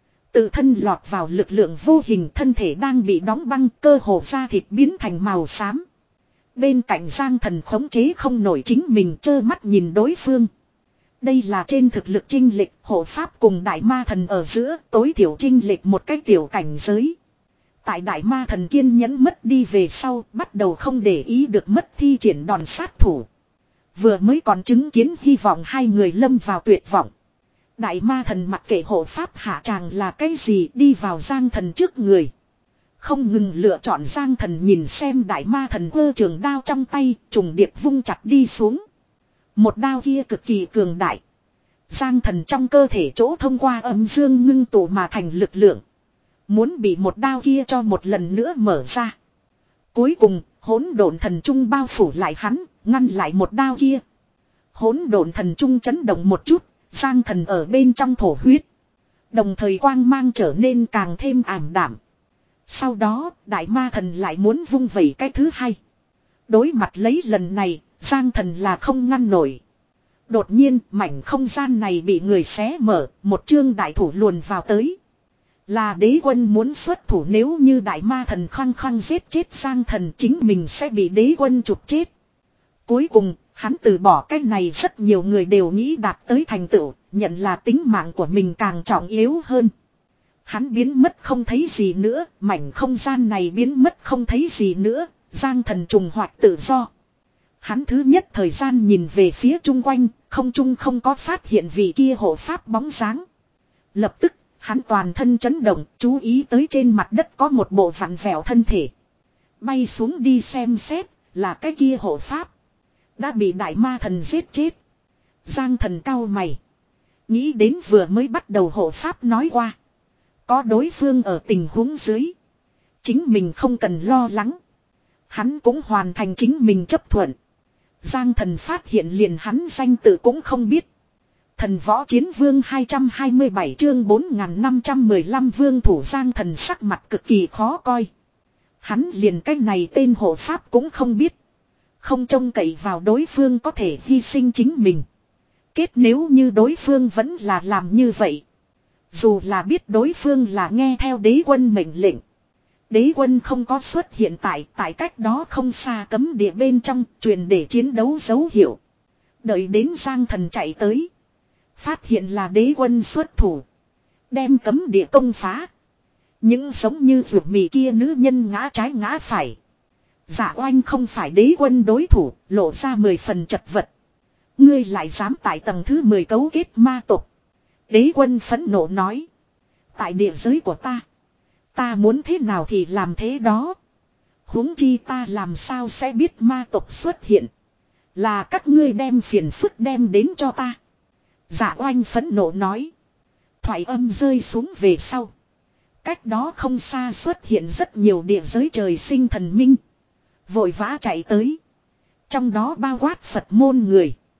Tự thân lọt vào lực lượng vô hình, thân thể đang bị đóng băng, cơ hồ da thịt biến thành màu xám. Bên cạnh Giang Thần khống chế không nổi chính mình, trơ mắt nhìn đối phương. Đây là trên thực lực chênh lệch, hộ pháp cùng đại ma thần ở giữa tối thiểu chênh lệch một cái tiểu cảnh giới. Tại đại ma thần kiên nhẫn mất đi về sau, bắt đầu không để ý được mất thi triển đòn sát thủ. Vừa mới còn chứng kiến hy vọng hai người lâm vào tuyệt vọng. Đại ma thần mặc kệ hộ pháp hạ tràng là cái gì, đi vào Giang Thần trước người. Không ngừng lựa chọn. Giang Thần nhìn xem đại ma thần cơ trường đao trong tay, trùng điệp vung chặt đi xuống. Một đao kia cực kỳ cường đại. Giang Thần trong cơ thể chỗ thông qua âm dương ngưng tụ mà thành lực lượng. Muốn bị một đao kia cho một lần nữa mở ra. Cuối cùng, hỗn độn thần trung bao phủ lại hắn, ngăn lại một đao kia. Hỗn độn thần trung chấn động một chút, Giang Thần ở bên trong thổ huyết. Đồng thời quang mang trở nên càng thêm ảm đạm. Sau đó, đại ma thần lại muốn vung vẩy cái thứ hai. Đối mặt lấy lần này, Giang Thần là không ngăn nổi. Đột nhiên, mảnh không gian này bị người xé mở, một chương đại thủ luồn vào tới. Là đế quân muốn xuất thủ, nếu như đại ma thần khăng khăng giết chết Giang Thần, chính mình sẽ bị đế quân chụp chết. Cuối cùng, hắn từ bỏ cái này, rất nhiều người đều nghĩ đạt tới thành tựu, nhận là tính mạng của mình càng trọng yếu hơn. Hắn biến mất không thấy gì nữa, mảnh không gian này biến mất không thấy gì nữa, Giang Thần trùng hoạt tự do. Hắn thứ nhất thời gian nhìn về phía chung quanh, không trung không có phát hiện vị kia hộ pháp bóng dáng. Lập tức, hắn toàn thân chấn động, chú ý tới trên mặt đất có một bộ vặn vẹo thân thể. Bay xuống đi xem xét, là cái kia hộ pháp. Đã bị đại ma thần giết chết. Giang Thần cau mày. Nghĩ đến vừa mới bắt đầu hộ pháp nói qua. Có đối phương ở tình huống dưới. Chính mình không cần lo lắng. Hắn cũng hoàn thành chính mình chấp thuận. Giang Thần phát hiện liền hắn danh tự cũng không biết. Thần võ chiến vương hai trăm hai mươi bảy chương bốn nghìn năm trăm mười lăm vương thủ. Giang Thần sắc mặt cực kỳ khó coi. Hắn liền cái này tên hộ pháp cũng không biết. Không trông cậy vào đối phương có thể hy sinh chính mình. Kết nếu như đối phương vẫn là làm như vậy. Dù là biết đối phương là nghe theo đế quân mệnh lệnh. Đế quân không có xuất hiện tại tại cách đó không xa cấm địa bên trong, truyền để chiến đấu dấu hiệu. Đợi đến Giang Thần chạy tới. Phát hiện là đế quân xuất thủ. Đem cấm địa công phá. Những giống như ruột mì kia nữ nhân ngã trái ngã phải. Dạ oanh không phải đế quân đối thủ, lộ ra mười phần chật vật. Ngươi lại dám tại tầng thứ mười cấu kết ma tộc. Đế quân phẫn nộ nói. Tại địa giới của ta. Ta muốn thế nào thì làm thế đó. Huống chi ta làm sao sẽ biết ma tộc xuất hiện. Là các ngươi đem phiền phức đem đến cho ta. Dạ oanh phẫn nộ nói. Thoại âm rơi xuống về sau. Cách đó không xa xuất hiện rất nhiều địa giới trời sinh thần minh. Vội vã chạy tới. Trong đó bao quát Phật môn người.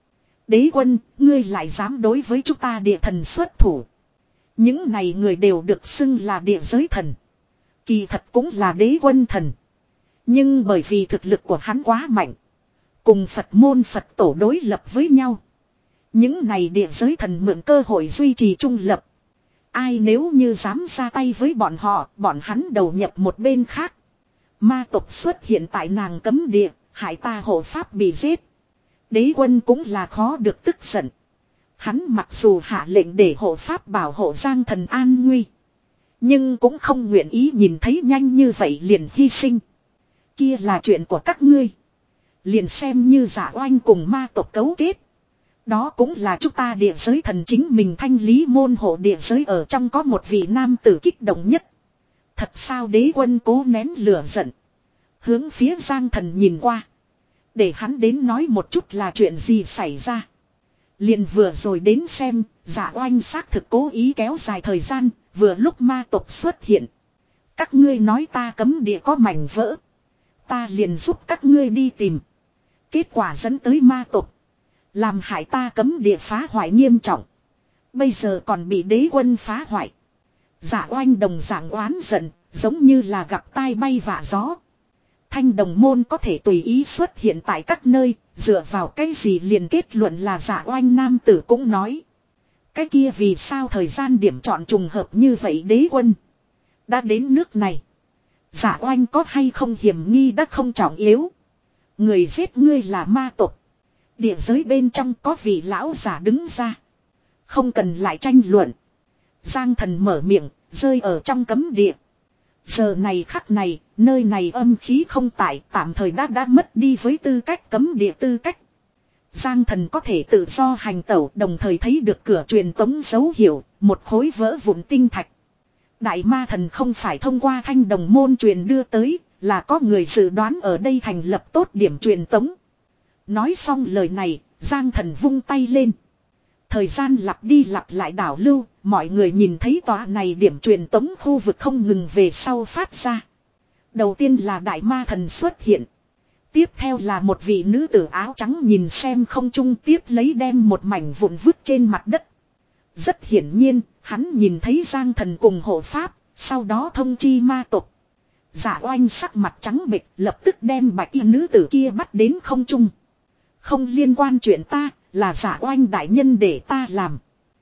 Đế quân, ngươi lại dám đối với chúng ta địa thần xuất thủ. Những này người đều được xưng là địa giới thần. Kỳ thật cũng là đế quân thần. Nhưng bởi vì thực lực của hắn quá mạnh. Cùng Phật môn Phật tổ đối lập với nhau. Những này địa giới thần mượn cơ hội duy trì trung lập. Ai nếu như dám ra tay với bọn họ, bọn hắn đầu nhập một bên khác. Ma tộc xuất hiện tại nàng cấm địa, hại ta hộ pháp bị giết. Đế quân cũng là khó được tức giận. Hắn mặc dù hạ lệnh để hộ pháp bảo hộ Giang Thần an nguy. Nhưng cũng không nguyện ý nhìn thấy nhanh như vậy liền hy sinh. Kia là chuyện của các ngươi. Liền xem như Dạ Oanh cùng ma tộc cấu kết. Đó cũng là chúng ta địa giới thần chính mình thanh lý môn hộ địa giới ở trong có một vị nam tử kích động nhất. Thật sao đế quân cố nén lửa giận. Hướng phía Giang Thần nhìn qua. Để hắn đến nói một chút là chuyện gì xảy ra. Liền vừa rồi đến xem, Dạ Oanh xác thực cố ý kéo dài thời gian, vừa lúc ma tộc xuất hiện. Các ngươi nói ta cấm địa có mảnh vỡ. Ta liền giúp các ngươi đi tìm. Kết quả dẫn tới ma tộc. Làm hại ta cấm địa phá hoại nghiêm trọng. Bây giờ còn bị đế quân phá hoại. Dạ Oanh đồng dạng oán giận, giống như là gặp tai bay vạ gió. Thanh đồng môn có thể tùy ý xuất hiện tại các nơi, dựa vào cái gì liền kết luận là Dạ Oanh nam tử cũng nói. Cái kia vì sao thời gian điểm chọn trùng hợp như vậy đế quân. Đã đến nước này. Dạ Oanh có hay không hiểm nghi đã không trọng yếu. Người giết ngươi là ma tộc. Địa giới bên trong có vị lão giả đứng ra. Không cần lại tranh luận. Giang Thần mở miệng, rơi ở trong cấm địa. Giờ này khắc này, nơi này âm khí không tại, tạm thời đã đã mất đi với tư cách cấm địa tư cách. Giang Thần có thể tự do hành tẩu, đồng thời thấy được cửa truyền tống dấu hiệu, một khối vỡ vụn tinh thạch. Đại ma thần không phải thông qua thanh đồng môn truyền đưa tới, là có người dự đoán ở đây thành lập tốt điểm truyền tống. Nói xong lời này, Giang Thần vung tay lên. Thời gian lặp đi lặp lại đảo lưu, mọi người nhìn thấy tòa này điểm truyền tống khu vực không ngừng về sau phát ra. Đầu tiên là đại ma thần xuất hiện. Tiếp theo là một vị nữ tử áo trắng nhìn xem không trung tiếp lấy đem một mảnh vụn vứt trên mặt đất. Rất hiển nhiên, hắn nhìn thấy Giang Thần cùng hộ pháp, sau đó thông chi ma tộc. Dạ Oanh sắc mặt trắng bệch lập tức đem bạch y nữ tử kia bắt đến không trung. Không liên quan chuyện ta, là Dạ Oanh đại nhân để ta làm.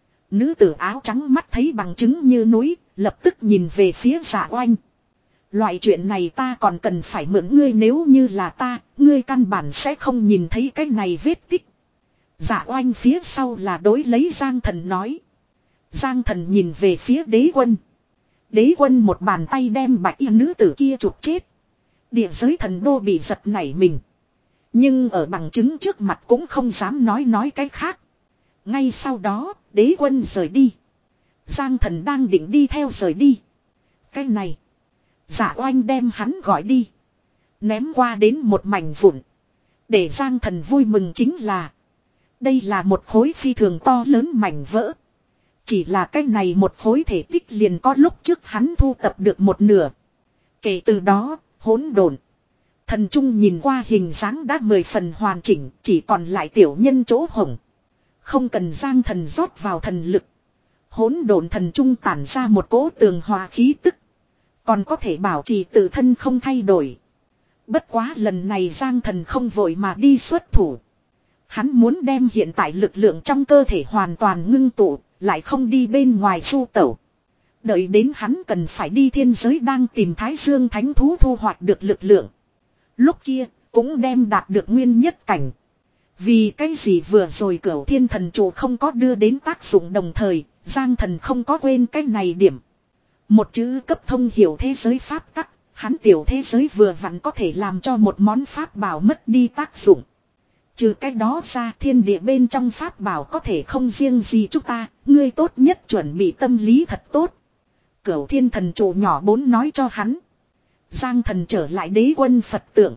Nữ tử áo trắng mắt thấy bằng chứng như núi, lập tức nhìn về phía Dạ Oanh. Loại chuyện này ta còn cần phải mượn ngươi, nếu như là ta, ngươi căn bản sẽ không nhìn thấy cái này vết tích. Dạ Oanh phía sau là đối lấy Giang Thần nói. Giang Thần nhìn về phía đế quân. Đế quân một bàn tay đem bạch y nữ tử kia chụp chết. Địa giới thần đô bị giật nảy mình. Nhưng ở bằng chứng trước mặt cũng không dám nói nói cái khác. Ngay sau đó, đế quân rời đi. Giang Thần đang định đi theo rời đi. Cái này. Dạ Oanh đem hắn gọi đi. Ném qua đến một mảnh vụn. Để Giang Thần vui mừng chính là. Đây là một khối phi thường to lớn mảnh vỡ. Chỉ là cái này một khối thể tích liền có lúc trước hắn thu tập được một nửa. Kể từ đó, hỗn độn. Thần trung nhìn qua hình dáng đã mười phần hoàn chỉnh, chỉ còn lại tiểu nhân chỗ hổng. Không cần Giang Thần rót vào thần lực. Hỗn độn thần trung tản ra một cỗ tường hòa khí tức. Còn có thể bảo trì tự thân không thay đổi. Bất quá lần này Giang Thần không vội mà đi xuất thủ. Hắn muốn đem hiện tại lực lượng trong cơ thể hoàn toàn ngưng tụ, lại không đi bên ngoài du tẩu. Đợi đến hắn cần phải đi thiên giới đang tìm Thái Dương Thánh Thú thu hoạch được lực lượng. Lúc kia, cũng đem đạt được nguyên nhất cảnh. Vì cái gì vừa rồi Cửu Thiên Thần Trụ không có đưa đến tác dụng đồng thời, Giang Thần không có quên cái này điểm. Một chữ cấp thông hiểu thế giới pháp tắc, hắn tiểu thế giới vừa vặn có thể làm cho một món pháp bảo mất đi tác dụng. Trừ cái đó ra, thiên địa bên trong pháp bảo có thể không riêng gì chúng ta, ngươi tốt nhất chuẩn bị tâm lý thật tốt. Cửu Thiên Thần Trụ nhỏ bốn nói cho hắn. Giang Thần trở lại đế quân Phật tượng.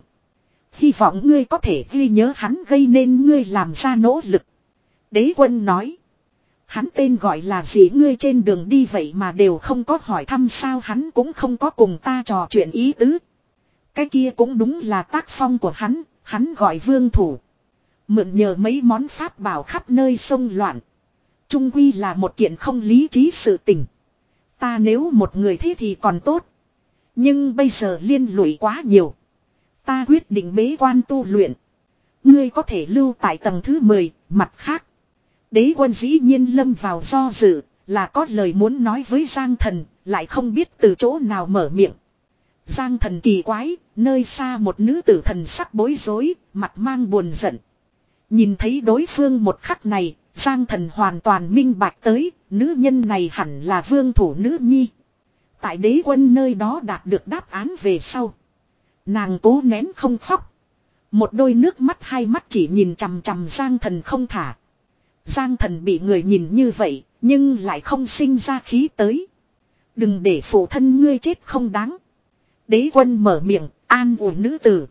Hy vọng ngươi có thể ghi nhớ hắn gây nên ngươi làm ra nỗ lực. Đế quân nói. Hắn tên gọi là gì ngươi trên đường đi vậy mà đều không có hỏi thăm sao, hắn cũng không có cùng ta trò chuyện ý tứ. Cái kia cũng đúng là tác phong của hắn, hắn gọi Vương Thủ. Mượn nhờ mấy món pháp bảo khắp nơi xông loạn. Trung quy là một kiện không lý trí sự tình. Ta nếu một người thế thì còn tốt. Nhưng bây giờ liên lụy quá nhiều. Ta quyết định bế quan tu luyện. Ngươi có thể lưu tại tầng thứ mười, mặt khác. Đế quân dĩ nhiên lâm vào do dự, là có lời muốn nói với Giang Thần, lại không biết từ chỗ nào mở miệng. Giang Thần kỳ quái, nơi xa một nữ tử thần sắc bối rối, mặt mang buồn giận. Nhìn thấy đối phương một khắc này, Giang Thần hoàn toàn minh bạch tới, nữ nhân này hẳn là vương thủ nữ nhi. Tại đế quân nơi đó đạt được đáp án về sau. Nàng cố nén không khóc. Một đôi nước mắt hai mắt chỉ nhìn chằm chằm Giang Thần không thả. Giang Thần bị người nhìn như vậy, nhưng lại không sinh ra khí tới. Đừng để phụ thân ngươi chết không đáng. Đế quân mở miệng, an ủi nữ tử.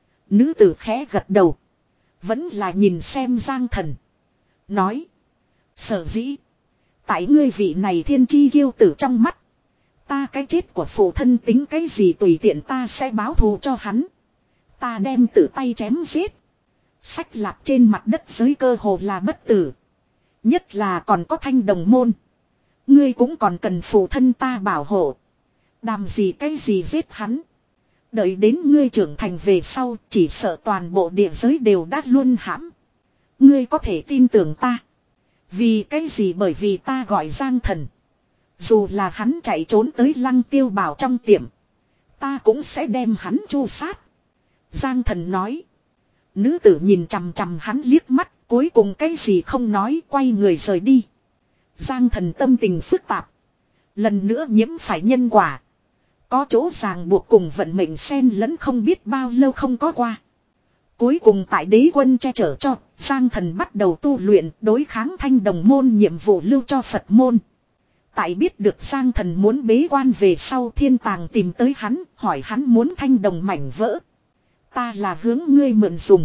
Nữ tử khẽ gật đầu. Vẫn là nhìn xem Giang Thần. Nói. Sở dĩ. Tại ngươi vị này thiên chi kiêu tử trong mắt. Ta cái chết của phụ thân tính cái gì tùy tiện ta sẽ báo thù cho hắn. Ta đem tự tay chém giết. Sách lạp trên mặt đất giới cơ hồ là bất tử. Nhất là còn có Thanh Đồng môn. Ngươi cũng còn cần phụ thân ta bảo hộ. Đàm gì cái gì giết hắn. Đợi đến ngươi trưởng thành về sau, chỉ sợ toàn bộ địa giới đều đã luôn hãm. Ngươi có thể tin tưởng ta. Vì cái gì? Bởi vì ta gọi Giang Thần. Dù là hắn chạy trốn tới Lăng Tiêu Bảo trong tiệm, ta cũng sẽ đem hắn chu sát. Giang Thần nói. Nữ tử nhìn chằm chằm hắn liếc mắt, cuối cùng cái gì không nói, quay người rời đi. Giang Thần tâm tình phức tạp. Lần nữa nhiễm phải nhân quả. Có chỗ ràng buộc cùng vận mệnh xen lẫn không biết bao lâu không có qua. Cuối cùng tại đế quân che chở cho, Giang Thần bắt đầu tu luyện đối kháng Thanh Đồng môn nhiệm vụ lưu cho Phật môn. Tại biết được Giang Thần muốn bế quan về sau, Thiên Tàng tìm tới hắn, hỏi hắn muốn Thanh Đồng mảnh vỡ. Ta là hướng ngươi mượn dùng.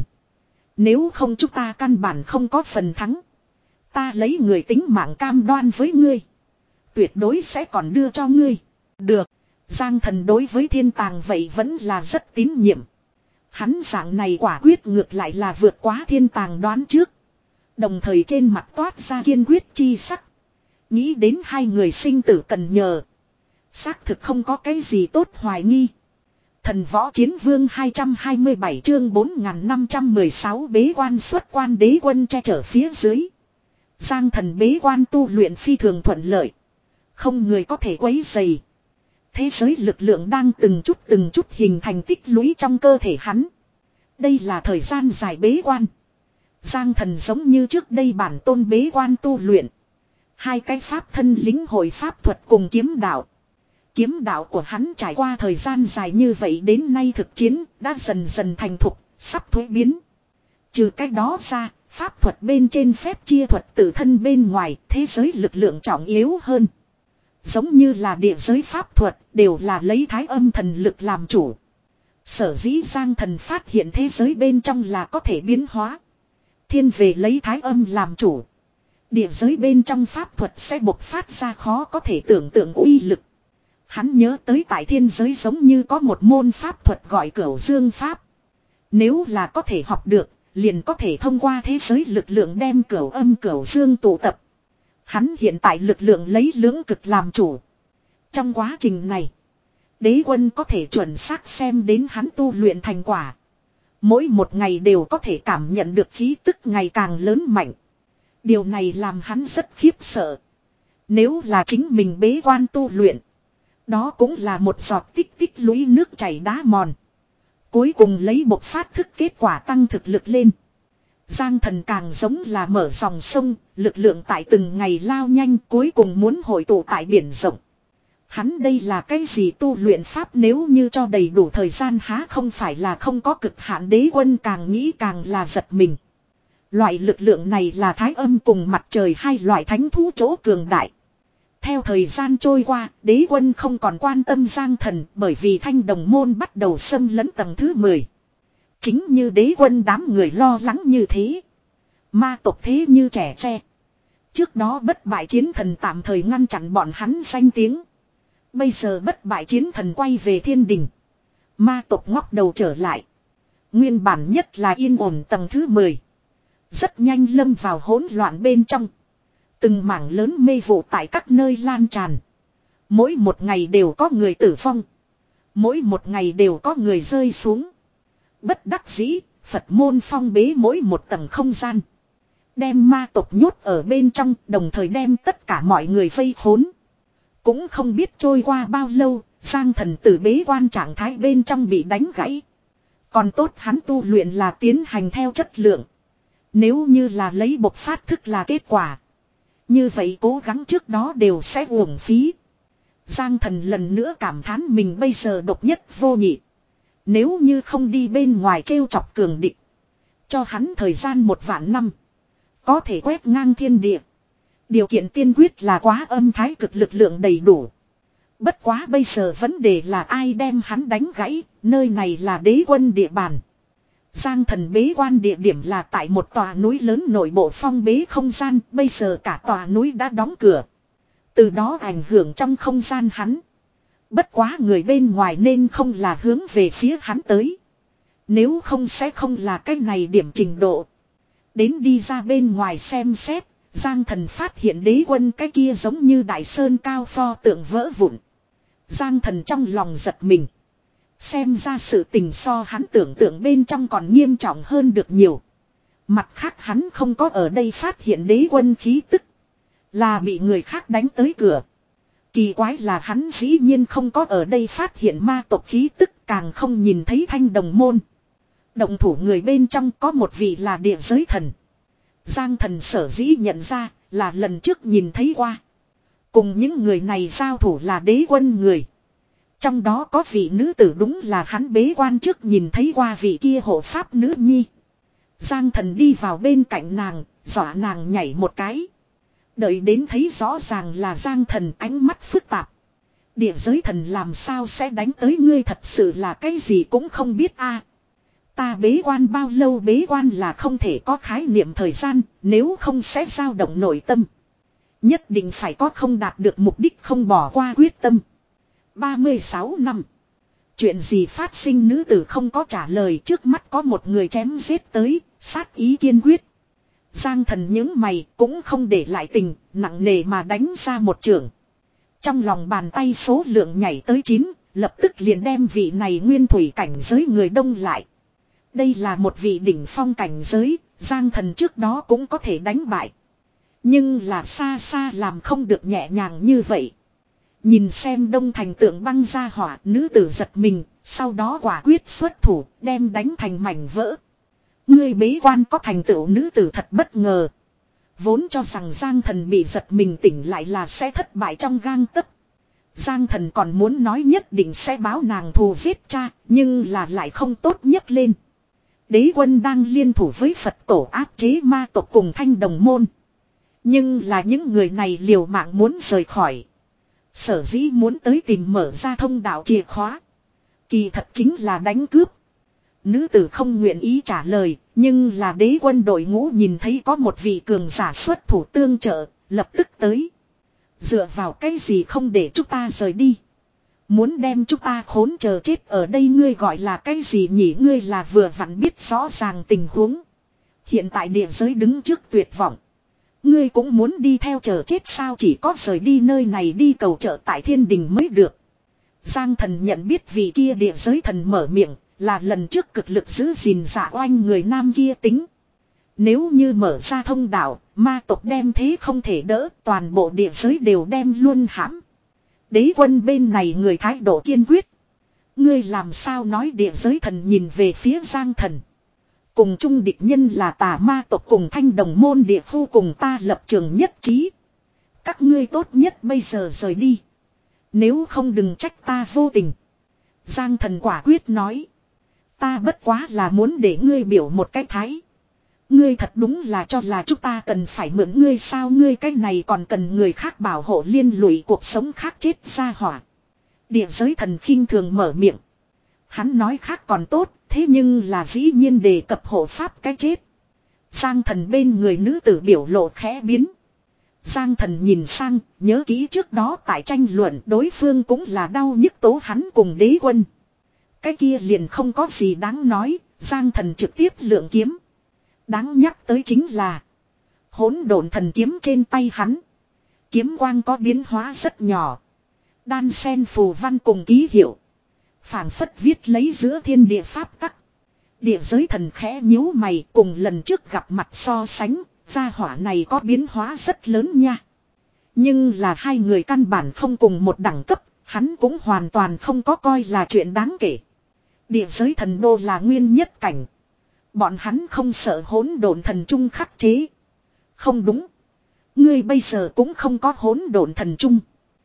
Nếu không chúng ta căn bản không có phần thắng. Ta lấy người tính mạng cam đoan với ngươi. Tuyệt đối sẽ còn đưa cho ngươi. Được. Giang Thần đối với Thiên Tàng vậy vẫn là rất tín nhiệm. Hắn dạng này quả quyết ngược lại là vượt quá Thiên Tàng đoán trước. Đồng thời trên mặt toát ra kiên quyết chi sắc. Nghĩ đến hai người sinh tử cần nhờ. Xác thực không có cái gì tốt hoài nghi. Thần võ chiến vương hai trăm hai mươi bảy chương bốn nghìn năm trăm mười sáu bế quan xuất quan đế quân che chở phía dưới. Giang Thần bế quan tu luyện phi thường thuận lợi. Không người có thể quấy rầy. Thế giới lực lượng đang từng chút từng chút hình thành tích lũy trong cơ thể hắn. Đây là thời gian dài bế quan. Giang Thần giống như trước đây bản tôn bế quan tu luyện. Hai cái pháp thân lính hội pháp thuật cùng kiếm đạo. Kiếm đạo của hắn trải qua thời gian dài như vậy đến nay thực chiến đã dần dần thành thục, sắp thuế biến. Trừ cái đó ra, pháp thuật bên trên phép chia thuật tự thân bên ngoài, thế giới lực lượng trọng yếu hơn. Giống như là địa giới pháp thuật đều là lấy thái âm thần lực làm chủ. Sở dĩ Giang Thần phát hiện thế giới bên trong là có thể biến hóa. Thiên về lấy thái âm làm chủ. Địa giới bên trong pháp thuật sẽ bộc phát ra khó có thể tưởng tượng uy lực. Hắn nhớ tới tại thiên giới giống như có một môn pháp thuật gọi Cửu Dương Pháp. Nếu là có thể học được, liền có thể thông qua thế giới lực lượng đem cửu âm cửu dương tụ tập. Hắn hiện tại lực lượng lấy lưỡng cực làm chủ. Trong quá trình này, đế quân có thể chuẩn xác xem đến hắn tu luyện thành quả. Mỗi một ngày đều có thể cảm nhận được khí tức ngày càng lớn mạnh. Điều này làm hắn rất khiếp sợ. Nếu là chính mình bế quan tu luyện, đó cũng là một giọt tích tích lũy nước chảy đá mòn. Cuối cùng lấy bộc phát thức kết quả tăng thực lực lên. Giang Thần càng giống là mở dòng sông, lực lượng tại từng ngày lao nhanh cuối cùng muốn hội tụ tại biển rộng. Hắn đây là cái gì tu luyện pháp nếu như cho đầy đủ thời gian há không phải là không có cực hạn đế quân càng nghĩ càng là giật mình. Loại lực lượng này là thái âm cùng mặt trời hai loại thánh thú chỗ cường đại. Theo thời gian trôi qua, đế quân không còn quan tâm Giang Thần bởi vì Thanh Đồng môn bắt đầu xâm lấn tầng thứ mười. Chính như đế quân đám người lo lắng như thế. Ma tộc thế như trẻ tre. Trước đó bất bại chiến thần tạm thời ngăn chặn bọn hắn danh tiếng. Bây giờ bất bại chiến thần quay về thiên đình. Ma tộc ngóc đầu trở lại. Nguyên bản nhất là yên ổn tầng thứ mười. Rất nhanh lâm vào hỗn loạn bên trong. Từng mảng lớn mê vụ tại các nơi lan tràn. Mỗi một ngày đều có người tử vong. Mỗi một ngày đều có người rơi xuống. Bất đắc dĩ, Phật môn phong bế mỗi một tầng không gian. Đem ma tộc nhốt ở bên trong, đồng thời đem tất cả mọi người vây khốn. Cũng không biết trôi qua bao lâu, Giang Thần từ bế quan trạng thái bên trong bị đánh gãy. Còn tốt hắn tu luyện là tiến hành theo chất lượng. Nếu như là lấy bộc phát thức là kết quả. Như vậy cố gắng trước đó đều sẽ uổng phí. Giang Thần lần nữa cảm thán mình bây giờ độc nhất vô nhị. Nếu như không đi bên ngoài trêu chọc cường địch. Cho hắn thời gian một vạn năm. Có thể quét ngang thiên địa. Điều kiện tiên quyết là quá âm thái cực lực lượng đầy đủ. Bất quá bây giờ vấn đề là ai đem hắn đánh gãy. Nơi này là đế quân địa bàn. Giang Thần bế quan địa điểm là tại một tòa núi lớn nội bộ phong bế không gian. Bây giờ cả tòa núi đã đóng cửa. Từ đó ảnh hưởng trong không gian hắn. Bất quá người bên ngoài nên không là hướng về phía hắn tới. Nếu không sẽ không là cái này điểm trình độ. Đến đi ra bên ngoài xem xét. Giang Thần phát hiện đế quân cái kia giống như đại sơn cao pho tượng vỡ vụn. Giang Thần trong lòng giật mình. Xem ra sự tình so hắn tưởng tượng bên trong còn nghiêm trọng hơn được nhiều. Mặt khác hắn không có ở đây phát hiện đế quân khí tức. Là bị người khác đánh tới cửa. Kỳ quái là hắn dĩ nhiên không có ở đây phát hiện ma tộc khí tức, càng không nhìn thấy Thanh Đồng môn. Động thủ người bên trong có một vị là địa giới thần. Giang Thần sở dĩ nhận ra là lần trước nhìn thấy qua. Cùng những người này giao thủ là đế quân người. Trong đó có vị nữ tử đúng là hắn bế quan trước nhìn thấy qua vị kia hộ pháp nữ nhi. Giang Thần đi vào bên cạnh nàng, dọa nàng nhảy một cái. Đợi đến thấy rõ ràng là Giang Thần, ánh mắt phức tạp. Địa giới thần làm sao sẽ đánh tới ngươi, thật sự là cái gì cũng không biết a. Ta bế quan bao lâu, bế quan là không thể có khái niệm thời gian, nếu không sẽ dao động nội tâm. Nhất định phải có không đạt được mục đích, không bỏ qua quyết tâm. ba mươi sáu năm. Chuyện gì phát sinh, nữ tử không có trả lời, trước mắt có một người chém giết tới, sát ý kiên quyết. Giang Thần những mày cũng không để lại tình, nặng nề mà đánh ra một trường. Trong lòng bàn tay số lượng nhảy tới chín, lập tức liền đem vị này nguyên thủy cảnh giới người đông lại. Đây là một vị đỉnh phong cảnh giới, Giang Thần trước đó cũng có thể đánh bại. Nhưng là xa xa làm không được nhẹ nhàng như vậy. Nhìn xem đông thành tượng băng ra hỏa, nữ tử giật mình, sau đó quả quyết xuất thủ, đem đánh thành mảnh vỡ. Ngươi bế quan có thành tựu, nữ tử thật bất ngờ. Vốn cho rằng Giang Thần bị giật mình tỉnh lại là sẽ thất bại trong gang tấc. Giang Thần còn muốn nói nhất định sẽ báo nàng thù giết cha, nhưng là lại không tốt nhất lên. Đế quân đang liên thủ với Phật tổ áp chế ma tộc cùng Thanh Đồng môn. Nhưng là những người này liều mạng muốn rời khỏi. Sở dĩ muốn tới tìm mở ra thông đạo chìa khóa. Kỳ thật chính là đánh cướp. Nữ tử không nguyện ý trả lời, nhưng là đế quân đội ngũ nhìn thấy có một vị cường giả xuất thủ tương trợ, lập tức tới. Dựa vào cái gì không để chúng ta rời đi? Muốn đem chúng ta khốn chờ chết ở đây, ngươi gọi là cái gì nhỉ? Ngươi là vừa vặn biết rõ ràng tình huống. Hiện tại địa giới đứng trước tuyệt vọng. Ngươi cũng muốn đi theo chờ chết sao? Chỉ có rời đi nơi này đi cầu trợ tại thiên đình mới được. Giang Thần nhận biết vị kia địa giới thần mở miệng. Là lần trước cực lực giữ gìn Dạ Oanh người nam kia tính. Nếu như mở ra thông đạo, ma tộc đem thế không thể đỡ, toàn bộ địa giới đều đem luôn hãm. Đế quân bên này người thái độ kiên quyết. Ngươi làm sao nói? Địa giới thần nhìn về phía Giang Thần. Cùng chung địch nhân là tà ma tộc cùng Thanh Đồng môn địa khu, cùng ta lập trường nhất trí. Các ngươi tốt nhất bây giờ rời đi. Nếu không đừng trách ta vô tình. Giang Thần quả quyết nói. Ta bất quá là muốn để ngươi biểu một cái thái. Ngươi thật đúng là cho là chúng ta cần phải mượn ngươi sao? Ngươi cái này còn cần người khác bảo hộ, liên lụy cuộc sống khác chết ra hỏa. Địa giới thần khinh thường mở miệng. Hắn nói khác còn tốt, thế nhưng là dĩ nhiên đề cập hộ pháp cái chết. Giang Thần bên người nữ tử biểu lộ khẽ biến. Giang Thần nhìn sang, nhớ kỹ trước đó tại tranh luận đối phương cũng là đau nhức tố hắn cùng đế quân. Cái kia liền không có gì đáng nói, Giang Thần trực tiếp lượng kiếm. Đáng nhắc tới chính là hỗn độn thần kiếm trên tay hắn. Kiếm quang có biến hóa rất nhỏ. Đan sen phù văn cùng ký hiệu. Phảng phất viết lấy giữa thiên địa pháp tắc. Địa giới thần khẽ nhíu mày, cùng lần trước gặp mặt so sánh, gia hỏa này có biến hóa rất lớn nha. Nhưng là hai người căn bản không cùng một đẳng cấp, hắn cũng hoàn toàn không có coi là chuyện đáng kể. Địa giới thần đô là nguyên nhất cảnh. Bọn hắn không sợ hỗn độn thần trung khắc chế. Không đúng. Ngươi bây giờ cũng không có hỗn độn thần trung.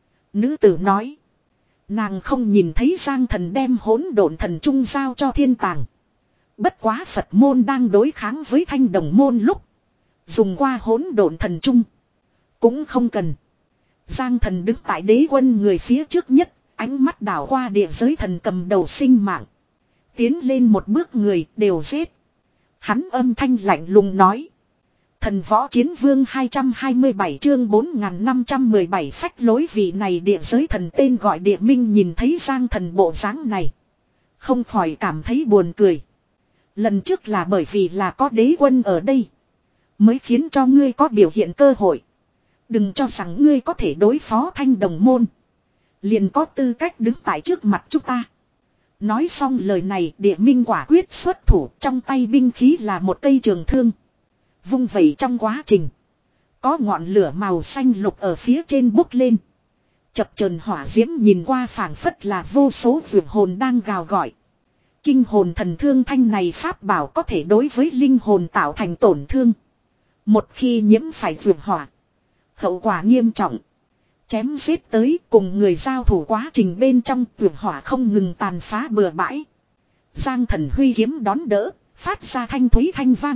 Nữ tử nói. Nàng không nhìn thấy Giang Thần đem hỗn độn thần trung giao cho thiên tàng. Bất quá Phật môn đang đối kháng với thanh đồng môn lúc. Dùng qua hỗn độn thần trung. Cũng không cần. Giang Thần đứng tại đế quân người phía trước nhất. Ánh mắt đảo qua địa giới thần cầm đầu sinh mạng. Tiến lên một bước người đều giết. Hắn âm thanh lạnh lùng nói. Thần võ chiến vương hai trăm hai mươi bảy chương bốn nghìn năm trăm mười bảy phách lối vị này địa giới thần tên gọi địa minh nhìn thấy Giang Thần bộ dáng này. Không khỏi cảm thấy buồn cười. Lần trước là bởi vì là có đế quân ở đây. Mới khiến cho ngươi có biểu hiện cơ hội. Đừng cho rằng ngươi có thể đối phó thanh đồng môn. Liền có tư cách đứng tại trước mặt chúng ta. Nói xong lời này địa minh quả quyết xuất thủ, trong tay binh khí là một cây trường thương. Vung vẩy trong quá trình. Có ngọn lửa màu xanh lục ở phía trên bốc lên. Chập chờn hỏa diễm nhìn qua phảng phất là vô số vượt hồn đang gào gọi. Kinh hồn thần thương thanh này pháp bảo có thể đối với linh hồn tạo thành tổn thương. Một khi nhiễm phải vượt hỏa. Hậu quả nghiêm trọng. Chém giết tới cùng người giao thủ quá trình bên trong vượt hỏa không ngừng tàn phá bừa bãi. Giang Thần huy kiếm đón đỡ, phát ra thanh thúy thanh vang.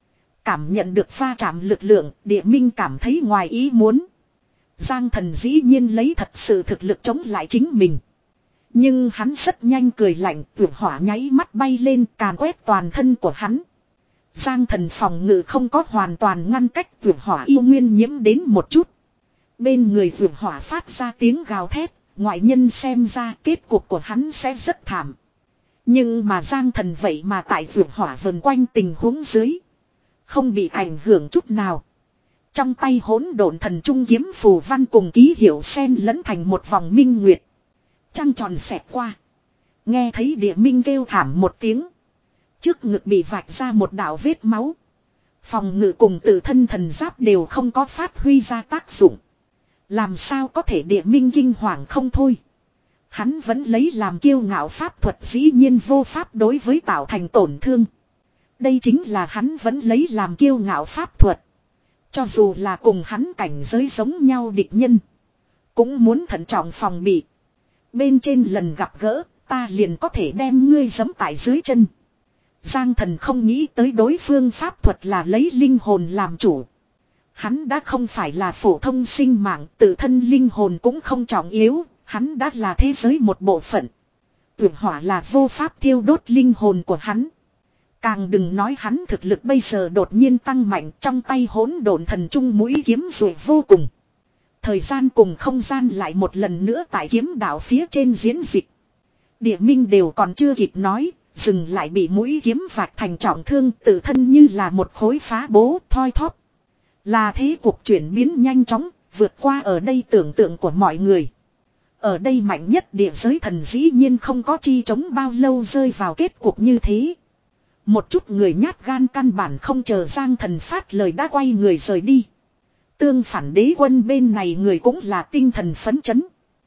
Cảm nhận được pha chạm lực lượng, địa minh cảm thấy ngoài ý muốn. Giang Thần dĩ nhiên lấy thật sự thực lực chống lại chính mình. Nhưng hắn rất nhanh cười lạnh, vượt hỏa nháy mắt bay lên càn quét toàn thân của hắn. Giang Thần phòng ngự không có hoàn toàn ngăn cách vượt hỏa yêu nguyên nhiễm đến một chút. Bên người vượt hỏa phát ra tiếng gào thét, ngoại nhân xem ra kết cục của hắn sẽ rất thảm. Nhưng mà Giang Thần vậy mà tại vượt hỏa vần quanh tình huống dưới. Không bị ảnh hưởng chút nào. Trong tay hỗn độn thần trung kiếm phù văn cùng ký hiệu sen lẫn thành một vòng minh nguyệt. Trăng tròn xẹt qua. Nghe thấy địa minh kêu thảm một tiếng. Trước ngực bị vạch ra một đạo vết máu. Phòng ngự cùng tự thân thần giáp đều không có phát huy ra tác dụng. Làm sao có thể địa minh kinh hoàng không thôi. Hắn vẫn lấy làm kiêu ngạo pháp thuật dĩ nhiên vô pháp đối với tạo thành tổn thương. Đây chính là hắn vẫn lấy làm kiêu ngạo pháp thuật. Cho dù là cùng hắn cảnh giới giống nhau địch nhân. Cũng muốn thận trọng phòng bị. Bên trên lần gặp gỡ, ta liền có thể đem ngươi giẫm tại dưới chân. Giang Thần không nghĩ tới đối phương pháp thuật là lấy linh hồn làm chủ. Hắn đã không phải là phổ thông sinh mạng, tự thân linh hồn cũng không trọng yếu, hắn đã là thế giới một bộ phận. Tuyệt hỏa là vô pháp thiêu đốt linh hồn của hắn. Càng đừng nói hắn thực lực bây giờ đột nhiên tăng mạnh, trong tay hỗn độn thần trung mũi kiếm rồi vô cùng. Thời gian cùng không gian lại một lần nữa tại kiếm đạo phía trên diễn dịch. Địa minh đều còn chưa kịp nói, dừng lại bị mũi kiếm vạch thành trọng thương, tự thân như là một khối phá bố thoi thóp. Là thế cuộc chuyển biến nhanh chóng, vượt qua ở đây tưởng tượng của mọi người. Ở đây mạnh nhất địa giới thần dĩ nhiên không có chi chống bao lâu rơi vào kết cục như thế. Một chút người nhát gan căn bản không chờ Giang Thần phát lời đã quay người rời đi. Tương phản đế quân bên này người cũng là tinh thần phấn chấn.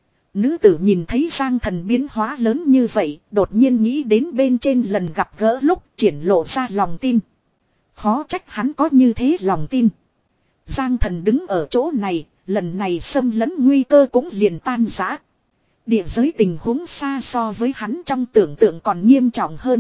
Nữ tử nhìn thấy Giang Thần biến hóa lớn như vậy, đột nhiên nghĩ đến bên trên lần gặp gỡ lúc triển lộ ra lòng tin. Khó trách hắn có như thế lòng tin. Giang Thần đứng ở chỗ này, lần này xâm lấn nguy cơ cũng liền tan rã. Địa giới tình huống xa so với hắn trong tưởng tượng còn nghiêm trọng hơn.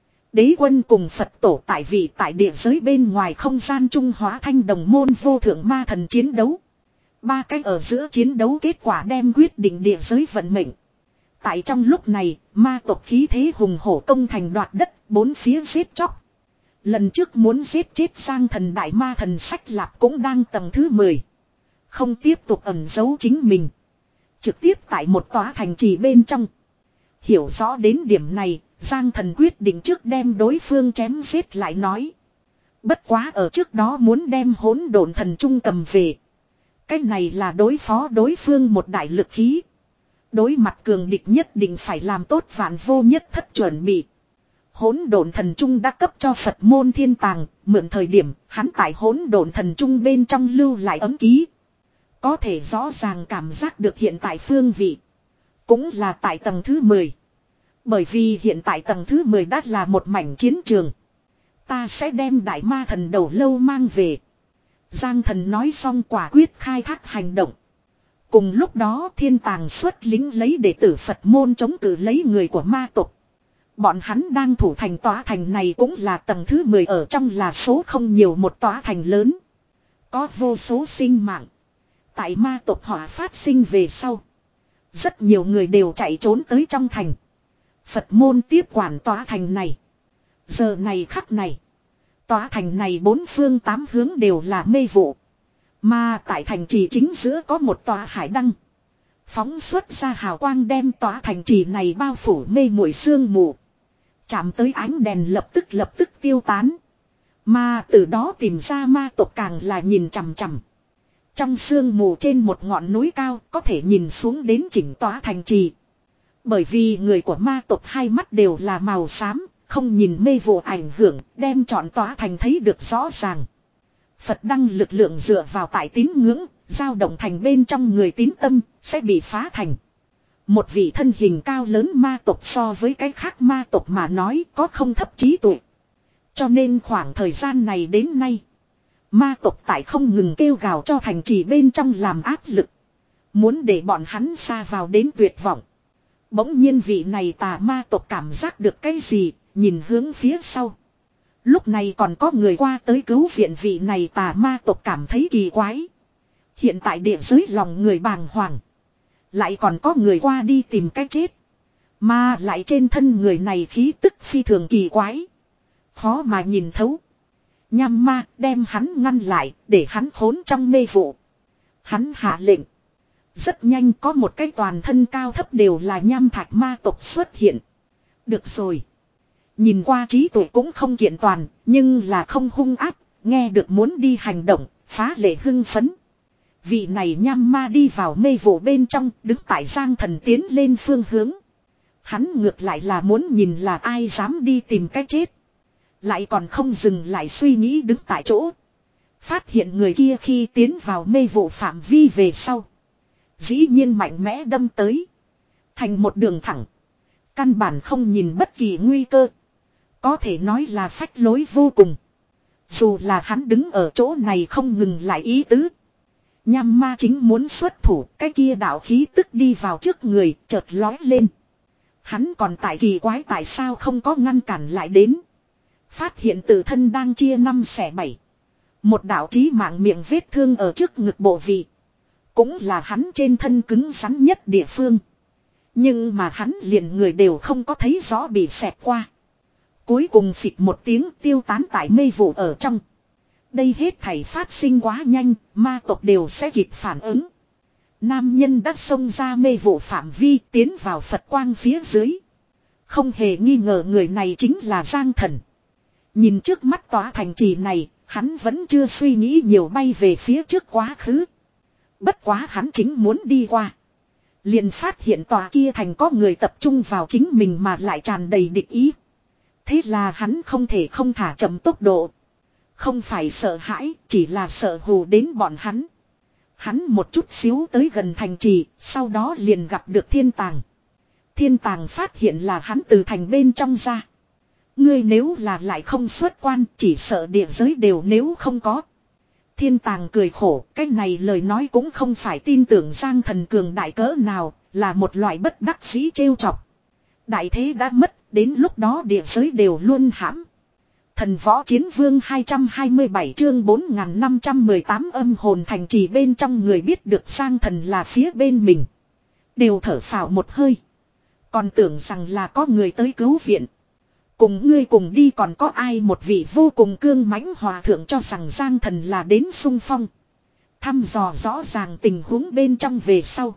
Đế quân cùng Phật tổ tại vị tại địa giới bên ngoài không gian trung hóa thanh đồng môn vô thượng ma thần chiến đấu. Ba cách ở giữa chiến đấu kết quả đem quyết định địa giới vận mệnh. Tại trong lúc này, ma tộc khí thế hùng hổ công thành đoạt đất, bốn phía giết chóc. Lần trước muốn giết chết Giang Thần đại ma thần Sách Lạp cũng đang tầng thứ mười. Không tiếp tục ẩn giấu chính mình. Trực tiếp tại một tòa thành trì bên trong. Hiểu rõ đến điểm này, Giang Thần quyết định trước đem đối phương chém giết lại nói. Bất quá ở trước đó muốn đem hỗn độn thần trung cầm về. Cái này là đối phó đối phương một đại lực khí. Đối mặt cường địch nhất định phải làm tốt vạn vô nhất thất chuẩn bị. Hỗn độn thần trung đã cấp cho Phật môn thiên tàng, mượn thời điểm hắn tại hỗn độn thần trung bên trong lưu lại ấm ký. Có thể rõ ràng cảm giác được hiện tại phương vị. Cũng là tại tầng thứ mười. Bởi vì hiện tại tầng thứ mười đã là một mảnh chiến trường. Ta sẽ đem đại ma thần đầu lâu mang về. Giang thần nói xong quả quyết khai thác hành động. Cùng lúc đó thiên tàng xuất lính lấy đệ tử Phật môn chống cự lấy người của ma tộc. Bọn hắn đang thủ thành tòa thành này cũng là tầng thứ mười ở trong là số không nhiều một tòa thành lớn. Có vô số sinh mạng. Tại ma tộc hỏa phát sinh về sau. Rất nhiều người đều chạy trốn tới trong thành. Phật môn tiếp quản tòa thành này. Giờ này khắc này. Tòa thành này bốn phương tám hướng đều là mê vụ. Mà tại thành trì chính giữa có một tòa hải đăng. Phóng xuất ra hào quang đem tòa thành trì này bao phủ mê muội sương mù. Chạm tới ánh đèn lập tức lập tức tiêu tán. Mà từ đó tìm ra ma tộc càng là nhìn chằm chằm. Trong sương mù trên một ngọn núi cao có thể nhìn xuống đến chỉnh tòa thành trì. Bởi vì người của ma tộc hai mắt đều là màu xám, không nhìn mê vụ ảnh hưởng, đem trọn tòa thành thấy được rõ ràng. Phật đăng lực lượng dựa vào tại tín ngưỡng, dao động thành bên trong người tín tâm, sẽ bị phá thành. Một vị thân hình cao lớn ma tộc so với cái khác ma tộc mà nói có không thấp trí tuệ. Cho nên khoảng thời gian này đến nay, ma tộc tại không ngừng kêu gào cho thành trì bên trong làm áp lực. Muốn để bọn hắn xa vào đến tuyệt vọng. Bỗng nhiên vị này tà ma tộc cảm giác được cái gì, nhìn hướng phía sau. Lúc này còn có người qua tới cứu viện vị này tà ma tộc cảm thấy kỳ quái. Hiện tại địa giới lòng người bàng hoàng. Lại còn có người qua đi tìm cái chết. Mà lại trên thân người này khí tức phi thường kỳ quái. Khó mà nhìn thấu. Nham ma đem hắn ngăn lại để hắn khốn trong mê vụ. Hắn hạ lệnh. Rất nhanh có một cái toàn thân cao thấp đều là nham thạch ma tộc xuất hiện. Được rồi. Nhìn qua trí tuệ cũng không kiện toàn, nhưng là không hung áp, nghe được muốn đi hành động, phá lệ hưng phấn. Vị này nham ma đi vào mê vụ bên trong, đứng tại Giang Thần tiến lên phương hướng. Hắn ngược lại là muốn nhìn là ai dám đi tìm cái chết. Lại còn không dừng lại suy nghĩ đứng tại chỗ. Phát hiện người kia khi tiến vào mê vụ phạm vi về sau. Dĩ nhiên mạnh mẽ đâm tới. Thành một đường thẳng. Căn bản không nhìn bất kỳ nguy cơ. Có thể nói là phách lối vô cùng. Dù là hắn đứng ở chỗ này không ngừng lại ý tứ. Nham ma chính muốn xuất thủ, cái kia đạo khí tức đi vào trước người, chợt lói lên. Hắn còn tại kỳ quái tại sao không có ngăn cản lại đến. Phát hiện tự thân đang chia năm xẻ bảy. Một đạo chí mạng miệng vết thương ở trước ngực bộ vị. Cũng là hắn trên thân cứng rắn nhất địa phương. Nhưng mà hắn liền người đều không có thấy rõ bị xẹt qua. Cuối cùng phịch một tiếng tiêu tán tại mê vụ ở trong. Đây hết thảy phát sinh quá nhanh, ma tộc đều sẽ kịp phản ứng. Nam nhân đã xông ra mê vụ phạm vi tiến vào Phật quang phía dưới. Không hề nghi ngờ người này chính là Giang Thần. Nhìn trước mắt tòa thành trì này, hắn vẫn chưa suy nghĩ nhiều bay về phía trước quá khứ. Bất quá hắn chính muốn đi qua. Liền phát hiện tòa kia thành có người tập trung vào chính mình mà lại tràn đầy địch ý. Thế là hắn không thể không thả chậm tốc độ. Không phải sợ hãi, chỉ là sợ hù đến bọn hắn. Hắn một chút xíu tới gần thành trì, sau đó liền gặp được thiên tàng. Thiên tàng phát hiện là hắn từ thành bên trong ra. Ngươi nếu là lại không xuất quan, chỉ sợ địa giới đều nếu không có. Thiên tàng cười khổ, cái này lời nói cũng không phải tin tưởng Giang Thần cường đại cỡ nào, là một loại bất đắc dĩ trêu chọc. Đại thế đã mất, đến lúc đó địa giới đều luôn hãm. Thần võ chiến vương hai trăm hai mươi bảy chương bốn nghìn năm trăm mười tám âm hồn thành trì bên trong người biết được Giang Thần là phía bên mình. Đều thở phào một hơi. Còn tưởng rằng là có người tới cứu viện. Cùng ngươi cùng đi còn có ai một vị vô cùng cương mãnh hòa thượng cho rằng Giang Thần là đến xung phong. Thăm dò rõ ràng tình huống bên trong về sau.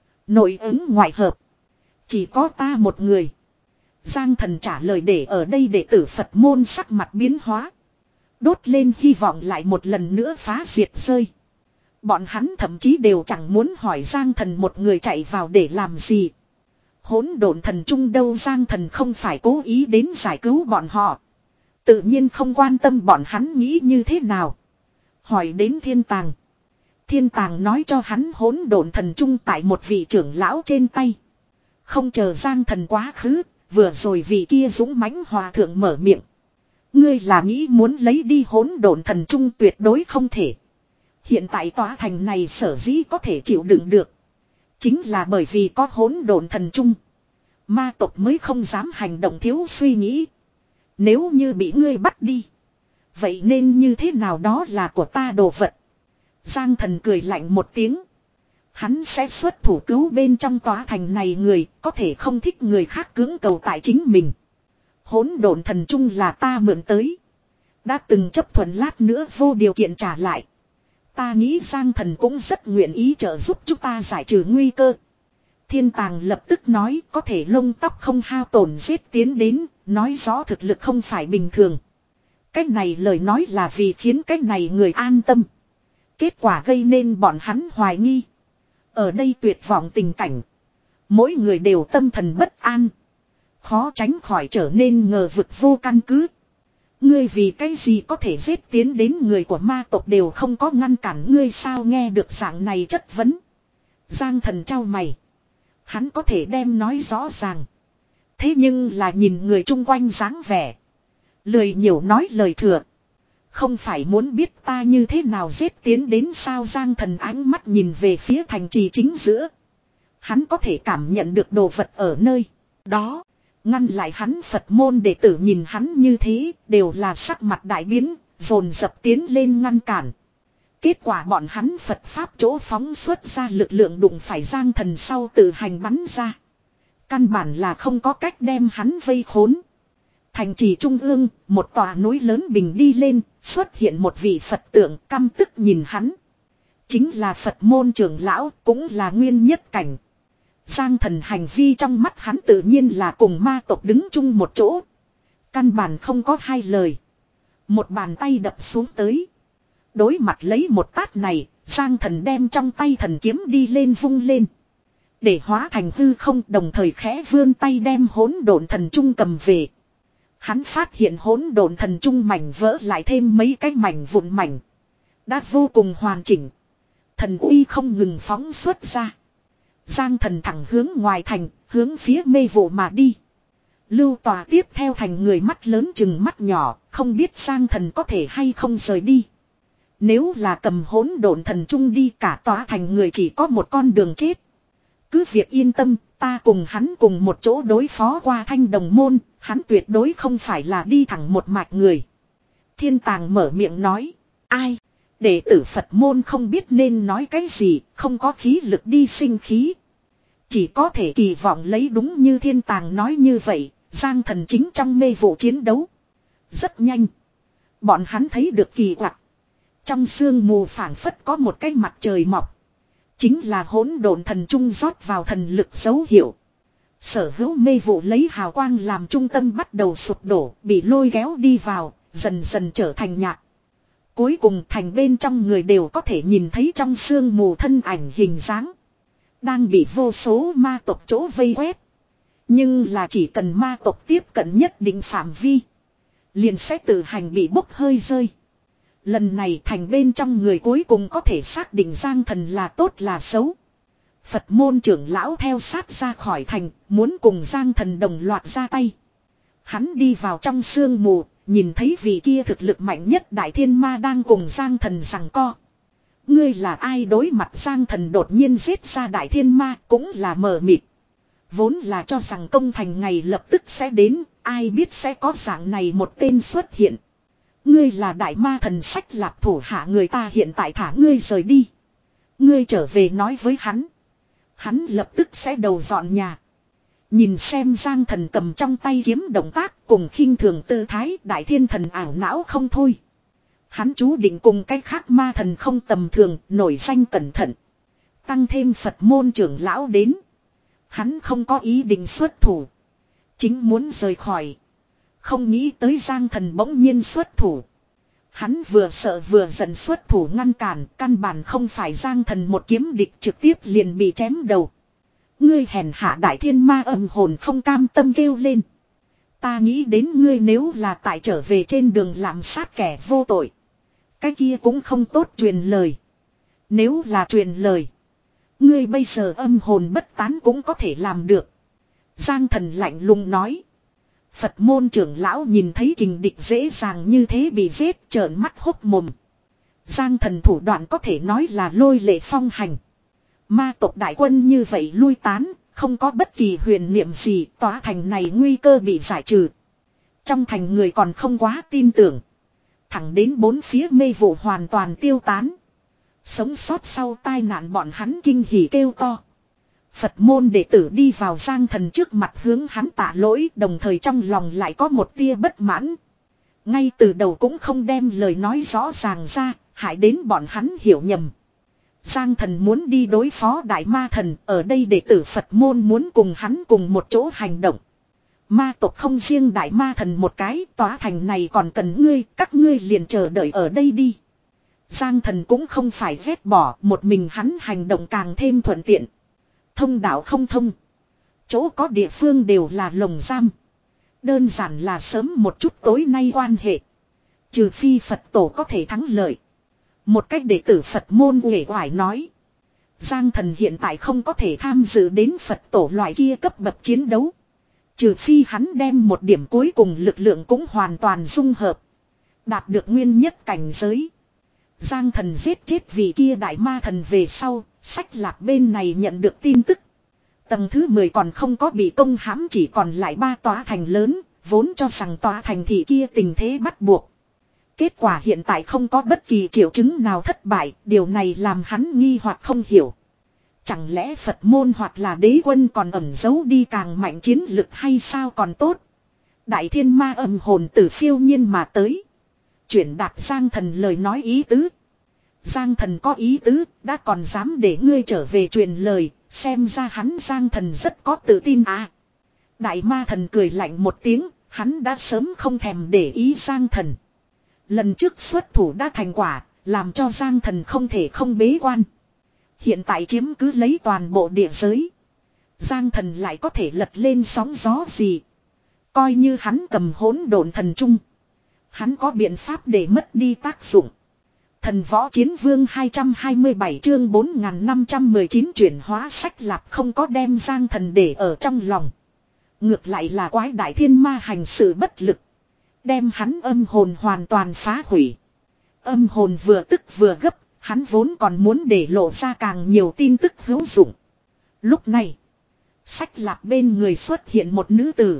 Nội ứng ngoại hợp. Chỉ có ta một người. Giang Thần trả lời để ở đây đệ tử Phật môn sắc mặt biến hóa. Đốt lên hy vọng lại một lần nữa phá diệt rơi. Bọn hắn thậm chí đều chẳng muốn hỏi Giang Thần một người chạy vào để làm gì. Hỗn độn thần trung đâu, Giang Thần không phải cố ý đến giải cứu bọn họ. Tự nhiên không quan tâm bọn hắn nghĩ như thế nào. Hỏi đến thiên tàng. Thiên tàng nói cho hắn hỗn độn thần trung tại một vị trưởng lão trên tay. Không chờ Giang Thần quá khứ, vừa rồi vị kia dũng mãnh hòa thượng mở miệng. Ngươi là nghĩ muốn lấy đi hỗn độn thần trung, tuyệt đối không thể. Hiện tại tòa thành này sở dĩ có thể chịu đựng được. Chính là bởi vì có hỗn độn thần trung. Ma tộc mới không dám hành động thiếu suy nghĩ. Nếu như bị ngươi bắt đi. Vậy nên như thế nào đó là của ta đồ vật. Giang Thần cười lạnh một tiếng. Hắn sẽ xuất thủ cứu bên trong tòa thành này người, có thể không thích người khác cưỡng cầu tại chính mình. Hỗn độn thần trung là ta mượn tới. Đã từng chấp thuận lát nữa vô điều kiện trả lại. Ta nghĩ Giang Thần cũng rất nguyện ý trợ giúp chúng ta giải trừ nguy cơ. Thiên tàng lập tức nói có thể lông tóc không hao tổn giết tiến đến, nói rõ thực lực không phải bình thường. Cách này lời nói là vì khiến cách này người an tâm. Kết quả gây nên bọn hắn hoài nghi. Ở đây tuyệt vọng tình cảnh. Mỗi người đều tâm thần bất an. Khó tránh khỏi trở nên ngờ vực vô căn cứ. Ngươi vì cái gì có thể giết tiến đến người của ma tộc đều không có ngăn cản ngươi sao, nghe được dạng này chất vấn. Giang Thần trao mày. Hắn có thể đem nói rõ ràng. Thế nhưng là nhìn người chung quanh dáng vẻ. Lười nhiều nói lời thừa. Không phải muốn biết ta như thế nào giết tiến đến sao, Giang Thần ánh mắt nhìn về phía thành trì chính giữa. Hắn có thể cảm nhận được đồ vật ở nơi đó. Ngăn lại hắn Phật môn đệ tử nhìn hắn như thế, đều là sắc mặt đại biến, dồn dập tiến lên ngăn cản. Kết quả bọn hắn Phật Pháp chỗ phóng xuất ra lực lượng đụng phải Giang Thần sau tự hành bắn ra. Căn bản là không có cách đem hắn vây khốn. Thành trì trung ương, một tòa núi lớn bình đi lên, xuất hiện một vị Phật tượng căm tức nhìn hắn. Chính là Phật môn trưởng lão, cũng là nguyên nhất cảnh. Giang Thần hành vi trong mắt hắn tự nhiên là cùng ma tộc đứng chung một chỗ. Căn bản không có hai lời. Một bàn tay đập xuống tới. Đối mặt lấy một tát này, Giang Thần đem trong tay thần kiếm đi lên vung lên. Để hóa thành hư không, đồng thời khẽ vươn tay đem hỗn độn thần trung cầm về. Hắn phát hiện hỗn độn thần trung mảnh vỡ lại thêm mấy cái mảnh vụn mảnh. Đã vô cùng hoàn chỉnh. Thần uy không ngừng phóng xuất ra. Giang Thần thẳng hướng ngoài thành, hướng phía mê vụ mà đi. Lưu Tòa tiếp theo thành người mắt lớn chừng mắt nhỏ, không biết Giang Thần có thể hay không rời đi. Nếu là cầm hỗn độn thần trung đi, cả tòa thành người chỉ có một con đường chết. Cứ việc yên tâm, ta cùng hắn cùng một chỗ đối phó qua Thanh Đồng Môn, hắn tuyệt đối không phải là đi thẳng một mạch người. Thiên tàng mở miệng nói, ai? Đệ tử Phật môn không biết nên nói cái gì, không có khí lực đi sinh khí. Chỉ có thể kỳ vọng lấy đúng như thiên tàng nói như vậy, Giang Thần chính trong mê vụ chiến đấu. Rất nhanh. Bọn hắn thấy được kỳ quặc. Trong sương mù phảng phất có một cái mặt trời mọc. Chính là hỗn độn thần trung rót vào thần lực dấu hiệu. Sở hữu mê vụ lấy hào quang làm trung tâm bắt đầu sụp đổ, bị lôi kéo đi vào, dần dần trở thành nhạt. Cuối cùng thành bên trong người đều có thể nhìn thấy trong sương mù thân ảnh hình dáng. Đang bị vô số ma tộc chỗ vây quét. Nhưng là chỉ cần ma tộc tiếp cận nhất định phạm vi, liền sẽ tự hành bị bốc hơi rơi. Lần này thành bên trong người cuối cùng có thể xác định Giang Thần là tốt là xấu. Phật môn trưởng lão theo sát ra khỏi thành, muốn cùng Giang Thần đồng loạt ra tay. Hắn đi vào trong sương mù, nhìn thấy vị kia thực lực mạnh nhất Đại Thiên Ma đang cùng Giang Thần giằng co. Ngươi là ai? Đối mặt Giang Thần đột nhiên giết ra Đại Thiên Ma cũng là mờ mịt. Vốn là cho rằng công thành ngày lập tức sẽ đến, ai biết sẽ có dạng này một tên xuất hiện. Ngươi là Đại Ma Thần Sách Lạp thủ hạ, người ta hiện tại thả ngươi rời đi. Ngươi trở về nói với hắn. Hắn lập tức sẽ đầu dọn nhà. Nhìn xem Giang Thần cầm trong tay kiếm động tác cùng khinh thường tư thái, Đại Thiên Thần ảo não không thôi. Hắn chú định cùng cái khác ma thần không tầm thường, nổi danh cẩn thận. Tăng thêm Phật môn trưởng lão đến. Hắn không có ý định xuất thủ. Chính muốn rời khỏi. Không nghĩ tới Giang Thần bỗng nhiên xuất thủ. Hắn vừa sợ vừa giận xuất thủ ngăn cản, căn bản không phải Giang Thần một kiếm địch trực tiếp liền bị chém đầu. Ngươi hèn hạ đại thiên ma âm hồn không cam tâm kêu lên. Ta nghĩ đến ngươi nếu là tại trở về trên đường làm sát kẻ vô tội. Cái kia cũng không tốt truyền lời. Nếu là truyền lời. Ngươi bây giờ âm hồn bất tán cũng có thể làm được. Giang Thần lạnh lùng nói. Phật môn trưởng lão nhìn thấy kình địch dễ dàng như thế bị giết trợn mắt hốc mồm. Giang Thần thủ đoạn có thể nói là lôi lệ phong hành. Ma tộc đại quân như vậy lui tán, không có bất kỳ huyền niệm gì, tòa thành này nguy cơ bị giải trừ. Trong thành người còn không quá tin tưởng. Thẳng đến bốn phía mê vụ hoàn toàn tiêu tán. Sống sót sau tai nạn bọn hắn kinh hỉ kêu to. Phật môn đệ tử đi vào Giang Thần trước mặt hướng hắn tạ lỗi, đồng thời trong lòng lại có một tia bất mãn. Ngay từ đầu cũng không đem lời nói rõ ràng ra, hại đến bọn hắn hiểu nhầm. Giang Thần muốn đi đối phó đại ma thần, ở đây đệ tử Phật môn muốn cùng hắn cùng một chỗ hành động. Ma tộc không riêng đại ma thần một cái, tòa thành này còn cần ngươi, các ngươi liền chờ đợi ở đây đi. Giang Thần cũng không phải ghét bỏ, một mình hắn hành động càng thêm thuận tiện. Thông đạo không thông. Chỗ có địa phương đều là lồng giam. Đơn giản là sớm một chút tối nay quan hệ. Trừ phi Phật tổ có thể thắng lợi. Một cách đệ tử Phật môn uể oải nói. Giang Thần hiện tại không có thể tham dự đến Phật tổ loại kia cấp bậc chiến đấu. Trừ phi hắn đem một điểm cuối cùng lực lượng cũng hoàn toàn dung hợp. Đạt được nguyên nhất cảnh giới. Giang Thần giết chết vị kia đại ma thần về sau, sách lạc bên này nhận được tin tức. Tầng thứ mười còn không có bị công hãm, chỉ còn lại ba tòa thành lớn, vốn cho rằng tòa thành thị kia tình thế bắt buộc. Kết quả hiện tại không có bất kỳ triệu chứng nào thất bại, điều này làm hắn nghi hoặc không hiểu. Chẳng lẽ Phật môn hoặc là đế quân còn ẩn giấu đi càng mạnh chiến lực hay sao còn tốt. Đại thiên ma âm hồn từ phiêu nhiên mà tới. Chuyển đạt Giang Thần lời nói ý tứ. Giang Thần có ý tứ, đã còn dám để ngươi trở về truyền lời, xem ra hắn Giang Thần rất có tự tin à. Đại ma thần cười lạnh một tiếng, hắn đã sớm không thèm để ý Giang Thần. Lần trước xuất thủ đã thành quả, làm cho Giang Thần không thể không bế quan. Hiện tại chiếm cứ lấy toàn bộ địa giới. Giang Thần lại có thể lật lên sóng gió gì. Coi như hắn cầm hỗn độn thần trung. Hắn có biện pháp để mất đi tác dụng. Thần võ chiến vương hai trăm hai mươi bảy chương bốn nghìn năm trăm mười chín chuyển hóa sách lạp không có đem Giang Thần để ở trong lòng. Ngược lại là quái đại thiên ma hành sự bất lực. Đem hắn âm hồn hoàn toàn phá hủy. Âm hồn vừa tức vừa gấp, hắn vốn còn muốn để lộ ra càng nhiều tin tức hữu dụng. Lúc này, sách lạp bên người xuất hiện một nữ tử.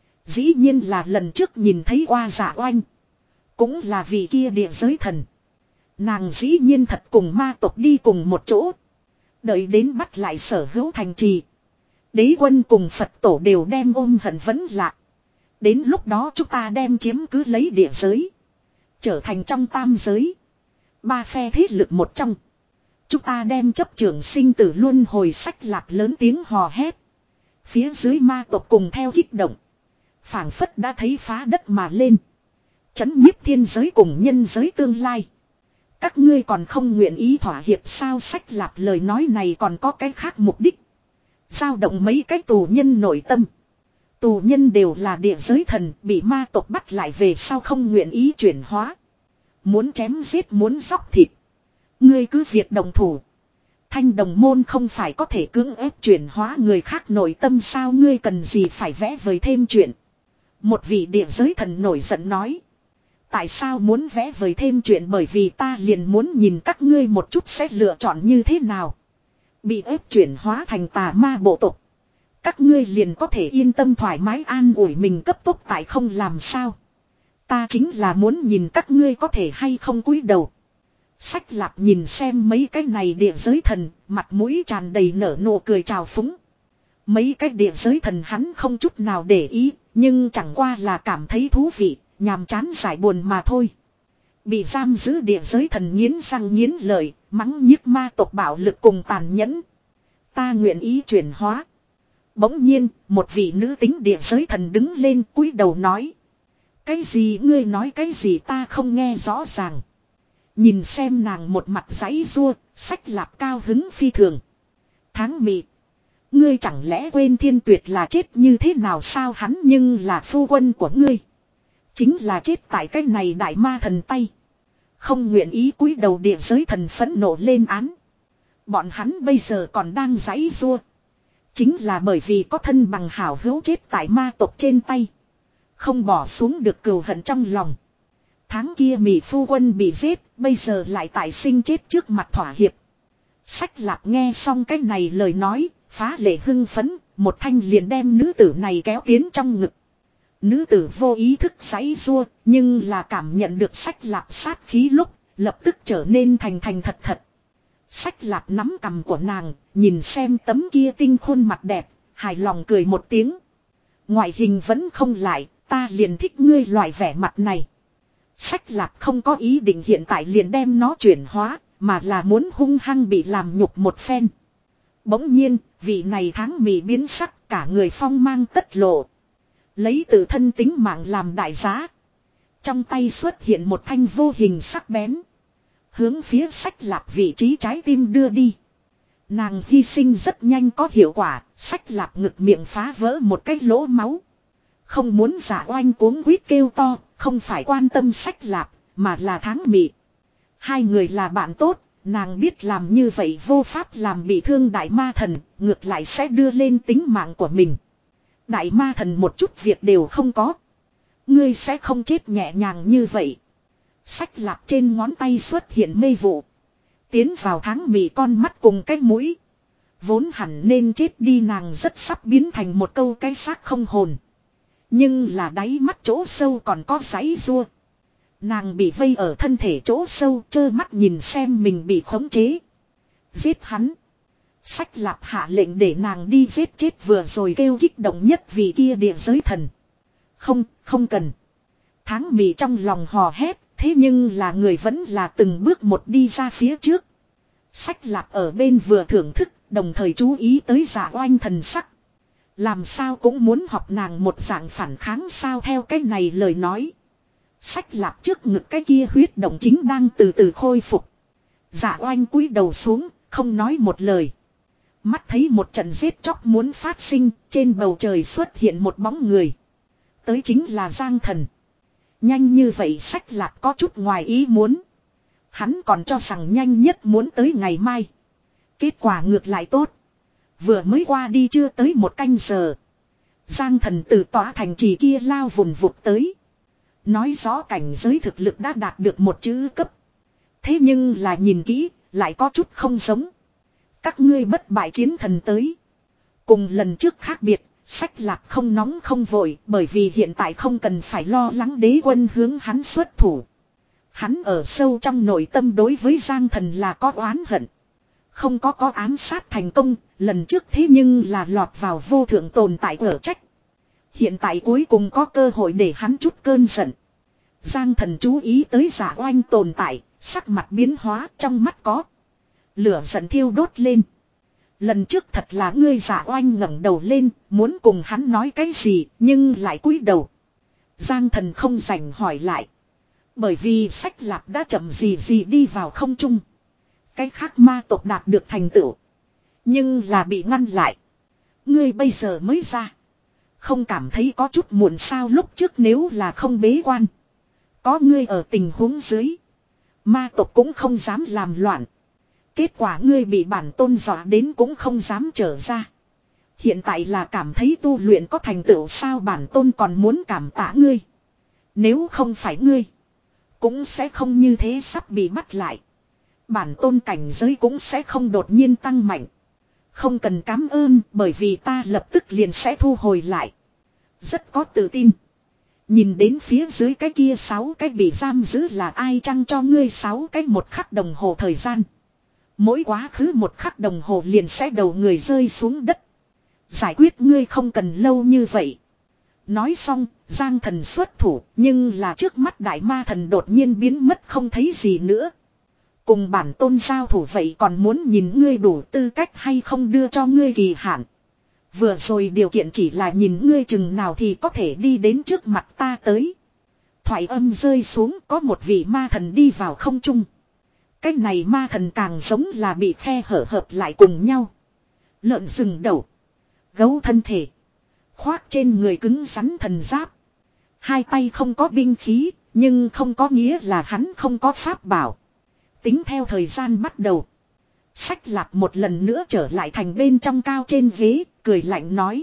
Dĩ nhiên là lần trước nhìn thấy qua Dạ Oanh. Cũng là vị kia địa giới thần. Nàng dĩ nhiên thật cùng ma tộc đi cùng một chỗ. Đợi đến bắt lại sở hữu thành trì. Đế quân cùng Phật tổ đều đem ôm hận vẫn lạc. Đến lúc đó chúng ta đem chiếm cứ lấy địa giới. Trở thành trong tam giới. Ba phe thế lực một trong. Chúng ta đem chấp trưởng sinh tử luân hồi sách lạp lớn tiếng hò hét. Phía dưới ma tộc cùng theo kích động. Phảng phất đã thấy phá đất mà lên. Chấn nhiếp thiên giới cùng nhân giới tương lai. Các ngươi còn không nguyện ý thỏa hiệp sao? Sách lạp lời nói này còn có cái khác mục đích. Dao động mấy cái tù nhân nội tâm. Tù nhân đều là địa giới thần, bị ma tộc bắt lại về sau không nguyện ý chuyển hóa. Muốn chém giết, muốn dóc thịt. Ngươi cứ việc đồng thủ. Thanh đồng môn không phải có thể cưỡng ép chuyển hóa người khác nội tâm sao? Ngươi cần gì phải vẽ vời thêm chuyện. Một vị địa giới thần nổi giận nói. Tại sao muốn vẽ vời thêm chuyện? Bởi vì ta liền muốn nhìn các ngươi một chút sẽ lựa chọn như thế nào. Bị ép chuyển hóa thành tà ma bộ tộc. Các ngươi liền có thể yên tâm thoải mái an ủi mình cấp tốc tại không làm sao. Ta chính là muốn nhìn các ngươi có thể hay không cúi đầu. Sách lạp nhìn xem mấy cái này địa giới thần, mặt mũi tràn đầy nở nụ cười trào phúng. Mấy cái địa giới thần hắn không chút nào để ý, nhưng chẳng qua là cảm thấy thú vị, nhàm chán giải buồn mà thôi. Bị giam giữ địa giới thần nghiến răng nghiến lợi, mắng nhiếc ma tộc bạo lực cùng tàn nhẫn. Ta nguyện ý chuyển hóa. Bỗng nhiên, một vị nữ tính địa giới thần đứng lên cúi đầu nói. Cái gì ngươi nói cái gì ta không nghe rõ ràng. Nhìn xem nàng một mặt giãy giụa, Sách Lạp cao hứng phi thường. Tháng mị. Ngươi chẳng lẽ quên Thiên Tuyệt là chết như thế nào sao, hắn nhưng là phu quân của ngươi. Chính là chết tại cái này đại ma thần tay. Không nguyện ý cúi đầu địa giới thần phẫn nộ lên án. Bọn hắn bây giờ còn đang giãy giụa. Chính là bởi vì có thân bằng hảo hữu chết tại ma tộc trên tay. Không bỏ xuống được cừu hận trong lòng. Tháng kia Mị phu quân bị giết, bây giờ lại tại sinh chết trước mặt thỏa hiệp. Sách Lạp nghe xong cái này lời nói, phá lệ hưng phấn, một thanh liền đem nữ tử này kéo tiến trong ngực. Nữ tử vô ý thức giãy giụa, nhưng là cảm nhận được Sách Lạp sát khí lúc, lập tức trở nên thành thành thật thật. Sách Lạp nắm cằm của nàng, nhìn xem tấm kia tinh khuôn mặt đẹp, hài lòng cười một tiếng. Ngoại hình vẫn không lại, ta liền thích ngươi loại vẻ mặt này. Sách Lạp không có ý định hiện tại liền đem nó chuyển hóa, mà là muốn hung hăng bị làm nhục một phen. Bỗng nhiên, vị này Tháng Mị biến sắc, cả người phong mang tất lộ. Lấy tự thân tính mạng làm đại giá. Trong tay xuất hiện một thanh vô hình sắc bén. Hướng phía Sách Lạp vị trí trái tim đưa đi. Nàng hy sinh rất nhanh có hiệu quả, Sách Lạp ngực miệng phá vỡ một cái lỗ máu. Không muốn Dạ Oanh cuống quýt kêu to, không phải quan tâm Sách Lạp, mà là Tháng Mị. Hai người là bạn tốt, nàng biết làm như vậy vô pháp làm bị thương đại ma thần, ngược lại sẽ đưa lên tính mạng của mình. Đại ma thần một chút việc đều không có. Ngươi sẽ không chết nhẹ nhàng như vậy. Sách Lạp trên ngón tay xuất hiện mê vụ. Tiến vào Tháng Mị con mắt cùng cái mũi. Vốn hẳn nên chết đi nàng rất sắp biến thành một câu cái xác không hồn. Nhưng là đáy mắt chỗ sâu còn có giãy giụa. Nàng bị vây ở thân thể chỗ sâu, trơ mắt nhìn xem mình bị khống chế. Giết hắn. Sách Lạp hạ lệnh để nàng đi giết chết vừa rồi kêu kích động nhất vì kia địa giới thần. Không, không cần. Tháng Mị trong lòng hò hét, thế nhưng là người vẫn là từng bước một đi ra phía trước. Sách Lạp ở bên vừa thưởng thức, đồng thời chú ý tới Dạ Oanh thần sắc. Làm sao cũng muốn học nàng một dạng phản kháng sao, theo cái này lời nói. Sách Lạp trước ngực cái kia huyết động chính đang từ từ khôi phục. Dạ Oanh cúi đầu xuống, không nói một lời. Mắt thấy một trận giết chóc muốn phát sinh, trên bầu trời xuất hiện một bóng người. Tới chính là Giang Thần. Nhanh như vậy Sách Lạp có chút ngoài ý muốn. Hắn còn cho rằng nhanh nhất muốn tới ngày mai. Kết quả ngược lại tốt. Vừa mới qua đi chưa tới một canh giờ. Giang Thần từ tỏa thành trì kia lao vùn vụt tới. Nói rõ cảnh giới thực lực đã đạt được một chữ cấp. Thế nhưng là nhìn kỹ, lại có chút không giống. Các ngươi bất bại chiến thần tới. Cùng lần trước khác biệt, Sách Lạp không nóng không vội, bởi vì hiện tại không cần phải lo lắng đế quân hướng hắn xuất thủ. Hắn ở sâu trong nội tâm đối với Giang Thần là có oán hận. Không có có ám sát thành công, lần trước thế nhưng là lọt vào vô thượng tồn tại ở trách. Hiện tại cuối cùng có cơ hội để hắn chút cơn giận. Giang Thần chú ý tới Dạ Oanh tồn tại, sắc mặt biến hóa, trong mắt có lửa giận thiêu đốt lên. Lần trước thật là ngươi. Dạ Oanh ngẩng đầu lên, muốn cùng hắn nói cái gì, nhưng lại cúi đầu. Giang Thần không rảnh hỏi lại. Bởi vì Sách Lạp đã chậm gì gì đi vào không trung. Cái khác ma tộc đạt được thành tựu, nhưng là bị ngăn lại. Ngươi bây giờ mới ra, không cảm thấy có chút muộn sao? Lúc trước nếu là không bế quan, có ngươi ở tình huống dưới, ma tộc cũng không dám làm loạn. Kết quả ngươi bị bản tôn dọa đến cũng không dám trở ra. Hiện tại là cảm thấy tu luyện có thành tựu sao? Bản tôn còn muốn cảm tạ ngươi. Nếu không phải ngươi, cũng sẽ không như thế sắp bị bắt lại. Bản tôn cảnh giới cũng sẽ không đột nhiên tăng mạnh. Không cần cảm ơn, bởi vì ta lập tức liền sẽ thu hồi lại. Rất có tự tin. Nhìn đến phía dưới cái kia sáu cái bị giam giữ là ai chăng cho ngươi sáu cái một khắc đồng hồ thời gian. Mỗi quá khứ một khắc đồng hồ liền sẽ đầu người rơi xuống đất. Giải quyết ngươi không cần lâu như vậy. Nói xong, Giang Thần xuất thủ, nhưng là trước mắt đại ma thần đột nhiên biến mất không thấy gì nữa. Cùng bản tôn giao thủ vậy còn muốn nhìn ngươi đủ tư cách hay không đưa cho ngươi kỳ hạn. Vừa rồi điều kiện chỉ là nhìn ngươi chừng nào thì có thể đi đến trước mặt ta tới. thoại âm rơi xuống có một vị ma thần đi vào không trung. Cái này ma thần càng giống là bị khe hở hợp lại cùng nhau. Lợn rừng đầu. Gấu thân thể. Khoác trên người cứng rắn thần giáp. Hai tay không có binh khí, nhưng không có nghĩa là hắn không có pháp bảo. Tính theo thời gian bắt đầu. Sách Lạp một lần nữa trở lại thành bên trong cao trên ghế, cười lạnh nói.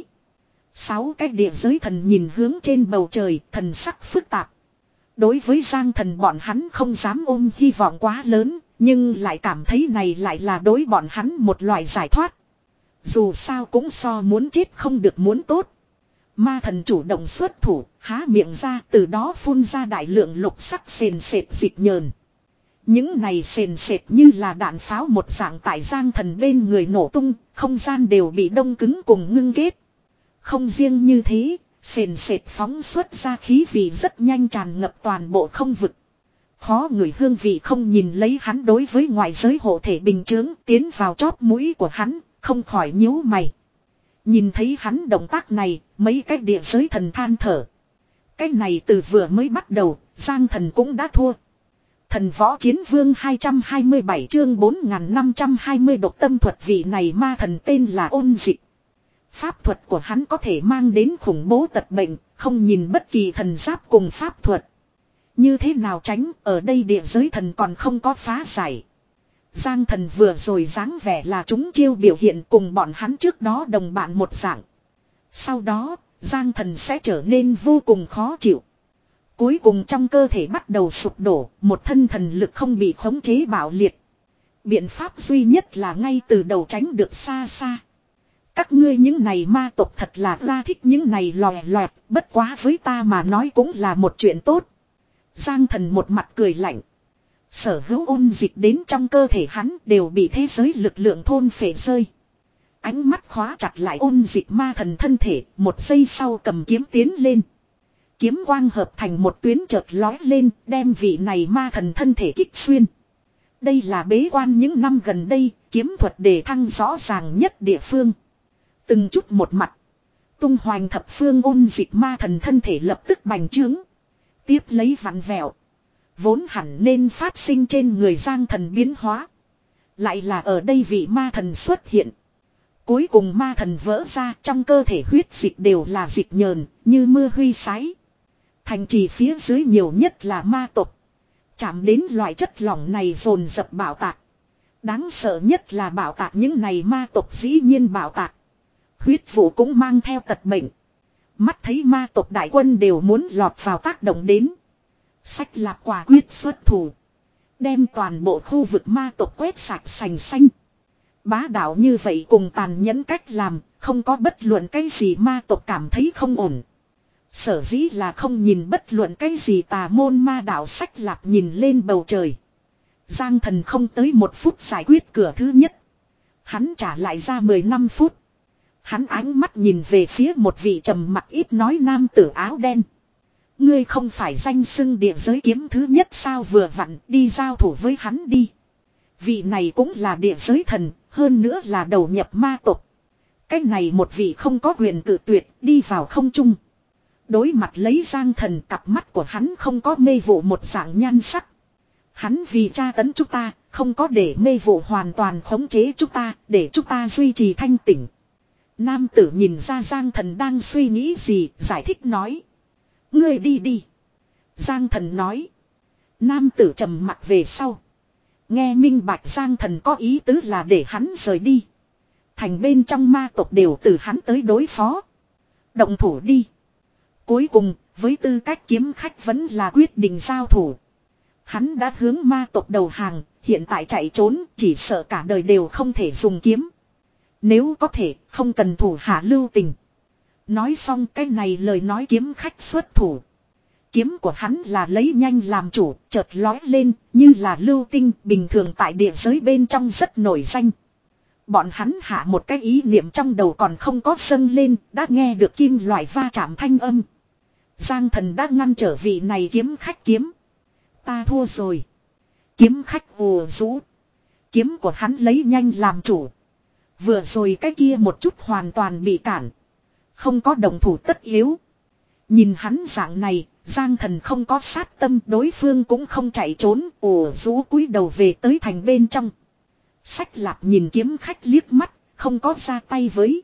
Sáu cái địa giới thần nhìn hướng trên bầu trời, thần sắc phức tạp. Đối với Giang Thần bọn hắn không dám ôm hy vọng quá lớn, nhưng lại cảm thấy này lại là đối bọn hắn một loại giải thoát. Dù sao cũng so muốn chết không được muốn tốt. Ma thần chủ động xuất thủ, há miệng ra, từ đó phun ra đại lượng lục sắc sền sệt dịch nhờn. Những này sền sệt như là đạn pháo một dạng tại Giang Thần bên người nổ tung, không gian đều bị đông cứng cùng ngưng kết. Không riêng như thế, sền sệt phóng xuất ra khí vị rất nhanh tràn ngập toàn bộ không vực. Khó người hương vị không nhìn lấy hắn đối với ngoại giới hộ thể bình chướng tiến vào chóp mũi của hắn, không khỏi nhíu mày. Nhìn thấy hắn động tác này, mấy cái địa giới thần than thở. Cái này từ vừa mới bắt đầu, Giang Thần cũng đã thua. Thần võ chiến vương hai trăm hai mươi bảy chương bốn nghìn năm trăm hai mươi độc tâm thuật vị này ma thần tên là Ôn Dịch. Pháp thuật của hắn có thể mang đến khủng bố tật bệnh, không nhìn bất kỳ thần giáp cùng pháp thuật. Như thế nào tránh, ở đây địa giới thần còn không có phá giải. Giang Thần vừa rồi dáng vẻ là chúng chiêu biểu hiện cùng bọn hắn trước đó đồng bạn một dạng. Sau đó, Giang Thần sẽ trở nên vô cùng khó chịu. Cuối cùng trong cơ thể bắt đầu sụp đổ, một thân thần lực không bị khống chế bạo liệt. Biện pháp duy nhất là ngay từ đầu tránh được xa xa. Các ngươi những này ma tộc thật là ra thích những này lòe loẹt, bất quá với ta mà nói cũng là một chuyện tốt. Giang Thần một mặt cười lạnh. Sở hữu ôn dịch đến trong cơ thể hắn đều bị thế giới lực lượng thôn phệ rơi. Ánh mắt khóa chặt lại ôn dịch ma thần thân thể, một giây sau cầm kiếm tiến lên. Kiếm quang hợp thành một tuyến chợt lói lên, đem vị này ma thần thân thể kích xuyên. Đây là bế quan những năm gần đây, kiếm thuật đề thăng rõ ràng nhất địa phương. Từng chút một mặt. Tung hoành thập phương ôn dịch ma thần thân thể lập tức bành trướng. Tiếp lấy vặn vẹo. Vốn hẳn nên phát sinh trên người Giang Thần biến hóa. Lại là ở đây vị ma thần xuất hiện. Cuối cùng ma thần vỡ ra, trong cơ thể huyết dịch đều là dịch nhờn, như mưa huy sái. Thành trì phía dưới nhiều nhất là ma tộc. Chạm đến loại chất lỏng này dồn dập bạo tạc. Đáng sợ nhất là bạo tạc những này ma tộc dĩ nhiên bạo tạc. Huyết vụ cũng mang theo tật bệnh. Mắt thấy ma tộc đại quân đều muốn lọt vào tác động đến. Sách Lạp quả quyết xuất thủ. Đem toàn bộ khu vực ma tộc quét sạch sành xanh. Bá đạo như vậy cùng tàn nhẫn cách làm, không có bất luận cái gì ma tộc cảm thấy không ổn. Sở dĩ là không nhìn bất luận cái gì tà môn ma đạo. Sách Lạp nhìn lên bầu trời. Giang Thần không tới một phút giải quyết cửa thứ nhất. Hắn trả lại ra mười lăm phút. Hắn ánh mắt nhìn về phía một vị trầm mặc ít nói nam tử áo đen. Ngươi không phải danh xưng địa giới kiếm thứ nhất sao, vừa vặn đi giao thủ với hắn đi. Vị này cũng là địa giới thần, hơn nữa là đầu nhập ma tộc. Cái này một vị không có quyền cự tuyệt, đi vào không trung. Đối mặt lấy Giang Thần, cặp mắt của hắn không có mê vụ một dạng nhan sắc. Hắn vì tra tấn chúng ta, không có để mê vụ hoàn toàn khống chế chúng ta, để chúng ta duy trì thanh tỉnh. Nam tử nhìn ra Giang Thần đang suy nghĩ gì, giải thích nói. Ngươi đi đi. Giang Thần nói. Nam tử trầm mặt về sau. Nghe minh bạch Giang Thần có ý tứ là để hắn rời đi. Thành bên trong ma tộc đều từ hắn tới đối phó. Động thủ đi. Cuối cùng, với tư cách kiếm khách vẫn là quyết định giao thủ. Hắn đã hướng ma tộc đầu hàng, hiện tại chạy trốn, chỉ sợ cả đời đều không thể dùng kiếm. Nếu có thể, không cần thủ hạ lưu tình. Nói xong cái này lời nói kiếm khách xuất thủ. Kiếm của hắn là lấy nhanh làm chủ, chợt lói lên, như là lưu tinh, bình thường tại địa giới bên trong rất nổi danh. Bọn hắn hạ một cái ý niệm trong đầu còn không có dâng lên, đã nghe được kim loại va chạm thanh âm. Giang Thần đã ngăn trở vị này kiếm khách kiếm. Ta thua rồi. Kiếm khách ùa rũ. Kiếm của hắn lấy nhanh làm chủ. Vừa rồi cái kia một chút hoàn toàn bị cản. Không có đồng thủ tất yếu. Nhìn hắn dạng này, Giang Thần không có sát tâm, đối phương cũng không chạy trốn, ồ rú cúi đầu về tới thành bên trong. Sách Lạp nhìn kiếm khách liếc mắt, không có ra tay với.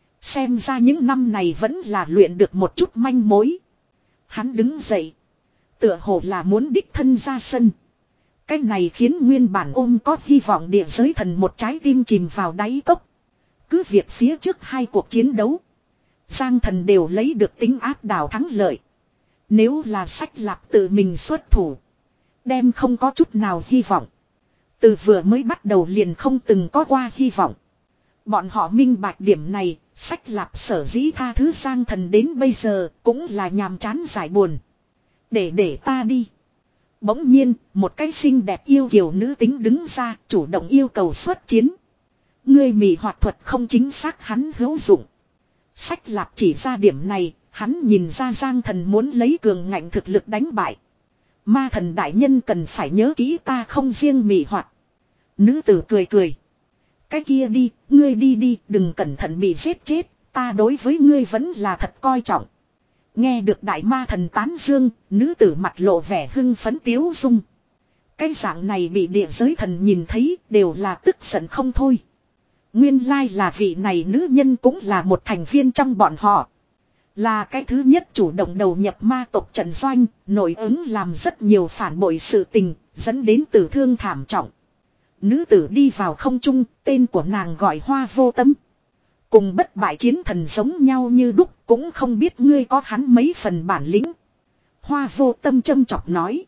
Xem ra những năm này vẫn là luyện được một chút manh mối. Hắn đứng dậy. Tựa hồ là muốn đích thân ra sân. Cái này khiến nguyên bản ôm có hy vọng địa giới thần một trái tim chìm vào đáy cốc. Cứ việc phía trước hai cuộc chiến đấu, Giang Thần đều lấy được tính áp đảo thắng lợi. Nếu là Sách Lạp tự mình xuất thủ, đem không có chút nào hy vọng. Từ vừa mới bắt đầu liền không từng có qua hy vọng. Bọn họ minh bạch điểm này, Sách Lạp sở dĩ tha thứ Giang Thần đến bây giờ cũng là nhàm chán giải buồn. Để để ta đi. Bỗng nhiên, một cái xinh đẹp yêu kiều nữ tính đứng ra, chủ động yêu cầu xuất chiến. Ngươi mị hoạt thuật không chính xác, hắn hữu dụng. Sách Lạp chỉ ra điểm này, hắn nhìn ra Giang Thần muốn lấy cường ngạnh thực lực đánh bại. Ma thần đại nhân cần phải nhớ kỹ ta không riêng mị hoạt. Nữ tử cười cười. Cái kia đi, ngươi đi đi, đừng cẩn thận bị giết chết, ta đối với ngươi vẫn là thật coi trọng. Nghe được đại ma thần tán dương, nữ tử mặt lộ vẻ hưng phấn tiếu dung. Cái dạng này bị địa giới thần nhìn thấy đều là tức giận không thôi. Nguyên lai là vị này nữ nhân cũng là một thành viên trong bọn họ. Là cái thứ nhất chủ động đầu nhập ma tộc trận doanh, nổi ứng làm rất nhiều phản bội sự tình, dẫn đến tử thương thảm trọng. Nữ tử đi vào không trung, tên của nàng gọi Hoa Vô Tâm. Cùng bất bại chiến thần giống nhau như đúc, cũng không biết ngươi có hắn mấy phần bản lĩnh. Hoa Vô Tâm châm chọc nói.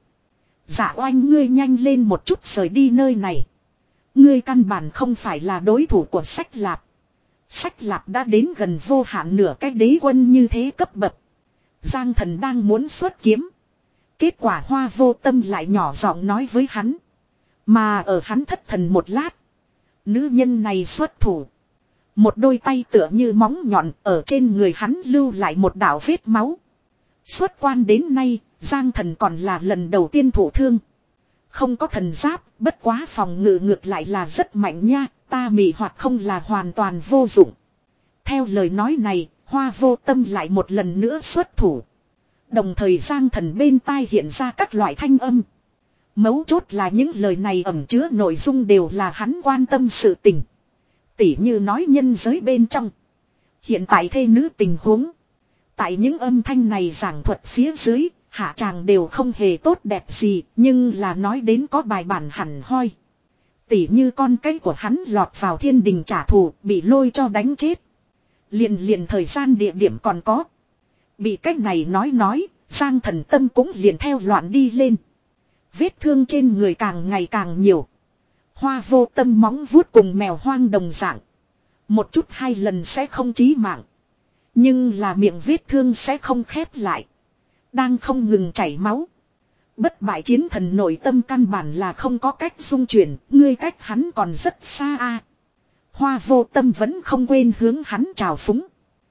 Dạ oanh, ngươi nhanh lên một chút rời đi nơi này. Ngươi căn bản không phải là đối thủ của Sách Lạp. Sách Lạp đã đến gần vô hạn nửa cái đế quân như thế cấp bậc. Giang Thần đang muốn xuất kiếm. Kết quả Hoa Vô Tâm lại nhỏ giọng nói với hắn. Mà ở hắn thất thần một lát. Nữ nhân này xuất thủ. Một đôi tay tựa như móng nhọn ở trên người hắn lưu lại một đạo vết máu. Xuất quan đến nay, Giang Thần còn là lần đầu tiên thụ thương. Không có thần giáp, bất quá phòng ngự ngược lại là rất mạnh nha, ta mị hoạt không là hoàn toàn vô dụng. Theo lời nói này, Hoa Vô Tâm lại một lần nữa xuất thủ. Đồng thời Giang Thần bên tai hiện ra các loại thanh âm. Mấu chốt là những lời này ẩn chứa nội dung đều là hắn quan tâm sự tình. Tỉ như nói nhân giới bên trong. Hiện tại thê nữ tình huống. Tại những âm thanh này giảng thuật phía dưới, hạ tràng đều không hề tốt đẹp gì, nhưng là nói đến có bài bản hẳn hoi. Tỉ như con cái của hắn lọt vào thiên đình trả thù, bị lôi cho đánh chết. Liền liền thời gian địa điểm còn có. Bị cách này nói nói, Giang Thần tâm cũng liền theo loạn đi lên. Vết thương trên người càng ngày càng nhiều. Hoa Vô Tâm móng vuốt cùng mèo hoang đồng dạng. Một chút hai lần sẽ không chí mạng. Nhưng là miệng vết thương sẽ không khép lại. Đang không ngừng chảy máu. Bất bại chiến thần nội tâm căn bản là không có cách dung chuyển. Ngươi cách hắn còn rất xa a. Hoa Vô Tâm vẫn không quên hướng hắn chào phúng.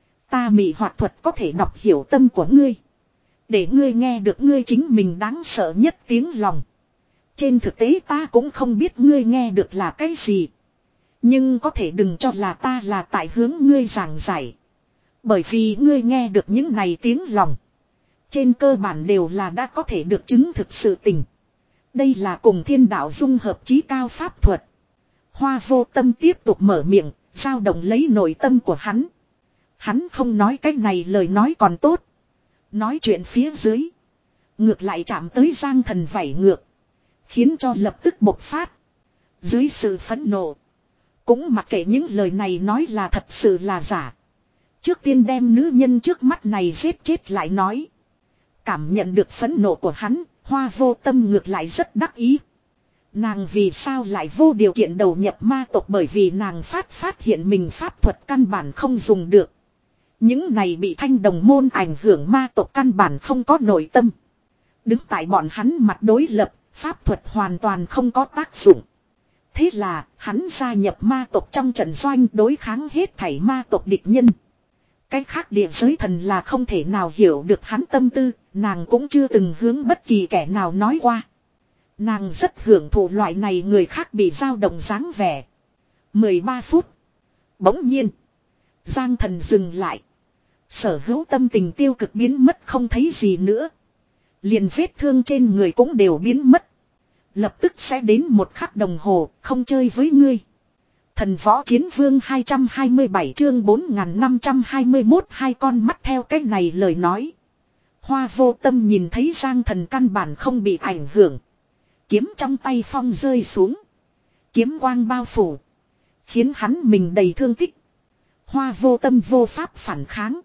Ta mị hoạt thuật có thể đọc hiểu tâm của ngươi. Để ngươi nghe được ngươi chính mình đáng sợ nhất tiếng lòng. Trên thực tế ta cũng không biết ngươi nghe được là cái gì. Nhưng có thể đừng cho là ta là tại hướng ngươi giảng giải. Bởi vì ngươi nghe được những này tiếng lòng. Trên cơ bản đều là đã có thể được chứng thực sự tình. Đây là cùng thiên đạo dung hợp chí cao pháp thuật. Hoa Vô Tâm tiếp tục mở miệng, dao động lấy nội tâm của hắn. Hắn không nói cái này lời nói còn tốt. Nói chuyện phía dưới. Ngược lại chạm tới Giang Thần vảy ngược. Khiến cho lập tức bộc phát. Dưới sự phẫn nộ. Cũng mặc kệ những lời này nói là thật sự là giả. Trước tiên đem nữ nhân trước mắt này giết chết lại nói. Cảm nhận được phẫn nộ của hắn, Hoa Vô Tâm ngược lại rất đắc ý. Nàng vì sao lại vô điều kiện đầu nhập ma tộc, bởi vì nàng phát phát hiện mình pháp thuật căn bản không dùng được. Những này bị Thanh Đồng môn ảnh hưởng ma tộc căn bản không có nội tâm. Đứng tại bọn hắn mặt đối lập, pháp thuật hoàn toàn không có tác dụng. Thế là, hắn gia nhập ma tộc trong trận doanh đối kháng hết thảy ma tộc địch nhân. Cái khác địa giới thần là không thể nào hiểu được hắn tâm tư, nàng cũng chưa từng hướng bất kỳ kẻ nào nói qua. Nàng rất hưởng thụ loại này người khác bị dao động dáng vẻ. mười ba phút. Bỗng nhiên. Giang Thần dừng lại. Sở hữu tâm tình tiêu cực biến mất không thấy gì nữa. Liền vết thương trên người cũng đều biến mất. Lập tức sẽ đến một khắc đồng hồ, không chơi với ngươi. Thần võ chiến vương hai trăm hai mươi bảy chương bốn nghìn năm trăm hai mươi mốt hai con mắt theo cách này lời nói. Hoa vô tâm nhìn thấy Giang Thần căn bản không bị ảnh hưởng. Kiếm trong tay phong rơi xuống. Kiếm quang bao phủ. Khiến hắn mình đầy thương tích. Hoa vô tâm vô pháp phản kháng.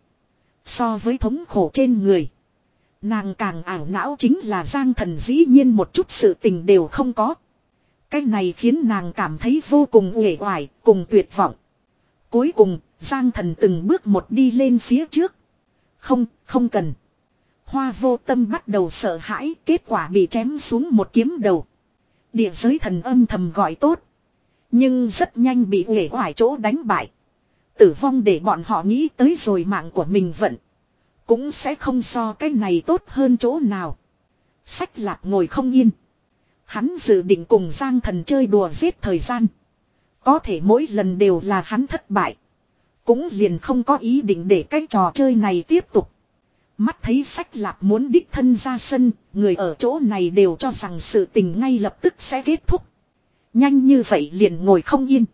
So với thống khổ trên người. Nàng càng ảo não chính là Giang Thần dĩ nhiên một chút sự tình đều không có. Cái này khiến nàng cảm thấy vô cùng uể oải, cùng tuyệt vọng. Cuối cùng, Giang Thần từng bước một đi lên phía trước. Không, không cần. Hoa vô tâm bắt đầu sợ hãi, kết quả bị chém xuống một kiếm đầu. Địa giới thần âm thầm gọi tốt. Nhưng rất nhanh bị uể oải chỗ đánh bại. Tử vong để bọn họ nghĩ tới rồi mạng của mình vận. Cũng sẽ không so cái này tốt hơn chỗ nào. Sách Lạp ngồi không yên. Hắn dự định cùng Giang Thần chơi đùa giết thời gian. Có thể mỗi lần đều là hắn thất bại. Cũng liền không có ý định để cái trò chơi này tiếp tục. Mắt thấy Sách Lạp muốn đích thân ra sân, người ở chỗ này đều cho rằng sự tình ngay lập tức sẽ kết thúc. Nhanh như vậy liền ngồi không yên.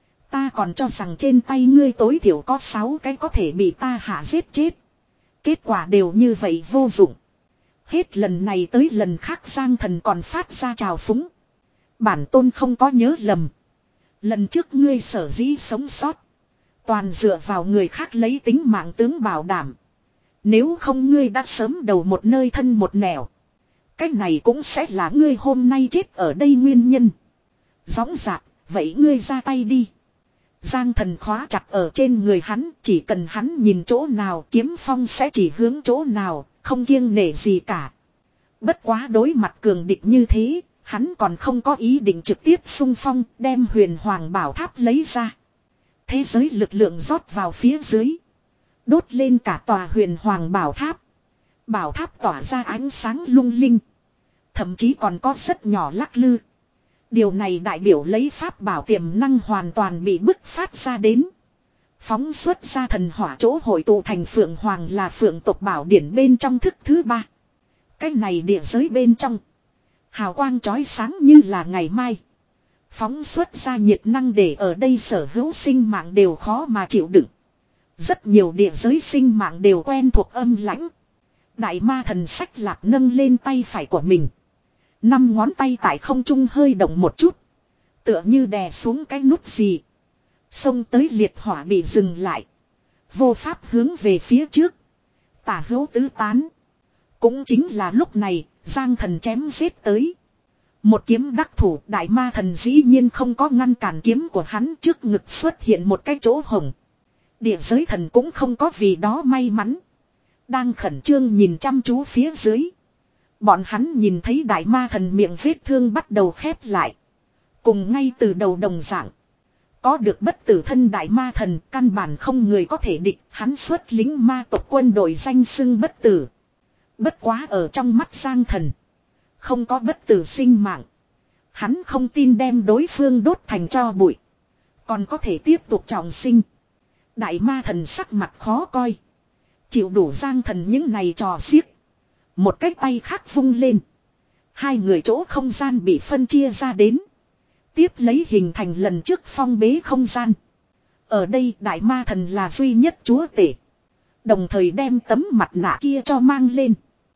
Ta còn cho rằng trên tay ngươi tối thiểu có sáu cái có thể bị ta hạ giết chết. Kết quả đều như vậy vô dụng. Hết lần này tới lần khác Giang Thần còn phát ra trào phúng. Bản tôn không có nhớ lầm. Lần trước ngươi sở dĩ sống sót. Toàn dựa vào người khác lấy tính mạng tướng bảo đảm. Nếu không ngươi đã sớm đầu một nơi thân một nẻo. Cách này cũng sẽ là ngươi hôm nay chết ở đây nguyên nhân. Gióng dạc, vậy ngươi ra tay đi. Giang Thần khóa chặt ở trên người hắn, chỉ cần hắn nhìn chỗ nào kiếm phong sẽ chỉ hướng chỗ nào, không kiêng nể gì cả. Bất quá đối mặt cường địch như thế, hắn còn không có ý định trực tiếp xung phong, đem huyền hoàng bảo tháp lấy ra. Thế giới lực lượng rót vào phía dưới. Đốt lên cả tòa huyền hoàng bảo tháp. Bảo tháp tỏa ra ánh sáng lung linh. Thậm chí còn có rất nhỏ lắc lư. Điều này đại biểu lấy pháp bảo tiềm năng hoàn toàn bị bức phát ra đến. Phóng xuất ra thần hỏa chỗ hội tụ thành phượng hoàng là phượng tộc bảo điển bên trong thức thứ ba. Cái này địa giới bên trong. Hào quang chói sáng như là ngày mai. Phóng xuất ra nhiệt năng để ở đây sở hữu sinh mạng đều khó mà chịu đựng. Rất nhiều địa giới sinh mạng đều quen thuộc âm lãnh. Đại ma thần Sách Lạp nâng lên tay phải của mình. Năm ngón tay tại không trung hơi động một chút. Tựa như đè xuống cái nút gì. Xông tới liệt hỏa bị dừng lại. Vô pháp hướng về phía trước. Tả hữu tứ tán. Cũng chính là lúc này, Giang Thần chém giết tới. Một kiếm đắc thủ, đại ma thần dĩ nhiên không có ngăn cản kiếm của hắn, trước ngực xuất hiện một cái chỗ hổng. Địa giới thần cũng không có vì đó may mắn. Đang khẩn trương nhìn chăm chú phía dưới. Bọn hắn nhìn thấy đại ma thần miệng vết thương bắt đầu khép lại. Cùng ngay từ đầu đồng dạng. Có được bất tử thân đại ma thần, căn bản không người có thể địch, hắn xuất lính ma tộc quân đội danh xưng bất tử. Bất quá ở trong mắt Giang Thần. Không có bất tử sinh mạng. Hắn không tin đem đối phương đốt thành tro bụi. Còn có thể tiếp tục trọng sinh. Đại ma thần sắc mặt khó coi. Chịu đủ Giang Thần những này trò xiếc. Một cái tay khác vung lên. Hai người chỗ không gian bị phân chia ra đến. Tiếp lấy hình thành lần trước phong bế không gian. Ở đây đại ma thần là duy nhất chúa tể. Đồng thời đem tấm mặt nạ kia cho mang lên.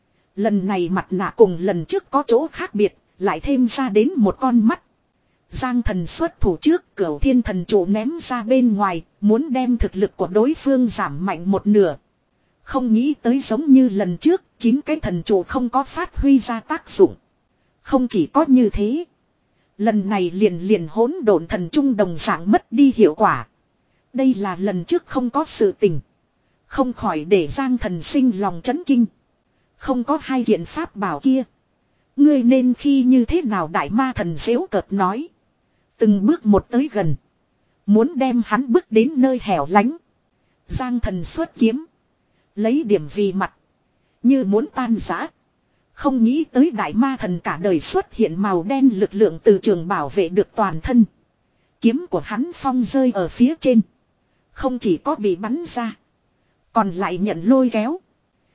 Lần này mặt nạ cùng lần trước có chỗ khác biệt. Lại thêm ra đến một con mắt. Giang Thần xuất thủ trước, Cửu Thiên Thần Trụ ném ra bên ngoài. Muốn đem thực lực của đối phương giảm mạnh một nửa. Không nghĩ tới giống như lần trước, chín cái thần trụ không có phát huy ra tác dụng. Không chỉ có như thế. Lần này liền liền hỗn độn thần trung đồng dạng mất đi hiệu quả. Đây là lần trước không có sự tình. Không khỏi để Giang Thần sinh lòng chấn kinh. Không có hai kiện pháp bảo kia. Ngươi nên khi như thế nào đại ma thần xéo cợt nói. Từng bước một tới gần. Muốn đem hắn bước đến nơi hẻo lánh. Giang Thần xuất kiếm. Lấy điểm vì mặt. Như muốn tan rã. Không nghĩ tới đại ma thần cả đời xuất hiện màu đen lực lượng từ trường bảo vệ được toàn thân. Kiếm của hắn phong rơi ở phía trên. Không chỉ có bị bắn ra. Còn lại nhận lôi kéo.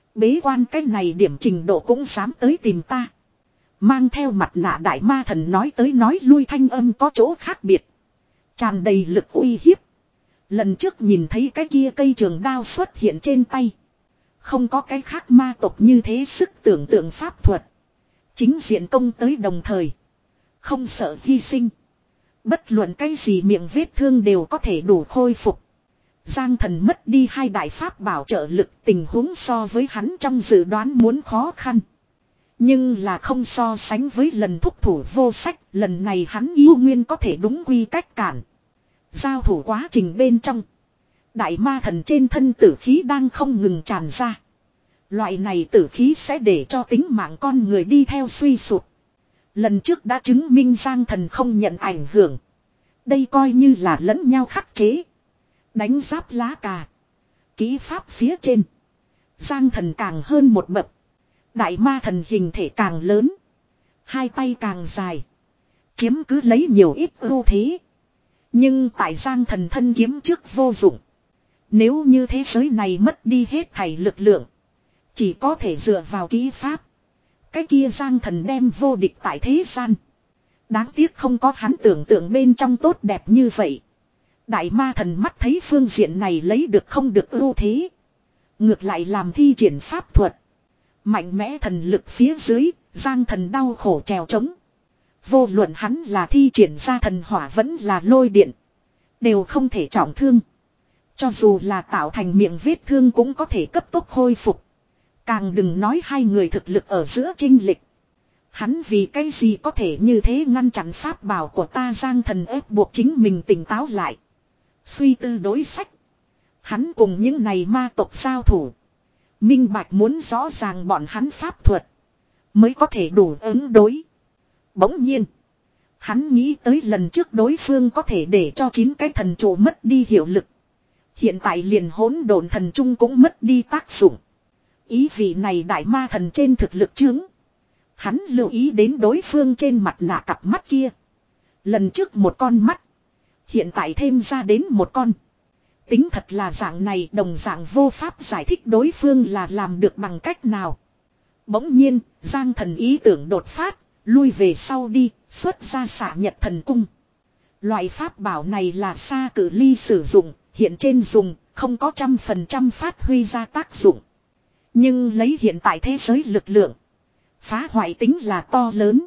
Bế quan cái này điểm trình độ cũng dám tới tìm ta. Mang theo mặt nạ đại ma thần nói tới nói lui thanh âm có chỗ khác biệt. Tràn đầy lực uy hiếp. Lần trước nhìn thấy cái kia cây trường đao xuất hiện trên tay. Không có cái khác ma tộc như thế sức tưởng tượng pháp thuật. Chính diện công tới đồng thời. Không sợ hy sinh. Bất luận cái gì miệng vết thương đều có thể đủ khôi phục. Giang Thần mất đi hai đại pháp bảo trợ lực, tình huống so với hắn trong dự đoán muốn khó khăn. Nhưng là không so sánh với lần thúc thủ vô sách, lần này hắn yêu nguyên có thể đúng quy cách cản. Giao thủ quá trình bên trong. Đại ma thần trên thân tử khí đang không ngừng tràn ra. Loại này tử khí sẽ để cho tính mạng con người đi theo suy sụp. Lần trước đã chứng minh Giang Thần không nhận ảnh hưởng. Đây coi như là lẫn nhau khắc chế. Đánh giáp lá cà. Kỹ pháp phía trên. Giang Thần càng hơn một bậc. Đại ma thần hình thể càng lớn. Hai tay càng dài. Chiếm cứ lấy nhiều ít ưu thế. Nhưng tại Giang Thần thân kiếm trước vô dụng. Nếu như thế giới này mất đi hết thảy lực lượng. Chỉ có thể dựa vào kỹ pháp. Cái kia Giang Thần đem vô địch tại thế gian. Đáng tiếc không có hắn tưởng tượng bên trong tốt đẹp như vậy. Đại ma thần mắt thấy phương diện này lấy được không được ưu thế. Ngược lại làm thi triển pháp thuật. Mạnh mẽ thần lực phía dưới, Giang Thần đau khổ trèo trống. Vô luận hắn là thi triển ra thần hỏa vẫn là lôi điện. Đều không thể trọng thương. Cho dù là tạo thành miệng vết thương cũng có thể cấp tốc khôi phục. Càng đừng nói hai người thực lực ở giữa chênh lệch. Hắn vì cái gì có thể như thế ngăn chặn pháp bảo của ta. Giang Thần ép buộc chính mình tỉnh táo lại. Suy tư đối sách. Hắn cùng những này ma tộc giao thủ. Minh bạch muốn rõ ràng bọn hắn pháp thuật. Mới có thể đủ ứng đối. Bỗng nhiên. Hắn nghĩ tới lần trước đối phương có thể để cho chín cái thần trụ mất đi hiệu lực. Hiện tại liền hỗn độn thần trung cũng mất đi tác dụng. Ý vị này đại ma thần trên thực lực chướng. Hắn lưu ý đến đối phương trên mặt nạ cặp mắt kia. Lần trước một con mắt. Hiện tại thêm ra đến một con. Tính thật là dạng này đồng dạng vô pháp giải thích đối phương là làm được bằng cách nào. Bỗng nhiên, Giang Thần ý tưởng đột phát, lui về sau đi, xuất ra xạ nhật thần cung. Loại pháp bảo này là xa cự ly sử dụng, hiện trên dùng, không có trăm phần trăm phát huy ra tác dụng. Nhưng lấy hiện tại thế giới lực lượng, phá hoại tính là to lớn.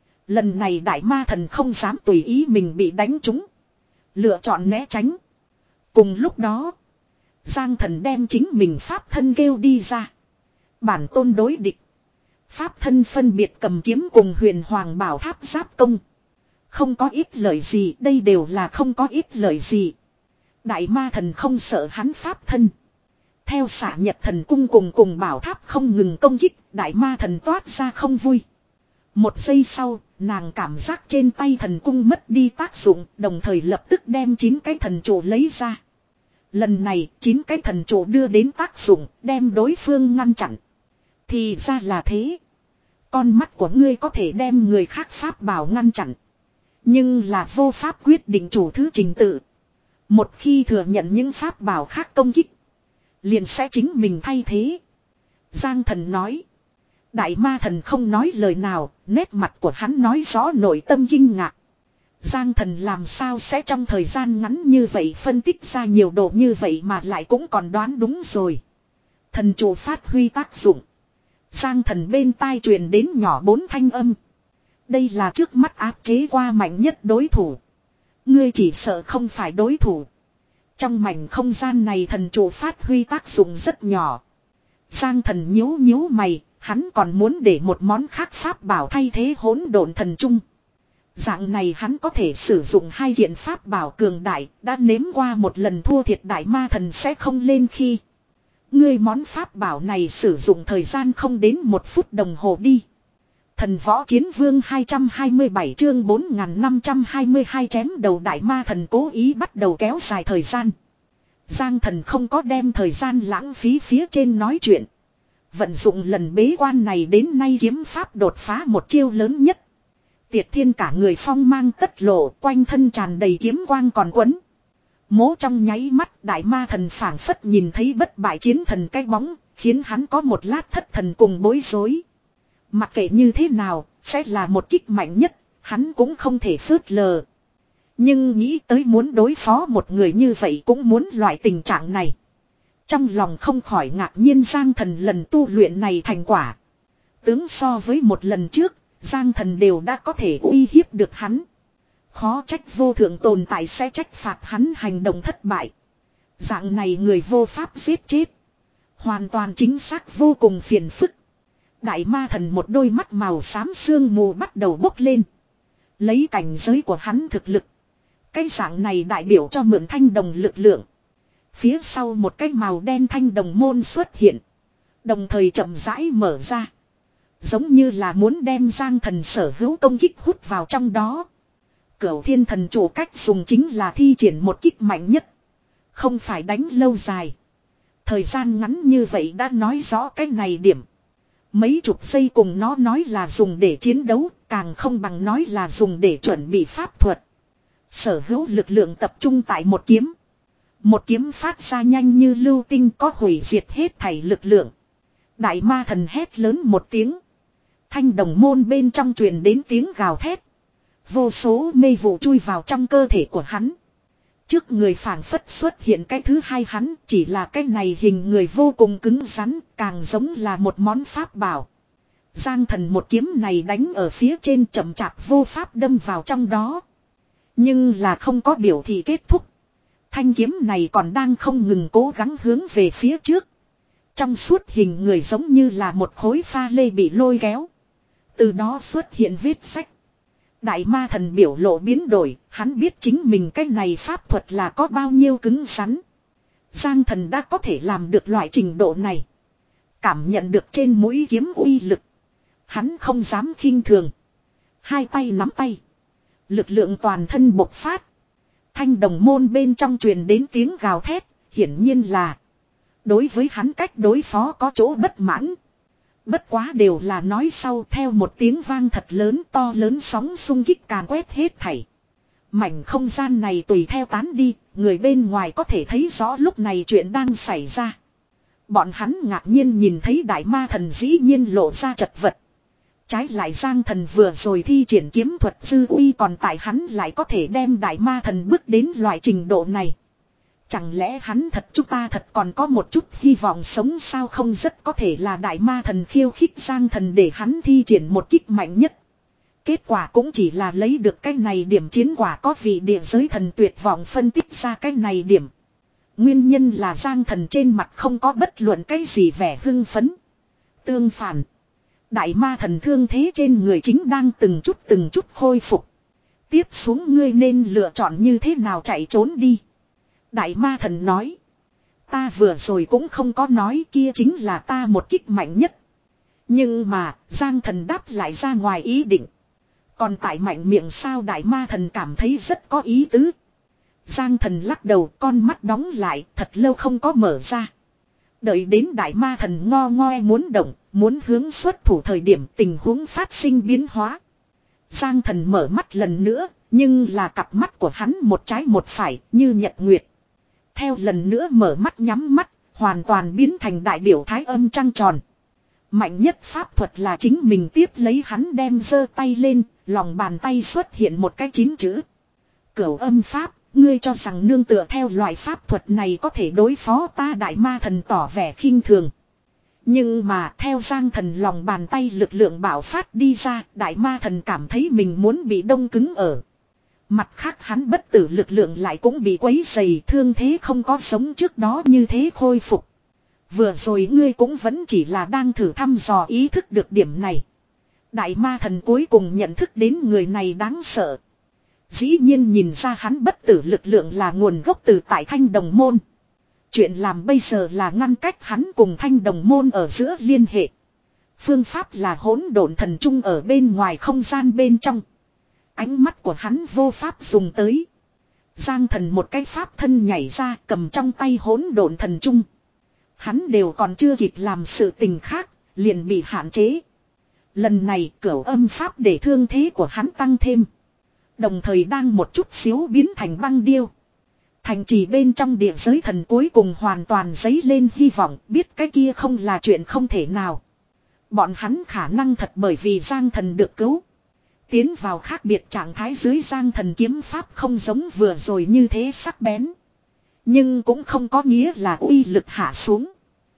Lần này đại ma thần không dám tùy ý mình bị đánh trúng. Lựa chọn né tránh. Cùng lúc đó, Giang Thần đem chính mình pháp thân kêu đi ra. Bản tôn đối địch. Pháp thân phân biệt cầm kiếm cùng huyền hoàng bảo tháp giáp công. Không có ít lời gì, đây đều là không có ít lời gì. Đại ma thần không sợ hắn pháp thân. Theo xạ nhật thần cung cùng cùng bảo tháp không ngừng công kích, đại ma thần toát ra không vui. Một giây sau, nàng cảm giác trên tay thần cung mất đi tác dụng, đồng thời lập tức đem chín cái thần trụ lấy ra. Lần này, chín cái thần trụ đưa đến tác dụng, đem đối phương ngăn chặn. Thì ra là thế. Con mắt của ngươi có thể đem người khác pháp bảo ngăn chặn. Nhưng là vô pháp quyết định chủ thứ trình tự. Một khi thừa nhận những pháp bảo khác công kích, liền sẽ chính mình thay thế. Giang Thần nói. Đại ma thần không nói lời nào, nét mặt của hắn nói rõ nội tâm kinh ngạc. Giang Thần làm sao sẽ trong thời gian ngắn như vậy phân tích ra nhiều độ như vậy mà lại cũng còn đoán đúng rồi. Thần trụ phát huy tác dụng. Giang Thần bên tai truyền đến nhỏ bốn thanh âm. Đây là trước mắt áp chế qua mạnh nhất đối thủ. Ngươi chỉ sợ không phải đối thủ. Trong mảnh không gian này thần trụ phát huy tác dụng rất nhỏ. Giang Thần nhíu nhíu mày, hắn còn muốn để một món khác pháp bảo thay thế hỗn độn thần trung. Dạng này hắn có thể sử dụng hai kiện pháp bảo cường đại, đã nếm qua một lần thua thiệt đại ma thần sẽ không lên khi. Ngươi món pháp bảo này sử dụng thời gian không đến một phút đồng hồ đi. Thần võ chiến vương hai trăm hai mươi bảy chương bốn nghìn năm trăm hai mươi hai chém đầu đại ma thần cố ý bắt đầu kéo dài thời gian. Giang Thần không có đem thời gian lãng phí phía trên nói chuyện. Vận dụng lần bế quan này đến nay kiếm pháp đột phá một chiêu lớn nhất. Tiệt Thiên cả người phong mang tất lộ, quanh thân tràn đầy kiếm quang còn quấn. Mố trong nháy mắt đại ma thần phảng phất nhìn thấy bất bại chiến thần cái bóng, khiến hắn có một lát thất thần cùng bối rối. Mặc kệ như thế nào, sẽ là một kích mạnh nhất, hắn cũng không thể phớt lờ. Nhưng nghĩ tới muốn đối phó một người như vậy cũng muốn loại tình trạng này. Trong lòng không khỏi ngạc nhiên Giang Thần lần tu luyện này thành quả. Tướng so với một lần trước, Giang Thần đều đã có thể uy hiếp được hắn. Khó trách vô thượng tồn tại sẽ trách phạt hắn hành động thất bại. Dạng này người vô pháp giết chết. Hoàn toàn chính xác vô cùng phiền phức. Đại ma thần một đôi mắt màu xám sương mù bắt đầu bốc lên. Lấy cảnh giới của hắn thực lực. Cái dạng này đại biểu cho mượn thanh đồng lực lượng. Phía sau một cái màu đen thanh đồng môn xuất hiện. Đồng thời chậm rãi mở ra. Giống như là muốn đem Giang Thần sở hữu công kích hút vào trong đó. Cửu thiên thần chủ cách dùng chính là thi triển một kích mạnh nhất. Không phải đánh lâu dài. Thời gian ngắn như vậy đã nói rõ cái này điểm. Mấy chục giây cùng nó nói là dùng để chiến đấu, càng không bằng nói là dùng để chuẩn bị pháp thuật. Sở hữu lực lượng tập trung tại một kiếm. Một kiếm phát ra nhanh như lưu tinh có hủy diệt hết thảy lực lượng. Đại ma thần hét lớn một tiếng. Thanh đồng môn bên trong truyền đến tiếng gào thét. Vô số mê vụ chui vào trong cơ thể của hắn. Trước người phảng phất xuất hiện cái thứ hai hắn, chỉ là cái này hình người vô cùng cứng rắn, càng giống là một món pháp bảo. Giang Thần một kiếm này đánh ở phía trên chậm chạp vô pháp đâm vào trong đó. Nhưng là không có biểu thị kết thúc. Thanh kiếm này còn đang không ngừng cố gắng hướng về phía trước. Trong suốt hình người giống như là một khối pha lê bị lôi kéo. Từ đó xuất hiện vết sách. Đại ma thần biểu lộ biến đổi, hắn biết chính mình cái này pháp thuật là có bao nhiêu cứng rắn. Giang Thần đã có thể làm được loại trình độ này. Cảm nhận được trên mũi kiếm uy lực. Hắn không dám khinh thường. Hai tay nắm tay. Lực lượng toàn thân bộc phát. Thanh đồng môn bên trong truyền đến tiếng gào thét, hiển nhiên là đối với hắn cách đối phó có chỗ bất mãn. Bất quá đều là nói sau theo một tiếng vang thật lớn to lớn sóng xung kích càn quét hết thảy. Mảnh không gian này tùy theo tán đi, người bên ngoài có thể thấy rõ lúc này chuyện đang xảy ra. Bọn hắn ngạc nhiên nhìn thấy đại ma thần dĩ nhiên lộ ra chật vật. Trái lại Giang Thần vừa rồi thi triển kiếm thuật dư uy còn tại hắn lại có thể đem đại ma thần bước đến loại trình độ này. Chẳng lẽ hắn thật chúng ta thật còn có một chút hy vọng sống sao không rất có thể là đại ma thần khiêu khích Giang Thần để hắn thi triển một kích mạnh nhất. Kết quả cũng chỉ là lấy được cái này điểm chiến quả có vị địa giới thần tuyệt vọng phân tích ra cái này điểm. Nguyên nhân là Giang Thần trên mặt không có bất luận cái gì vẻ hưng phấn. Tương phản. Đại ma thần thương thế trên người chính đang từng chút từng chút khôi phục. Tiếp xuống ngươi nên lựa chọn như thế nào chạy trốn đi. Đại ma thần nói. Ta vừa rồi cũng không có nói kia chính là ta một kích mạnh nhất. Nhưng mà Giang Thần đáp lại ra ngoài ý định. Còn tại mạnh miệng sao đại ma thần cảm thấy rất có ý tứ. Giang Thần lắc đầu con mắt đóng lại thật lâu không có mở ra. Đợi đến đại ma thần ngo ngoe muốn động, muốn hướng xuất thủ thời điểm tình huống phát sinh biến hóa. Giang Thần mở mắt lần nữa, nhưng là cặp mắt của hắn một trái một phải như nhật nguyệt. Theo lần nữa mở mắt nhắm mắt, hoàn toàn biến thành đại biểu thái âm trăng tròn. Mạnh nhất pháp thuật là chính mình tiếp lấy hắn đem giơ tay lên, lòng bàn tay xuất hiện một cái chín chữ. Cửu âm pháp. Ngươi cho rằng nương tựa theo loại pháp thuật này có thể đối phó ta đại ma thần tỏ vẻ khinh thường. Nhưng mà theo Giang Thần lòng bàn tay lực lượng bạo phát đi ra, đại ma thần cảm thấy mình muốn bị đông cứng ở. Mặt khác hắn bất tử lực lượng lại cũng bị quấy dày thương thế không có sống trước đó như thế khôi phục. Vừa rồi ngươi cũng vẫn chỉ là đang thử thăm dò ý thức được điểm này. Đại ma thần cuối cùng nhận thức đến người này đáng sợ. Dĩ nhiên nhìn ra hắn bất tử lực lượng là nguồn gốc từ tại thanh đồng môn. Chuyện làm bây giờ là ngăn cách hắn cùng thanh đồng môn ở giữa liên hệ. Phương pháp là hỗn độn thần trung ở bên ngoài không gian bên trong. Ánh mắt của hắn vô pháp dùng tới. Giang Thần một cái pháp thân nhảy ra cầm trong tay hỗn độn thần trung. Hắn đều còn chưa kịp làm sự tình khác, liền bị hạn chế. Lần này cửu âm pháp để thương thế của hắn tăng thêm. Đồng thời đang một chút xíu biến thành băng điêu. Thành trì bên trong địa giới thần cuối cùng hoàn toàn dấy lên hy vọng, biết cái kia không là chuyện không thể nào. Bọn hắn khả năng thật bởi vì Giang Thần được cứu. Tiến vào khác biệt trạng thái dưới Giang Thần kiếm pháp không giống vừa rồi như thế sắc bén. Nhưng cũng không có nghĩa là uy lực hạ xuống.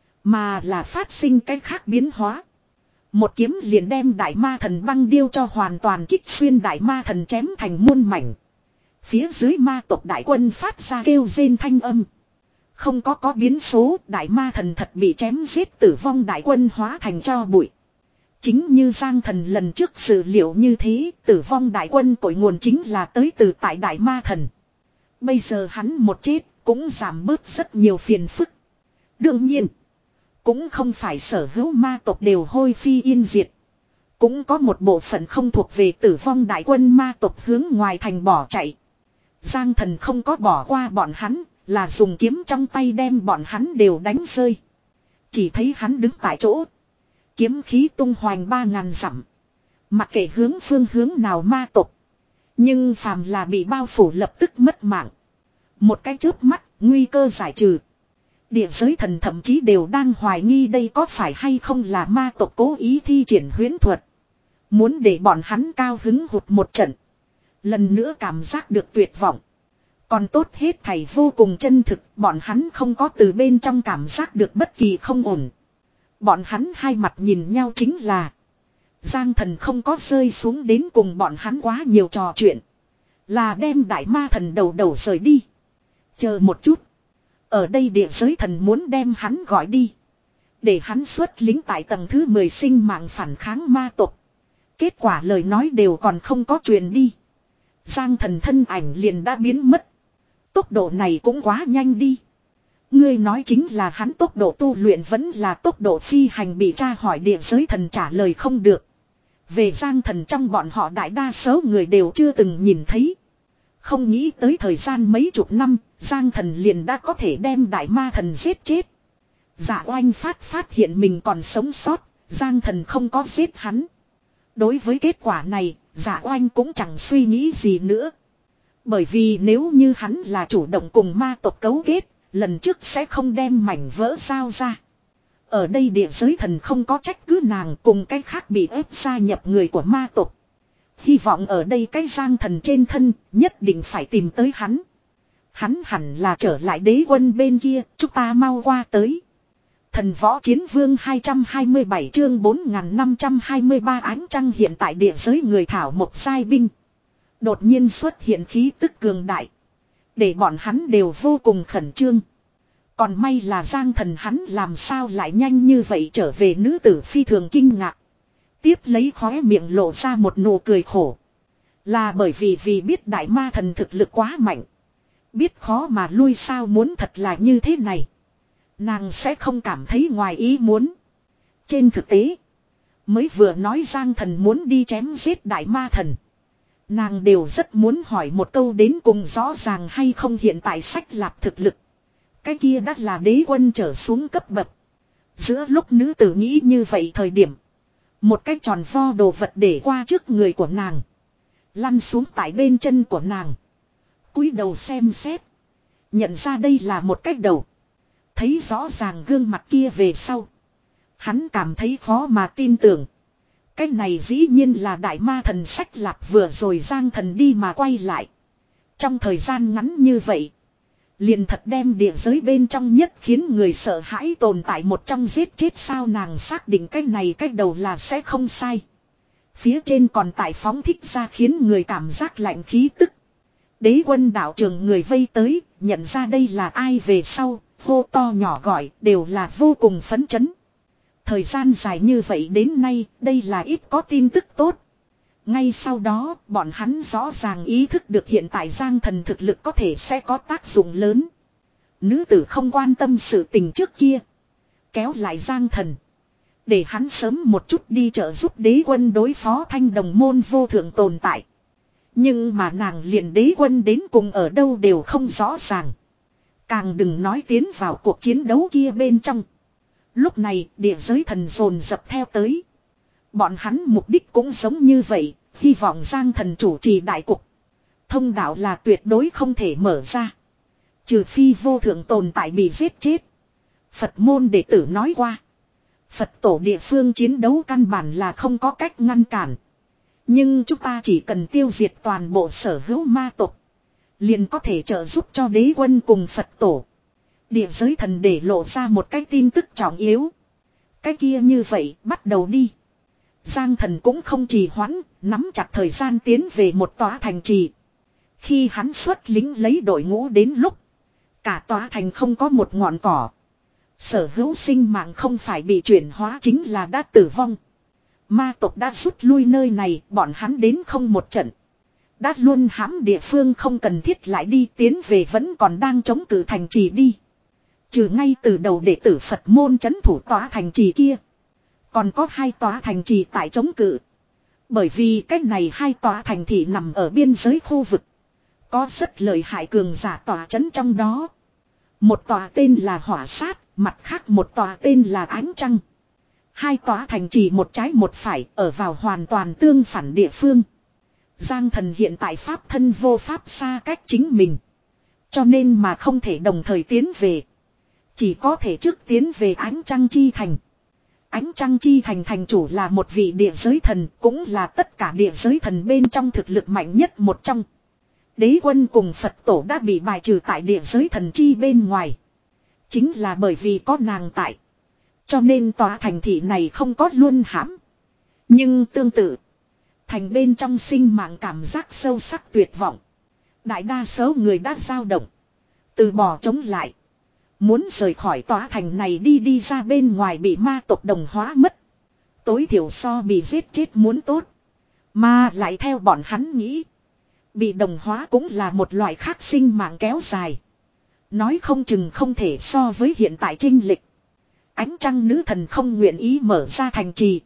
Mà là phát sinh cái khác biến hóa. Một kiếm liền đem đại ma thần băng điêu cho hoàn toàn kích xuyên đại ma thần chém thành muôn mảnh. Phía dưới ma tộc đại quân phát ra kêu rên thanh âm. Không có có biến số, đại ma thần thật bị chém giết, tử vong đại quân hóa thành cho bụi. Chính như Giang Thần lần trước dự liệu như thế, tử vong đại quân cội nguồn chính là tới từ tại đại ma thần. Bây giờ hắn một chết, cũng giảm bớt rất nhiều phiền phức. Đương nhiên, cũng không phải sở hữu ma tộc đều hôi phi yên diệt. Cũng có một bộ phận không thuộc về tử vong đại quân ma tộc hướng ngoài thành bỏ chạy. Giang Thần không có bỏ qua bọn hắn, là dùng kiếm trong tay đem bọn hắn đều đánh rơi. Chỉ thấy hắn đứng tại chỗ. Kiếm khí tung hoành ba ngàn dặm. Mặc kệ hướng phương hướng nào ma tộc. Nhưng phàm là bị bao phủ lập tức mất mạng. Một cái chớp mắt, nguy cơ giải trừ. Địa giới thần thậm chí đều đang hoài nghi đây có phải hay không là ma tộc cố ý thi triển huyễn thuật. Muốn để bọn hắn cao hứng hụt một trận. Lần nữa cảm giác được tuyệt vọng. Còn tốt hết thảy vô cùng chân thực, bọn hắn không có từ bên trong cảm giác được bất kỳ không ổn. Bọn hắn hai mặt nhìn nhau chính là Giang Thần không có rơi xuống đến cùng bọn hắn quá nhiều trò chuyện. Là đem đại ma thần đầu đầu rời đi. Chờ một chút. Ở đây địa giới thần muốn đem hắn gọi đi. Để hắn xuất lính tại tầng thứ mười sinh mạng phản kháng ma tộc. Kết quả lời nói đều còn không có truyền đi. Giang Thần thân ảnh liền đã biến mất. Tốc độ này cũng quá nhanh đi. Ngươi nói chính là hắn tốc độ tu luyện vẫn là tốc độ phi hành, bị tra hỏi địa giới thần trả lời không được. Về Giang Thần trong bọn họ đại đa số người đều chưa từng nhìn thấy. Không nghĩ tới thời gian mấy chục năm, Giang Thần liền đã có thể đem đại ma thần giết chết. Dạ Oanh phát phát hiện mình còn sống sót, Giang Thần không có giết hắn. Đối với kết quả này, Dạ Oanh cũng chẳng suy nghĩ gì nữa. Bởi vì nếu như hắn là chủ động cùng ma tộc cấu kết, lần trước sẽ không đem mảnh vỡ sao ra. Ở đây địa giới thần không có trách cứ nàng cùng cái khác bị ép gia nhập người của ma tộc. Hy vọng ở đây cái Giang Thần trên thân nhất định phải tìm tới hắn. Hắn hẳn là trở lại đế quân bên kia, chúng ta mau qua tới. Thần võ chiến vương hai trăm hai mươi bảy chương bốn nghìn năm trăm hai mươi ba ánh trăng hiện tại địa giới người thảo một giai binh. Đột nhiên xuất hiện khí tức cường đại. Để bọn hắn đều vô cùng khẩn trương. Còn may là Giang Thần hắn làm sao lại nhanh như vậy trở về, nữ tử phi thường kinh ngạc. Tiếp lấy khóe miệng lộ ra một nụ cười khổ. Là bởi vì vì biết đại ma thần thực lực quá mạnh. Biết khó mà lui, sao muốn thật là như thế này. Nàng sẽ không cảm thấy ngoài ý muốn. Trên thực tế, mới vừa nói Giang Thần muốn đi chém giết đại ma thần. Nàng đều rất muốn hỏi một câu đến cùng rõ ràng hay không hiện tại sách lạp thực lực. Cái kia đã là đế quân trở xuống cấp bậc. Giữa lúc nữ tử nghĩ như vậy thời điểm, một cái tròn vo đồ vật để qua trước người của nàng. Lăn xuống tại bên chân của nàng. Cúi đầu xem xét. Nhận ra đây là một cái đầu. Thấy rõ ràng gương mặt kia về sau, hắn cảm thấy khó mà tin tưởng. Cái này dĩ nhiên là đại ma thần sách lạp vừa rồi Giang Thần đi mà quay lại. Trong thời gian ngắn như vậy, liền thật đem địa giới bên trong nhất khiến người sợ hãi tồn tại một trong giết chết, sao nàng xác định cái này cái đầu là sẽ không sai. Phía trên còn tại phóng thích ra khiến người cảm giác lạnh khí tức. Đế quân đạo trường người vây tới, nhận ra đây là ai về sau, hô to nhỏ gọi đều là vô cùng phấn chấn. Thời gian dài như vậy đến nay, đây là ít có tin tức tốt. Ngay sau đó, bọn hắn rõ ràng ý thức được hiện tại Giang Thần thực lực có thể sẽ có tác dụng lớn. Nữ tử không quan tâm sự tình trước kia. Kéo lại Giang Thần. Để hắn sớm một chút đi trợ giúp đế quân đối phó thanh đồng môn vô thượng tồn tại. Nhưng mà nàng liền đế quân đến cùng ở đâu đều không rõ ràng. Càng đừng nói tiến vào cuộc chiến đấu kia bên trong. Lúc này địa giới thần dồn dập theo tới. Bọn hắn mục đích cũng giống như vậy, hy vọng Giang Thần chủ trì đại cục. Thông đạo là tuyệt đối không thể mở ra. Trừ phi vô thượng tồn tại bị giết chết. Phật môn đệ tử nói qua. Phật tổ địa phương chiến đấu căn bản là không có cách ngăn cản. Nhưng chúng ta chỉ cần tiêu diệt toàn bộ sở hữu ma tộc. Liền có thể trợ giúp cho đế quân cùng Phật tổ. Địa giới thần để lộ ra một cái tin tức trọng yếu. Cái kia như vậy bắt đầu đi. Giang thần cũng không trì hoãn, nắm chặt thời gian tiến về một tòa thành trì. Khi hắn xuất lính lấy đội ngũ đến lúc. Cả tòa thành không có một ngọn cỏ. Sở hữu sinh mạng không phải bị chuyển hóa chính là đã tử vong. Ma tộc đã rút lui nơi này, bọn hắn đến không một trận. Đã luôn hãm địa phương không cần thiết lại đi tiến về vẫn còn đang chống cự thành trì đi. Trừ ngay từ đầu đệ tử Phật môn chấn thủ tòa thành trì kia. Còn có hai tòa thành trì tại chống cự. Bởi vì cách này hai tòa thành thị nằm ở biên giới khu vực. Có rất lợi hại cường giả tòa chấn trong đó. Một tòa tên là Hỏa Sát, mặt khác một tòa tên là Ánh Trăng. Hai tòa thành trì một trái một phải ở vào hoàn toàn tương phản địa phương. Giang thần hiện tại pháp thân vô pháp xa cách chính mình. Cho nên mà không thể đồng thời tiến về. Chỉ có thể trước tiến về Ánh Trăng Chi Thành. Ánh Trăng Chi Thành thành chủ là một vị địa giới thần, cũng là tất cả địa giới thần bên trong thực lực mạnh nhất một trong. Đế quân cùng Phật tổ đã bị bài trừ tại địa giới thần chi bên ngoài. Chính là bởi vì có nàng tại. Cho nên tòa thành thị này không có luôn hãm. Nhưng tương tự. Thành bên trong sinh mạng cảm giác sâu sắc tuyệt vọng. Đại đa số người đã dao động. Từ bỏ chống lại. Muốn rời khỏi tòa thành này đi đi ra bên ngoài bị ma tộc đồng hóa mất. Tối thiểu so bị giết chết muốn tốt. Mà lại theo bọn hắn nghĩ. Bị đồng hóa cũng là một loại khác sinh mạng kéo dài. Nói không chừng không thể so với hiện tại trinh lịch. Ánh trăng nữ thần không nguyện ý mở ra thành trì.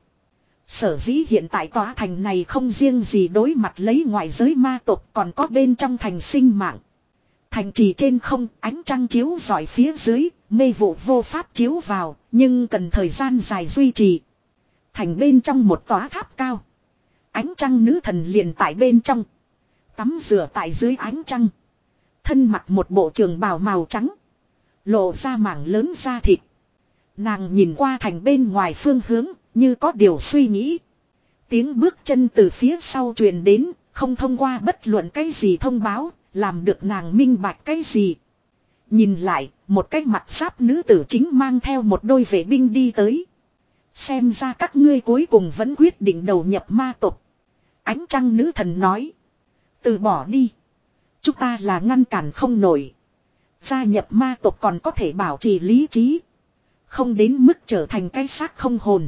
Sở dĩ hiện tại tòa thành này không riêng gì đối mặt lấy ngoại giới ma tộc còn có bên trong thành sinh mạng. Thành trì trên không ánh trăng chiếu rọi phía dưới, mê vụ vô pháp chiếu vào, nhưng cần thời gian dài duy trì. Thành bên trong một tòa tháp cao. Ánh trăng nữ thần liền tại bên trong. Tắm rửa tại dưới ánh trăng. Thân mặc một bộ trường bào màu trắng. Lộ ra mảng lớn da thịt. Nàng nhìn qua thành bên ngoài phương hướng, như có điều suy nghĩ. Tiếng bước chân từ phía sau truyền đến, không thông qua bất luận cái gì thông báo, làm được nàng minh bạch cái gì. Nhìn lại, một cái mặt giáp nữ tử chính mang theo một đôi vệ binh đi tới. Xem ra các ngươi cuối cùng vẫn quyết định đầu nhập ma tộc. Ánh trăng nữ thần nói. Từ bỏ đi. Chúng ta là ngăn cản không nổi. Gia nhập ma tộc còn có thể bảo trì lý trí. Không đến mức trở thành cái xác không hồn.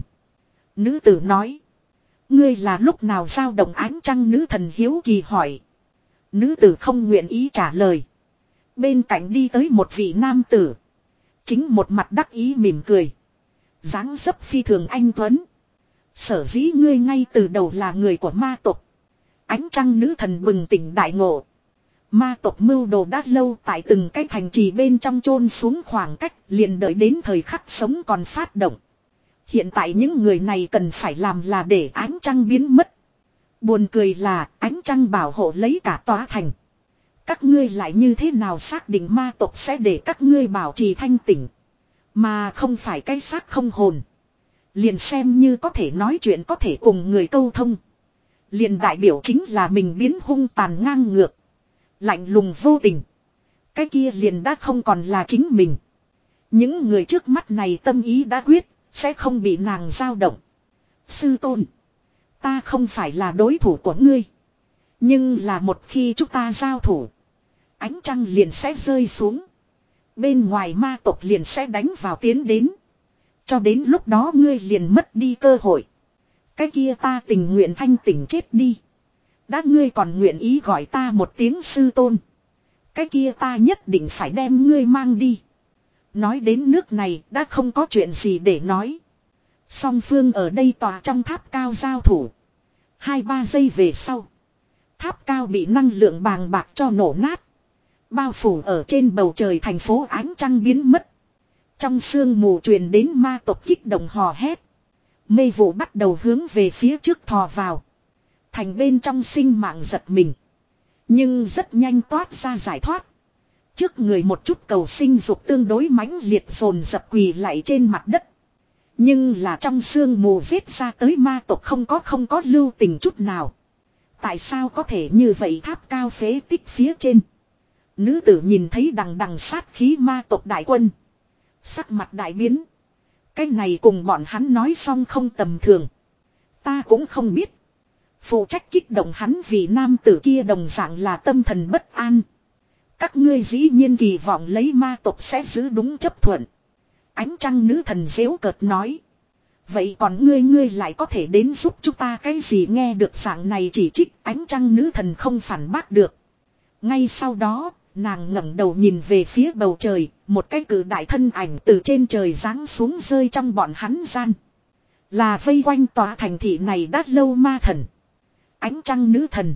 Nữ tử nói. Ngươi là lúc nào dao động ánh trăng nữ thần hiếu kỳ hỏi. Nữ tử không nguyện ý trả lời. Bên cạnh đi tới một vị nam tử. Chính một mặt đắc ý mỉm cười. Dáng dấp phi thường anh tuấn. Sở dĩ ngươi ngay từ đầu là người của ma tộc. Ánh trăng nữ thần bừng tỉnh đại ngộ. Ma tộc mưu đồ đã lâu tại từng cái thành trì bên trong chôn xuống khoảng cách liền đợi đến thời khắc sống còn phát động. Hiện tại những người này cần phải làm là để ánh trăng biến mất. Buồn cười là ánh trăng bảo hộ lấy cả tòa thành. Các ngươi lại như thế nào xác định ma tộc sẽ để các ngươi bảo trì thanh tỉnh. Mà không phải cái xác không hồn. Liền xem như có thể nói chuyện có thể cùng người câu thông. Liền đại biểu chính là mình biến hung tàn ngang ngược. Lạnh lùng vô tình. Cái kia liền đã không còn là chính mình. Những người trước mắt này tâm ý đã quyết. Sẽ không bị nàng dao động. Sư tôn. Ta không phải là đối thủ của ngươi. Nhưng là một khi chúng ta giao thủ. Ánh trăng liền sẽ rơi xuống. Bên ngoài ma tộc liền sẽ đánh vào tiến đến. Cho đến lúc đó ngươi liền mất đi cơ hội. Cái kia ta tình nguyện thanh tỉnh chết đi. Đã ngươi còn nguyện ý gọi ta một tiếng sư tôn. Cái kia ta nhất định phải đem ngươi mang đi. Nói đến nước này đã không có chuyện gì để nói. Song phương ở đây tòa trong tháp cao giao thủ. Hai ba giây về sau. Tháp cao bị năng lượng bàng bạc cho nổ nát. Bao phủ ở trên bầu trời thành phố ánh trăng biến mất. Trong sương mù truyền đến ma tộc kích động hò hét. Mê vụ bắt đầu hướng về phía trước thò vào. Thành bên trong sinh mạng giật mình. Nhưng rất nhanh toát ra giải thoát. Trước người một chút cầu sinh dục tương đối mãnh liệt dồn dập quỳ lại trên mặt đất. Nhưng là trong sương mù giết ra tới ma tộc không có không có lưu tình chút nào. Tại sao có thể như vậy tháp cao phế tích phía trên. Nữ tử nhìn thấy đằng đằng sát khí ma tộc đại quân. Sắc mặt đại biến. Cái này cùng bọn hắn nói xong không tầm thường. Ta cũng không biết. Phụ trách kích động hắn vì nam tử kia đồng dạng là tâm thần bất an. Các ngươi dĩ nhiên kỳ vọng lấy ma tộc sẽ giữ đúng chấp thuận. Ánh trăng nữ thần giễu cợt nói. Vậy còn ngươi ngươi lại có thể đến giúp chúng ta cái gì nghe được dạng này chỉ trích ánh trăng nữ thần không phản bác được. Ngay sau đó, nàng ngẩng đầu nhìn về phía bầu trời, một cái cử đại thân ảnh từ trên trời giáng xuống rơi trong bọn hắn gian. Là vây quanh tòa thành thị này đã lâu ma thần. Ánh trăng nữ thần.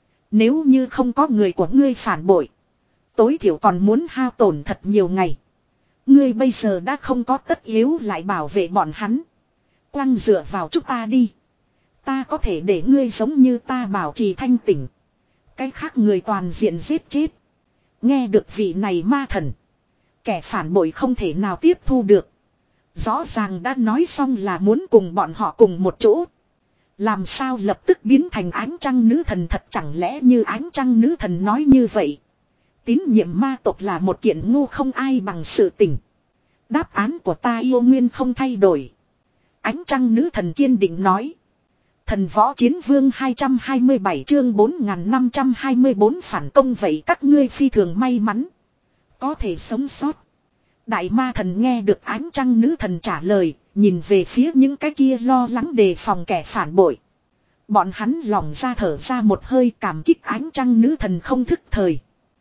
Nếu như không có người của ngươi phản bội. Tối thiểu còn muốn hao tổn thật nhiều ngày. Ngươi bây giờ đã không có tất yếu lại bảo vệ bọn hắn. Quăng dựa vào chúng ta đi. Ta có thể để ngươi giống như ta bảo trì thanh tỉnh. Cái khác người toàn diện giết chết. Nghe được vị này ma thần. Kẻ phản bội không thể nào tiếp thu được. Rõ ràng đã nói xong là muốn cùng bọn họ cùng một chỗ. Làm sao lập tức biến thành ánh trăng nữ thần thật chẳng lẽ như ánh trăng nữ thần nói như vậy. Tín nhiệm ma tộc là một kiện ngu không ai bằng sự tình. Đáp án của ta yêu nguyên không thay đổi. Ánh trăng nữ thần kiên định nói. Thần võ chiến vương hai trăm hai mươi bảy chương bốn nghìn năm trăm hai mươi bốn phản công vậy các ngươi phi thường may mắn. Có thể sống sót. Đại ma thần nghe được ánh trăng nữ thần trả lời, nhìn về phía những cái kia lo lắng đề phòng kẻ phản bội. Bọn hắn lòng ra thở ra một hơi cảm kích ánh trăng nữ thần không thức thời.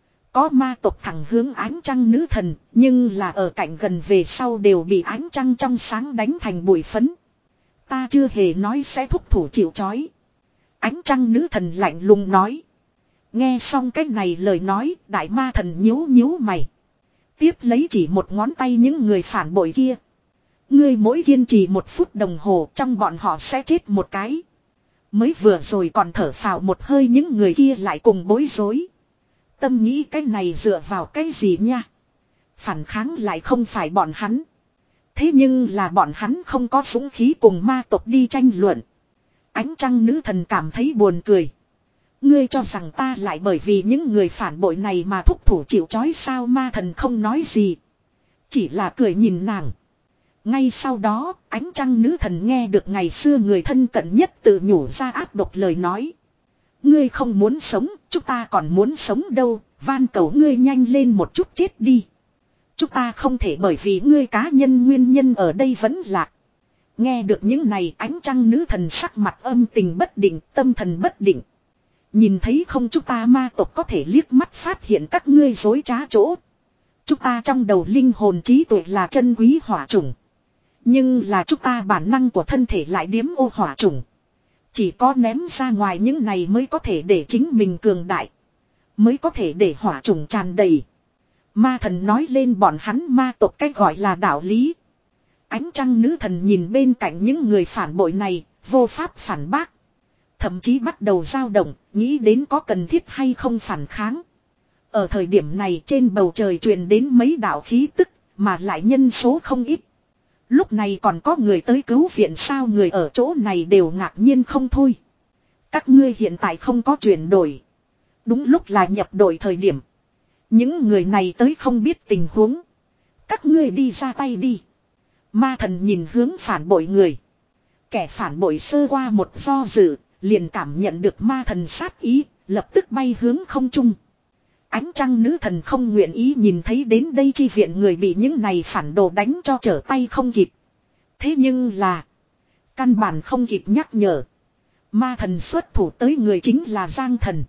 Có ma tộc thẳng hướng ánh trăng nữ thần, nhưng là ở cạnh gần về sau đều bị ánh trăng trong sáng đánh thành bụi phấn. Ta chưa hề nói sẽ thúc thủ chịu trói. Ánh trăng nữ thần lạnh lùng nói. Nghe xong cái này lời nói, đại ma thần nhíu nhíu mày. Tiếp lấy chỉ một ngón tay những người phản bội kia. Ngươi mỗi kiên trì một phút đồng hồ trong bọn họ sẽ chết một cái. Mới vừa rồi còn thở phào một hơi những người kia lại cùng bối rối. Tâm nghĩ cái này dựa vào cái gì nha. Phản kháng lại không phải bọn hắn. Thế nhưng là bọn hắn không có dũng khí cùng ma tộc đi tranh luận. Ánh trăng nữ thần cảm thấy buồn cười. Ngươi cho rằng ta lại bởi vì những người phản bội này mà thúc thủ chịu trói sao ma thần không nói gì. Chỉ là cười nhìn nàng. Ngay sau đó, ánh trăng nữ thần nghe được ngày xưa người thân cận nhất tự nhủ ra áp độc lời nói. Ngươi không muốn sống, chúng ta còn muốn sống đâu, van cầu ngươi nhanh lên một chút chết đi. Chúng ta không thể bởi vì ngươi cá nhân nguyên nhân ở đây vẫn lạc. Nghe được những này ánh trăng nữ thần sắc mặt âm tình bất định, tâm thần bất định. Nhìn thấy không chúng ta ma tộc có thể liếc mắt phát hiện các ngươi dối trá chỗ. Chúng ta trong đầu linh hồn trí tuệ là chân quý hỏa chủng. Nhưng là chúng ta bản năng của thân thể lại điếm ô hỏa chủng. Chỉ có ném ra ngoài những này mới có thể để chính mình cường đại. Mới có thể để hỏa chủng tràn đầy. Ma thần nói lên bọn hắn ma tộc cách gọi là đạo lý. Ánh trăng nữ thần nhìn bên cạnh những người phản bội này, vô pháp phản bác. Thậm chí bắt đầu dao động, nghĩ đến có cần thiết hay không phản kháng. Ở thời điểm này trên bầu trời truyền đến mấy đạo khí tức, mà lại nhân số không ít. Lúc này còn có người tới cứu viện sao người ở chỗ này đều ngạc nhiên không thôi. Các ngươi hiện tại không có chuyển đổi. Đúng lúc là nhập đội thời điểm. Những người này tới không biết tình huống. Các ngươi đi ra tay đi. Ma thần nhìn hướng phản bội người. Kẻ phản bội sơ qua một do dự, liền cảm nhận được ma thần sát ý, lập tức bay hướng không trung. Ánh trăng nữ thần không nguyện ý nhìn thấy đến đây chi viện người bị những này phản đồ đánh cho trở tay không kịp. Thế nhưng là, căn bản không kịp nhắc nhở. Ma thần xuất thủ tới người chính là Giang thần.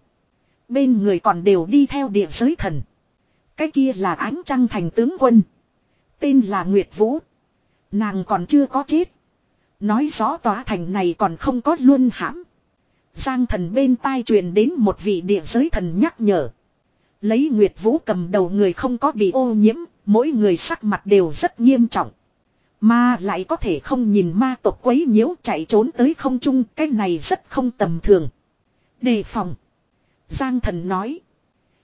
Bên người còn đều đi theo địa giới thần. Cái kia là ánh trăng thành tướng quân. Tên là Nguyệt Vũ. Nàng còn chưa có chết. Nói rõ tòa thành này còn không có luân hãm. Giang thần bên tai truyền đến một vị địa giới thần nhắc nhở. Lấy Nguyệt Vũ cầm đầu người không có bị ô nhiễm, mỗi người sắc mặt đều rất nghiêm trọng. Mà lại có thể không nhìn ma tộc quấy nhiễu chạy trốn tới không trung, cái này rất không tầm thường. Đề phòng. Giang thần nói.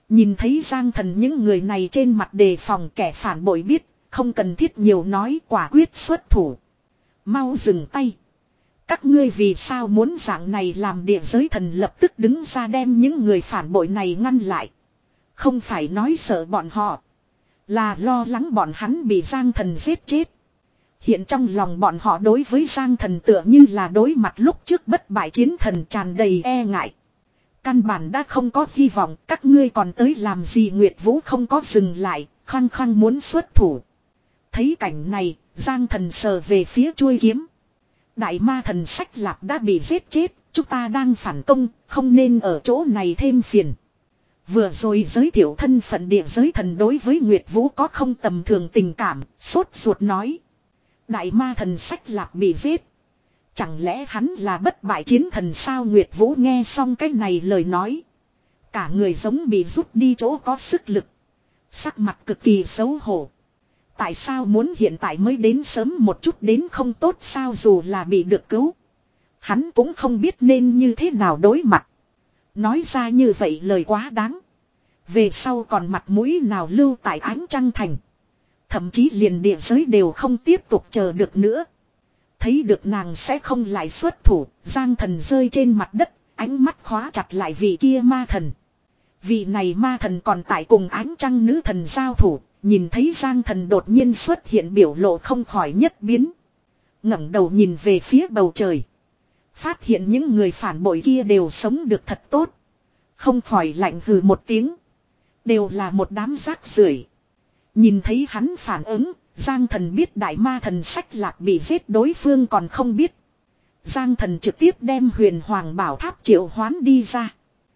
Nhìn thấy Giang Thần những người này trên mặt đề phòng, kẻ phản bội biết, không cần thiết nhiều nói, quả quyết xuất thủ. Mau dừng tay. Các ngươi vì sao muốn dạng này làm? Địa giới thần lập tức đứng ra đem những người phản bội này ngăn lại. Không phải nói sợ bọn họ, là lo lắng bọn hắn bị Giang Thần giết chết. Hiện trong lòng bọn họ đối với Giang Thần tựa như là đối mặt lúc trước bất bại chiến thần, tràn đầy e ngại. Căn bản đã không có hy vọng, các ngươi còn tới làm gì? Nguyệt Vũ không có dừng lại, khăng khăng muốn xuất thủ. Thấy cảnh này, Giang Thần sờ về phía chuôi kiếm. Đại ma thần Sách Lạp đã bị giết chết, chúng ta đang phản công, không nên ở chỗ này thêm phiền. Vừa rồi giới thiệu thân phận địa giới thần đối với Nguyệt Vũ có không tầm thường tình cảm, sốt ruột nói. Đại ma thần Sách Lạp bị giết. Chẳng lẽ hắn là bất bại chiến thần sao? Nguyệt Vũ nghe xong cái này lời nói, cả người giống bị rút đi chỗ có sức lực. Sắc mặt cực kỳ xấu hổ. Tại sao muốn hiện tại mới đến, sớm một chút đến không tốt sao? Dù là bị được cứu, hắn cũng không biết nên như thế nào đối mặt. Nói ra như vậy lời quá đáng. Về sau còn mặt mũi nào lưu tại Ánh Trăng Thành. Thậm chí liền địa giới đều không tiếp tục chờ được nữa. Thấy được nàng sẽ không lại xuất thủ, Giang Thần rơi trên mặt đất, ánh mắt khóa chặt lại vị kia ma thần. Vị này ma thần còn tại cùng Ánh Trăng nữ thần giao thủ, nhìn thấy Giang Thần đột nhiên xuất hiện, biểu lộ không khỏi nhất biến. Ngẩng đầu nhìn về phía bầu trời, phát hiện những người phản bội kia đều sống được thật tốt, không khỏi lạnh hừ một tiếng. Đều là một đám rác rưởi. Nhìn thấy hắn phản ứng, Giang Thần biết đại ma thần Sách Lạp bị giết, đối phương còn không biết. Giang Thần trực tiếp đem Huyền Hoàng Bảo Tháp triệu hoán đi ra.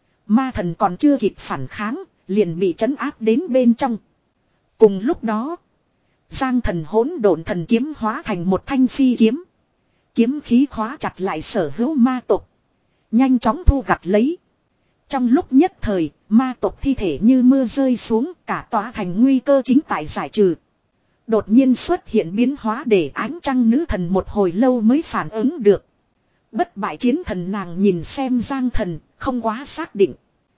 Ma thần còn chưa kịp phản kháng, liền bị trấn áp đến bên trong. Cùng lúc đó, Giang Thần hỗn độn thần kiếm hóa thành một thanh phi kiếm. Kiếm khí khóa chặt lại sở hữu ma tộc, nhanh chóng thu gặt lấy. Trong lúc nhất thời, ma tộc thi thể như mưa rơi xuống, cả tòa thành nguy cơ chính tại giải trừ. Đột nhiên xuất hiện biến hóa để Ánh Trăng nữ thần một hồi lâu mới phản ứng được. Bất bại chiến thần nàng nhìn xem Giang Thần, không quá xác định.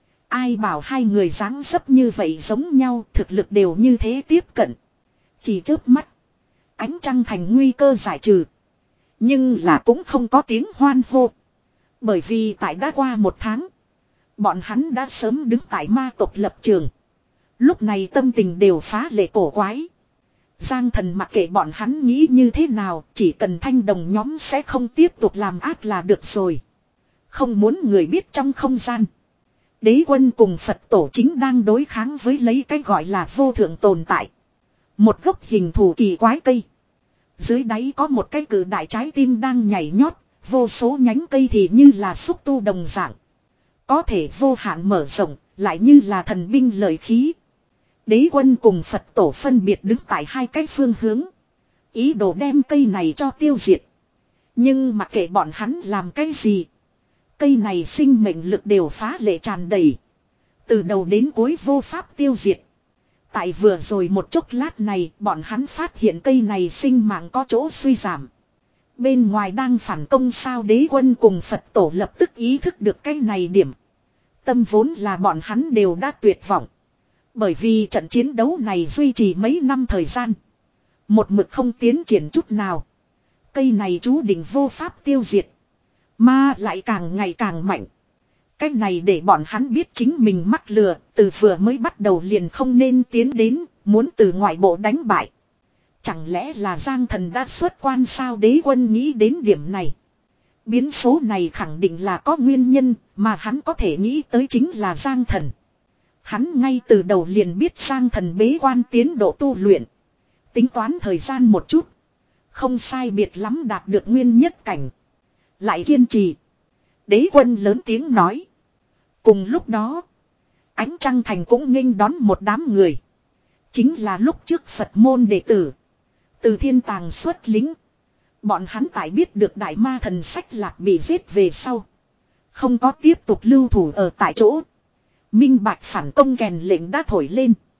Ai bảo hai người dáng dấp như vậy giống nhau, thực lực đều như thế tiếp cận. Chỉ chớp mắt, Ánh Trăng thành nguy cơ giải trừ. Nhưng là cũng không có tiếng hoan hô. Bởi vì tại đã qua một tháng, bọn hắn đã sớm đứng tại ma tộc lập trường. Lúc này tâm tình đều phá lệ cổ quái. Giang Thần mặc kệ bọn hắn nghĩ như thế nào, chỉ cần thanh đồng nhóm sẽ không tiếp tục làm ác là được rồi. Không muốn người biết. Trong không gian, Đế Quân cùng Phật tổ chính đang đối kháng với lấy cái gọi là vô thượng tồn tại. Một gốc hình thù kỳ quái cây, dưới đáy có một cái cự đại trái tim đang nhảy nhót, vô số nhánh cây thì như là xúc tu đồng dạng, có thể vô hạn mở rộng, lại như là thần binh lợi khí. Đế Quân cùng Phật tổ phân biệt đứng tại hai cái phương hướng, ý đồ đem cây này cho tiêu diệt. Nhưng mặc kệ bọn hắn làm cái gì, cây này sinh mệnh lực đều phá lệ tràn đầy, từ đầu đến cuối vô pháp tiêu diệt. Tại vừa rồi một chốc lát này, bọn hắn phát hiện cây này sinh mạng có chỗ suy giảm. Bên ngoài đang phản công sao? Đế Quân cùng Phật tổ lập tức ý thức được cái này điểm. Tâm vốn là bọn hắn đều đã tuyệt vọng. Bởi vì trận chiến đấu này duy trì mấy năm thời gian, một mực không tiến triển chút nào. Cây này chú định vô pháp tiêu diệt, mà lại càng ngày càng mạnh. Cái này để bọn hắn biết chính mình mắc lừa, từ vừa mới bắt đầu liền không nên tiến đến, muốn từ ngoại bộ đánh bại. Chẳng lẽ là Giang Thần đã xuất quan sao? Đế Quân nghĩ đến điểm này. Biến số này khẳng định là có nguyên nhân, mà hắn có thể nghĩ tới chính là Giang Thần. Hắn ngay từ đầu liền biết Giang Thần bế quan tiến độ tu luyện. Tính toán thời gian một chút, không sai biệt lắm đạt được nguyên nhất cảnh. Lại kiên trì. Đế Quân lớn tiếng nói. Cùng lúc đó, Ánh Trăng thành cũng nghênh đón một đám người. Chính là lúc trước Phật môn đệ tử, từ thiên tàng xuất lính. Bọn hắn tại biết được đại ma thần Sách Lạp bị giết về sau, không có tiếp tục lưu thủ ở tại chỗ. Minh bạch phản công kèn lệnh đã thổi lên.